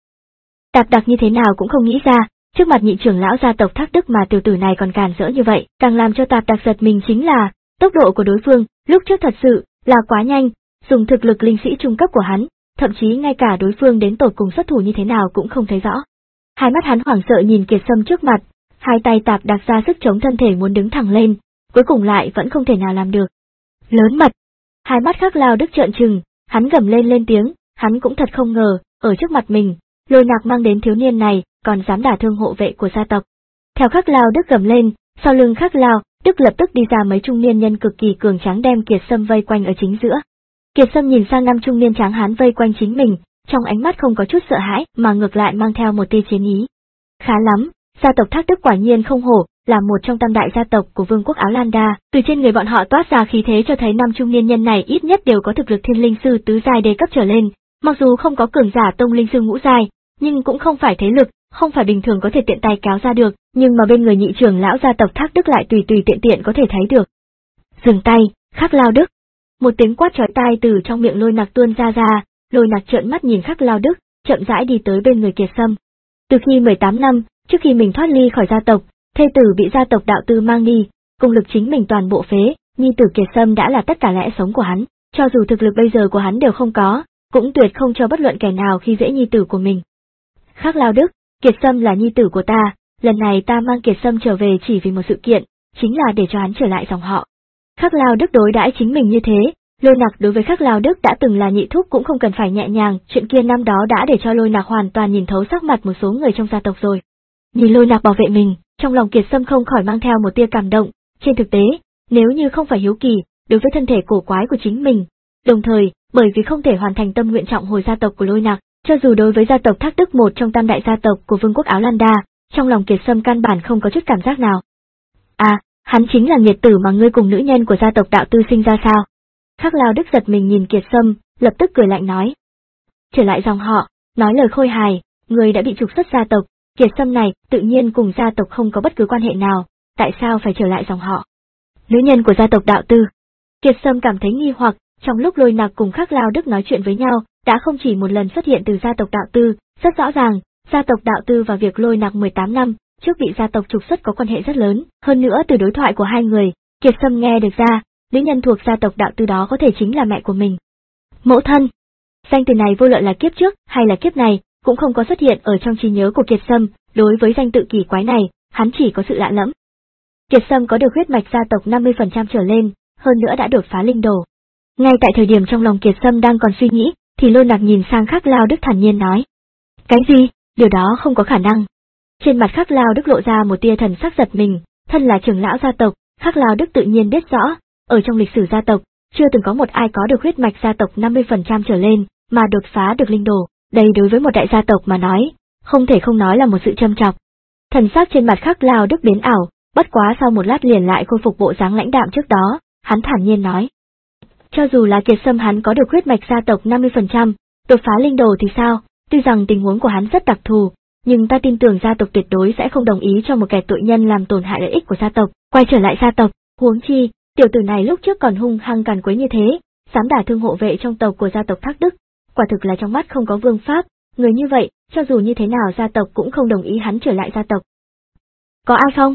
Speaker 1: Tạp Đặc như thế nào cũng không nghĩ ra, trước mặt nhị trưởng lão gia tộc Thác Đức mà tiểu tử này còn càn rỡ như vậy, càng làm cho Tạp Đặc giật mình chính là, tốc độ của đối phương, lúc trước thật sự, là quá nhanh, dùng thực lực linh sĩ trung cấp của hắn, thậm chí ngay cả đối phương đến tột cùng xuất thủ như thế nào cũng không thấy rõ. Hai mắt hắn hoảng sợ nhìn Kiệt Sâm trước mặt, hai tay Tạp Đặc ra sức chống thân thể muốn đứng thẳng lên, cuối cùng lại vẫn không thể nào làm được. Lớn mật! Hai mắt Khắc Lao Đức trợn trừng, hắn gầm lên lên tiếng, hắn cũng thật không ngờ, ở trước mặt mình, Lôi Nặc mang đến thiếu niên này, còn dám đả thương hộ vệ của gia tộc. Theo Khắc Lao Đức gầm lên, sau lưng Khắc Lao Đức lập tức đi ra mấy trung niên nhân cực kỳ cường tráng đem Kiệt Sâm vây quanh ở chính giữa. Kiệt Sâm nhìn sang năm trung niên tráng hán vây quanh chính mình, trong ánh mắt không có chút sợ hãi mà ngược lại mang theo một tia chiến ý. Khá lắm, gia tộc Thác Đức quả nhiên không hổ, là một trong tam đại gia tộc của Vương quốc Áo Lan Đa, từ trên người bọn họ toát ra khí thế cho thấy năm trung niên nhân này ít nhất đều có thực lực thiên linh sư tứ giai đề cấp trở lên, mặc dù không có cường giả tông linh sư ngũ giai, nhưng cũng không phải thế lực, không phải bình thường có thể tiện tay kéo ra được, nhưng mà bên người nhị trưởng lão gia tộc Thác Đức lại tùy tùy tiện tiện có thể thấy được. Dừng tay, Khắc Lao Đức. Một tiếng quát chói tai từ trong miệng Lôi Nặc tuôn ra ra, Lôi Nặc trợn mắt nhìn Khắc Lao Đức, chậm rãi đi tới bên người Kiệt Sâm. Từ khi mười tám năm, trước khi mình thoát ly khỏi gia tộc, thê tử bị gia tộc đạo tư mang đi, cùng lực chính mình toàn bộ phế, nhi tử Kiệt Sâm đã là tất cả lẽ sống của hắn, cho dù thực lực bây giờ của hắn đều không có, cũng tuyệt không cho bất luận kẻ nào khi dễ nhi tử của mình. Khắc Lao Đức, Kiệt Sâm là nhi tử của ta, lần này ta mang Kiệt Sâm trở về chỉ vì một sự kiện, chính là để cho hắn trở lại dòng họ. Khắc Lao Đức đối đãi chính mình như thế, Lôi Nặc đối với Khắc Lao Đức đã từng là nhị thúc cũng không cần phải nhẹ nhàng, chuyện kia năm đó đã để cho Lôi Nặc hoàn toàn nhìn thấu sắc mặt một số người trong gia tộc rồi. Nhìn Lôi Nặc bảo vệ mình, trong lòng Kiệt Sâm không khỏi mang theo một tia cảm động, trên thực tế, nếu như không phải hiếu kỳ, đối với thân thể cổ quái của chính mình, đồng thời, bởi vì không thể hoàn thành tâm nguyện trọng hồi gia tộc của Lôi Nặc, cho dù đối với gia tộc Thác Đức một trong tam đại gia tộc của Vương quốc Áo Lan Đa, trong lòng Kiệt Sâm căn bản không có chút cảm giác nào. À, hắn chính là nghiệt tử mà ngươi cùng nữ nhân của gia tộc đạo tư sinh ra sao? Khắc Lao Đức giật mình nhìn Kiệt Sâm, lập tức cười lạnh nói. Trở lại dòng họ, nói lời khôi hài, ngươi đã bị trục xuất gia tộc, Kiệt Sâm này tự nhiên cùng gia tộc không có bất cứ quan hệ nào, tại sao phải trở lại dòng họ? Nữ nhân của gia tộc đạo tư. Kiệt Sâm cảm thấy nghi hoặc, trong lúc Lôi Nặc cùng Khắc Lao Đức nói chuyện với nhau, đã không chỉ một lần xuất hiện từ gia tộc đạo tư, rất rõ ràng, gia tộc đạo tư và việc Lôi Nặc mười tám năm trước bị gia tộc trục xuất có quan hệ rất lớn, hơn nữa từ đối thoại của hai người, Kiệt Sâm nghe được ra, nữ nhân thuộc gia tộc đạo tư đó có thể chính là mẹ của mình. Mẫu thân. Danh từ này vô luận là kiếp trước hay là kiếp này, cũng không có xuất hiện ở trong trí nhớ của Kiệt Sâm, đối với danh tự kỳ quái này, hắn chỉ có sự lạ lẫm. Kiệt Sâm có được huyết mạch gia tộc năm mươi phần trăm trở lên, hơn nữa đã đột phá linh đồ. Ngay tại thời điểm trong lòng Kiệt Sâm đang còn suy nghĩ, thì Lôi Nặc nhìn sang Khắc Lao Đức thản nhiên nói. Cái gì? Điều đó không có khả năng. Trên mặt Khắc Lao Đức lộ ra một tia thần sắc giật mình, thân là trưởng lão gia tộc, Khắc Lao Đức tự nhiên biết rõ, ở trong lịch sử gia tộc, chưa từng có một ai có được huyết mạch gia tộc năm mươi phần trăm trở lên, mà đột phá được linh đồ, đây đối với một đại gia tộc mà nói, không thể không nói là một sự châm chọc. Thần sắc trên mặt Khắc Lao Đức biến ảo, bất quá sau một lát liền lại khôi phục bộ dáng lãnh đạm trước đó, hắn thản nhiên nói. Cho dù là Kiệt Sâm hắn có được huyết mạch gia tộc năm mươi phần trăm, đột phá linh đồ thì sao, tuy rằng tình huống của hắn rất đặc thù, nhưng ta tin tưởng gia tộc tuyệt đối sẽ không đồng ý cho một kẻ tội nhân làm tổn hại lợi ích của gia tộc, quay trở lại gia tộc, huống chi, tiểu tử này lúc trước còn hung hăng càn quấy như thế, dám đả thương hộ vệ trong tộc của gia tộc Thác Đức, quả thực là trong mắt không có vương pháp, người như vậy, cho dù như thế nào gia tộc cũng không đồng ý hắn trở lại gia tộc. Có ai không?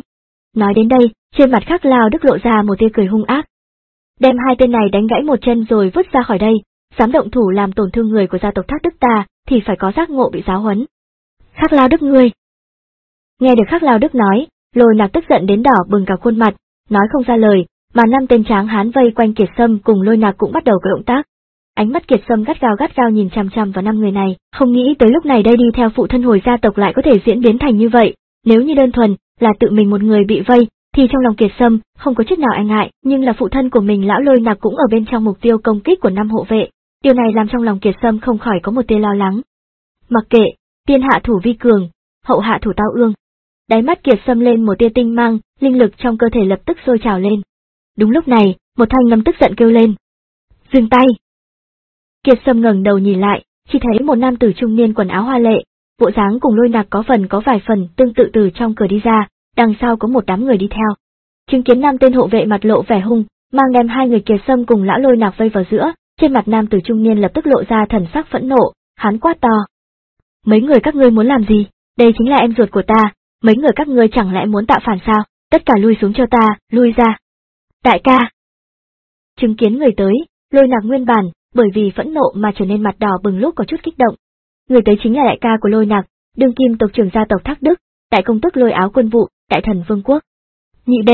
Speaker 1: Nói đến đây, trên mặt Khắc Lao Đức lộ ra một tia cười hung ác. Đem hai tên này đánh gãy một chân rồi vứt ra khỏi đây, dám động thủ làm tổn thương người của gia tộc Thác Đức ta, thì phải có giác ngộ bị giáo huấn. Khắc Lao Đức ngươi. Nghe được Khắc Lao Đức nói, Lôi Nặc tức giận đến đỏ bừng cả khuôn mặt, nói không ra lời, mà năm tên tráng hán vây quanh Kiệt Sâm cùng Lôi Nặc cũng bắt đầu có động tác. Ánh mắt Kiệt Sâm gắt gao gắt gao nhìn chằm chằm vào năm người này, không nghĩ tới lúc này đây đi theo phụ thân hồi gia tộc lại có thể diễn biến thành như vậy. Nếu như đơn thuần là tự mình một người bị vây, thì trong lòng Kiệt Sâm không có chút nào e ngại, nhưng là phụ thân của mình lão Lôi Nặc cũng ở bên trong mục tiêu công kích của năm hộ vệ, điều này làm trong lòng Kiệt Sâm không khỏi có một tia lo lắng. Mặc kệ, tiên hạ thủ vi cường, hậu hạ thủ tao ương. Đáy mắt Kiệt Sâm lên một tia tinh mang, linh lực trong cơ thể lập tức sôi trào lên. Đúng lúc này, một thanh âm tức giận kêu lên. Dừng tay! Kiệt Sâm ngẩng đầu nhìn lại, chỉ thấy một nam tử trung niên quần áo hoa lệ, bộ dáng cùng Lôi Nặc có phần có vài phần tương tự từ trong cửa đi ra, đằng sau có một đám người đi theo. Chứng kiến năm tên hộ vệ mặt lộ vẻ hung, mang đem hai người Kiệt Sâm cùng lão Lôi Nặc vây vào giữa, trên mặt nam tử trung niên lập tức lộ ra thần sắc phẫn nộ, hắn quát to. Mấy người các ngươi muốn làm gì? Đây chính là em ruột của ta, mấy người các ngươi chẳng lẽ muốn tạo phản sao? Tất cả lui xuống cho ta, lui ra. Đại ca! Chứng kiến người tới, Lôi Nặc nguyên bản, bởi vì phẫn nộ mà trở nên mặt đỏ bừng lúc có chút kích động. Người tới chính là đại ca của Lôi Nặc, đương kim tộc trưởng gia tộc Thác Đức, đại công tước Lôi Áo quân vụ, đại thần vương quốc. Nhị đệ!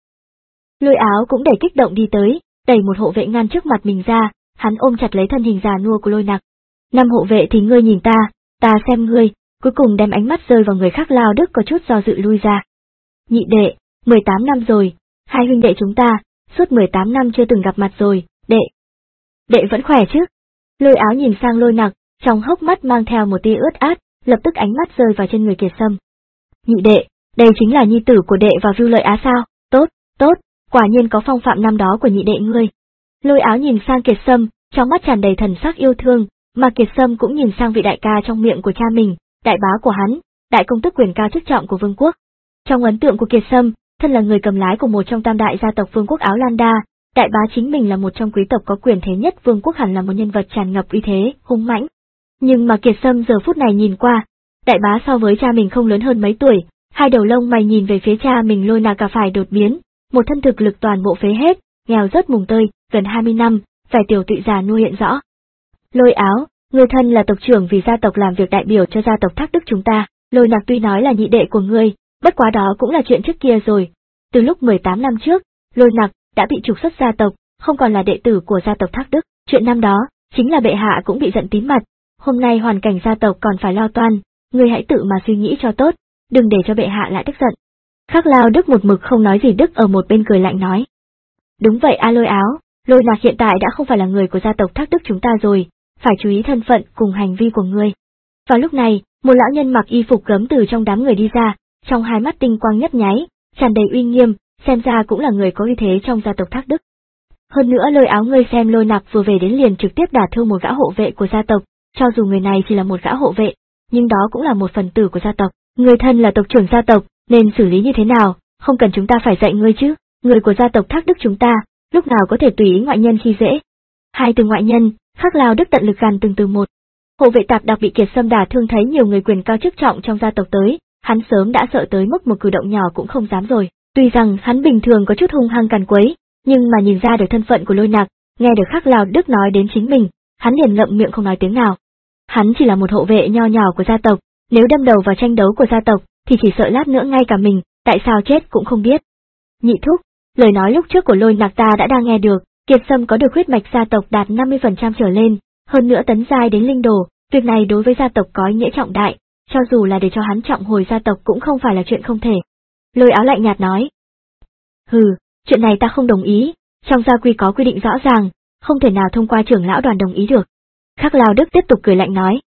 Speaker 1: Lôi Áo cũng đầy kích động đi tới, đẩy một hộ vệ ngăn trước mặt mình ra, hắn ôm chặt lấy thân hình già nua của Lôi Nặc. Năm hộ vệ thì ngươi nhìn ta, ta xem ngươi, cuối cùng đem ánh mắt rơi vào người Khắc Lao Đức có chút do dự lui ra. Nhị đệ, mười tám năm rồi, hai huynh đệ chúng ta, suốt mười tám năm chưa từng gặp mặt rồi, đệ. Đệ vẫn khỏe chứ? Lôi Áo nhìn sang Lôi Nặc, trong hốc mắt mang theo một tia ướt át, lập tức ánh mắt rơi vào trên người Kiệt Sâm. Nhị đệ, đây chính là nhi tử của đệ và Vưu Lợi Á sao? Tốt, tốt, quả nhiên có phong phạm năm đó của nhị đệ ngươi. Lôi Áo nhìn sang Kiệt Sâm, trong mắt tràn đầy thần sắc yêu thương, mà Kiệt Sâm cũng nhìn sang vị đại ca trong miệng của cha mình, đại bá của hắn, đại công tước quyền cao chức trọng của vương quốc. Trong ấn tượng của Kiệt Sâm, thân là người cầm lái của một trong tam đại gia tộc vương quốc Áo Lan Đa, đại bá chính mình là một trong quý tộc có quyền thế nhất vương quốc, hẳn là một nhân vật tràn ngập uy thế, hung mãnh. Nhưng mà Kiệt Sâm giờ phút này nhìn qua, đại bá so với cha mình không lớn hơn mấy tuổi, hai đầu lông mày nhìn về phía cha mình Lôi Nặc cả phải đột biến, một thân thực lực toàn bộ phế hết, nghèo rớt mùng tơi, gần hai mươi năm, phải tiểu tụy già nua hiện rõ. Lôi Áo, người thân là tộc trưởng vì gia tộc làm việc đại biểu cho gia tộc Thác Đức chúng ta, Lôi Nặc tuy nói là nhị đệ của ngươi, bất quá đó cũng là chuyện trước kia rồi. Từ lúc mười tám năm trước, Lôi Nặc đã bị trục xuất gia tộc, không còn là đệ tử của gia tộc Thác Đức, chuyện năm đó, chính là bệ hạ cũng bị giận tím mặt, hôm nay hoàn cảnh gia tộc còn phải lo toan, ngươi hãy tự mà suy nghĩ cho tốt, đừng để cho bệ hạ lại tức giận. Khắc Lao Đức một mực không nói gì, Đức ở một bên cười lạnh nói. Đúng vậy a Lôi Áo, Lôi Nặc hiện tại đã không phải là người của gia tộc Thác Đức chúng ta rồi, phải chú ý thân phận cùng hành vi của ngươi. Vào lúc này, một lão nhân mặc y phục gấm từ trong đám người đi ra, trong hai mắt tinh quang nhấp nháy, tràn đầy uy nghiêm, xem ra cũng là người có uy thế trong gia tộc Thác Đức. Hơn nữa Lôi Áo, ngươi xem Lôi Nặc vừa về đến liền trực tiếp đả thương một gã hộ vệ của gia tộc, cho dù người này chỉ là một gã hộ vệ, nhưng đó cũng là một phần tử của gia tộc, người thân là tộc trưởng gia tộc, nên xử lý như thế nào, không cần chúng ta phải dạy ngươi chứ, người của gia tộc Thác Đức chúng ta, lúc nào có thể tùy ý ngoại nhân khi dễ. Hai từ ngoại nhân, Khắc Lao Đức tận lực gàn từng từ một. Hộ vệ tạp đặc bị Kiệt Sâm đả thương, thấy nhiều người quyền cao chức trọng trong gia tộc tới, hắn sớm đã sợ tới mức một cử động nhỏ cũng không dám rồi. Tuy rằng hắn bình thường có chút hung hăng càn quấy, nhưng mà nhìn ra được thân phận của Lôi Nặc, nghe được Khắc Lao Đức nói đến chính mình, hắn liền ngậm miệng không nói tiếng nào. Hắn chỉ là một hộ vệ nho nhỏ của gia tộc, nếu đâm đầu vào tranh đấu của gia tộc, thì chỉ sợ lát nữa ngay cả mình, tại sao chết cũng không biết. Nhị thúc, lời nói lúc trước của Lôi Nặc ta đã đang nghe được, Kiệt Sâm có được huyết mạch gia tộc đạt năm mươi phần trăm trở lên, hơn nữa tấn giai đến linh đồ, việc này đối với gia tộc có ý nghĩa trọng đại, cho dù là để cho hắn trọng hồi gia tộc cũng không phải là chuyện không thể. Lôi Áo lạnh nhạt nói. Hừ, chuyện này ta không đồng ý, trong gia quy có quy định rõ ràng, không thể nào thông qua trưởng lão đoàn đồng ý được. Khắc Lao Đức tiếp tục cười lạnh nói.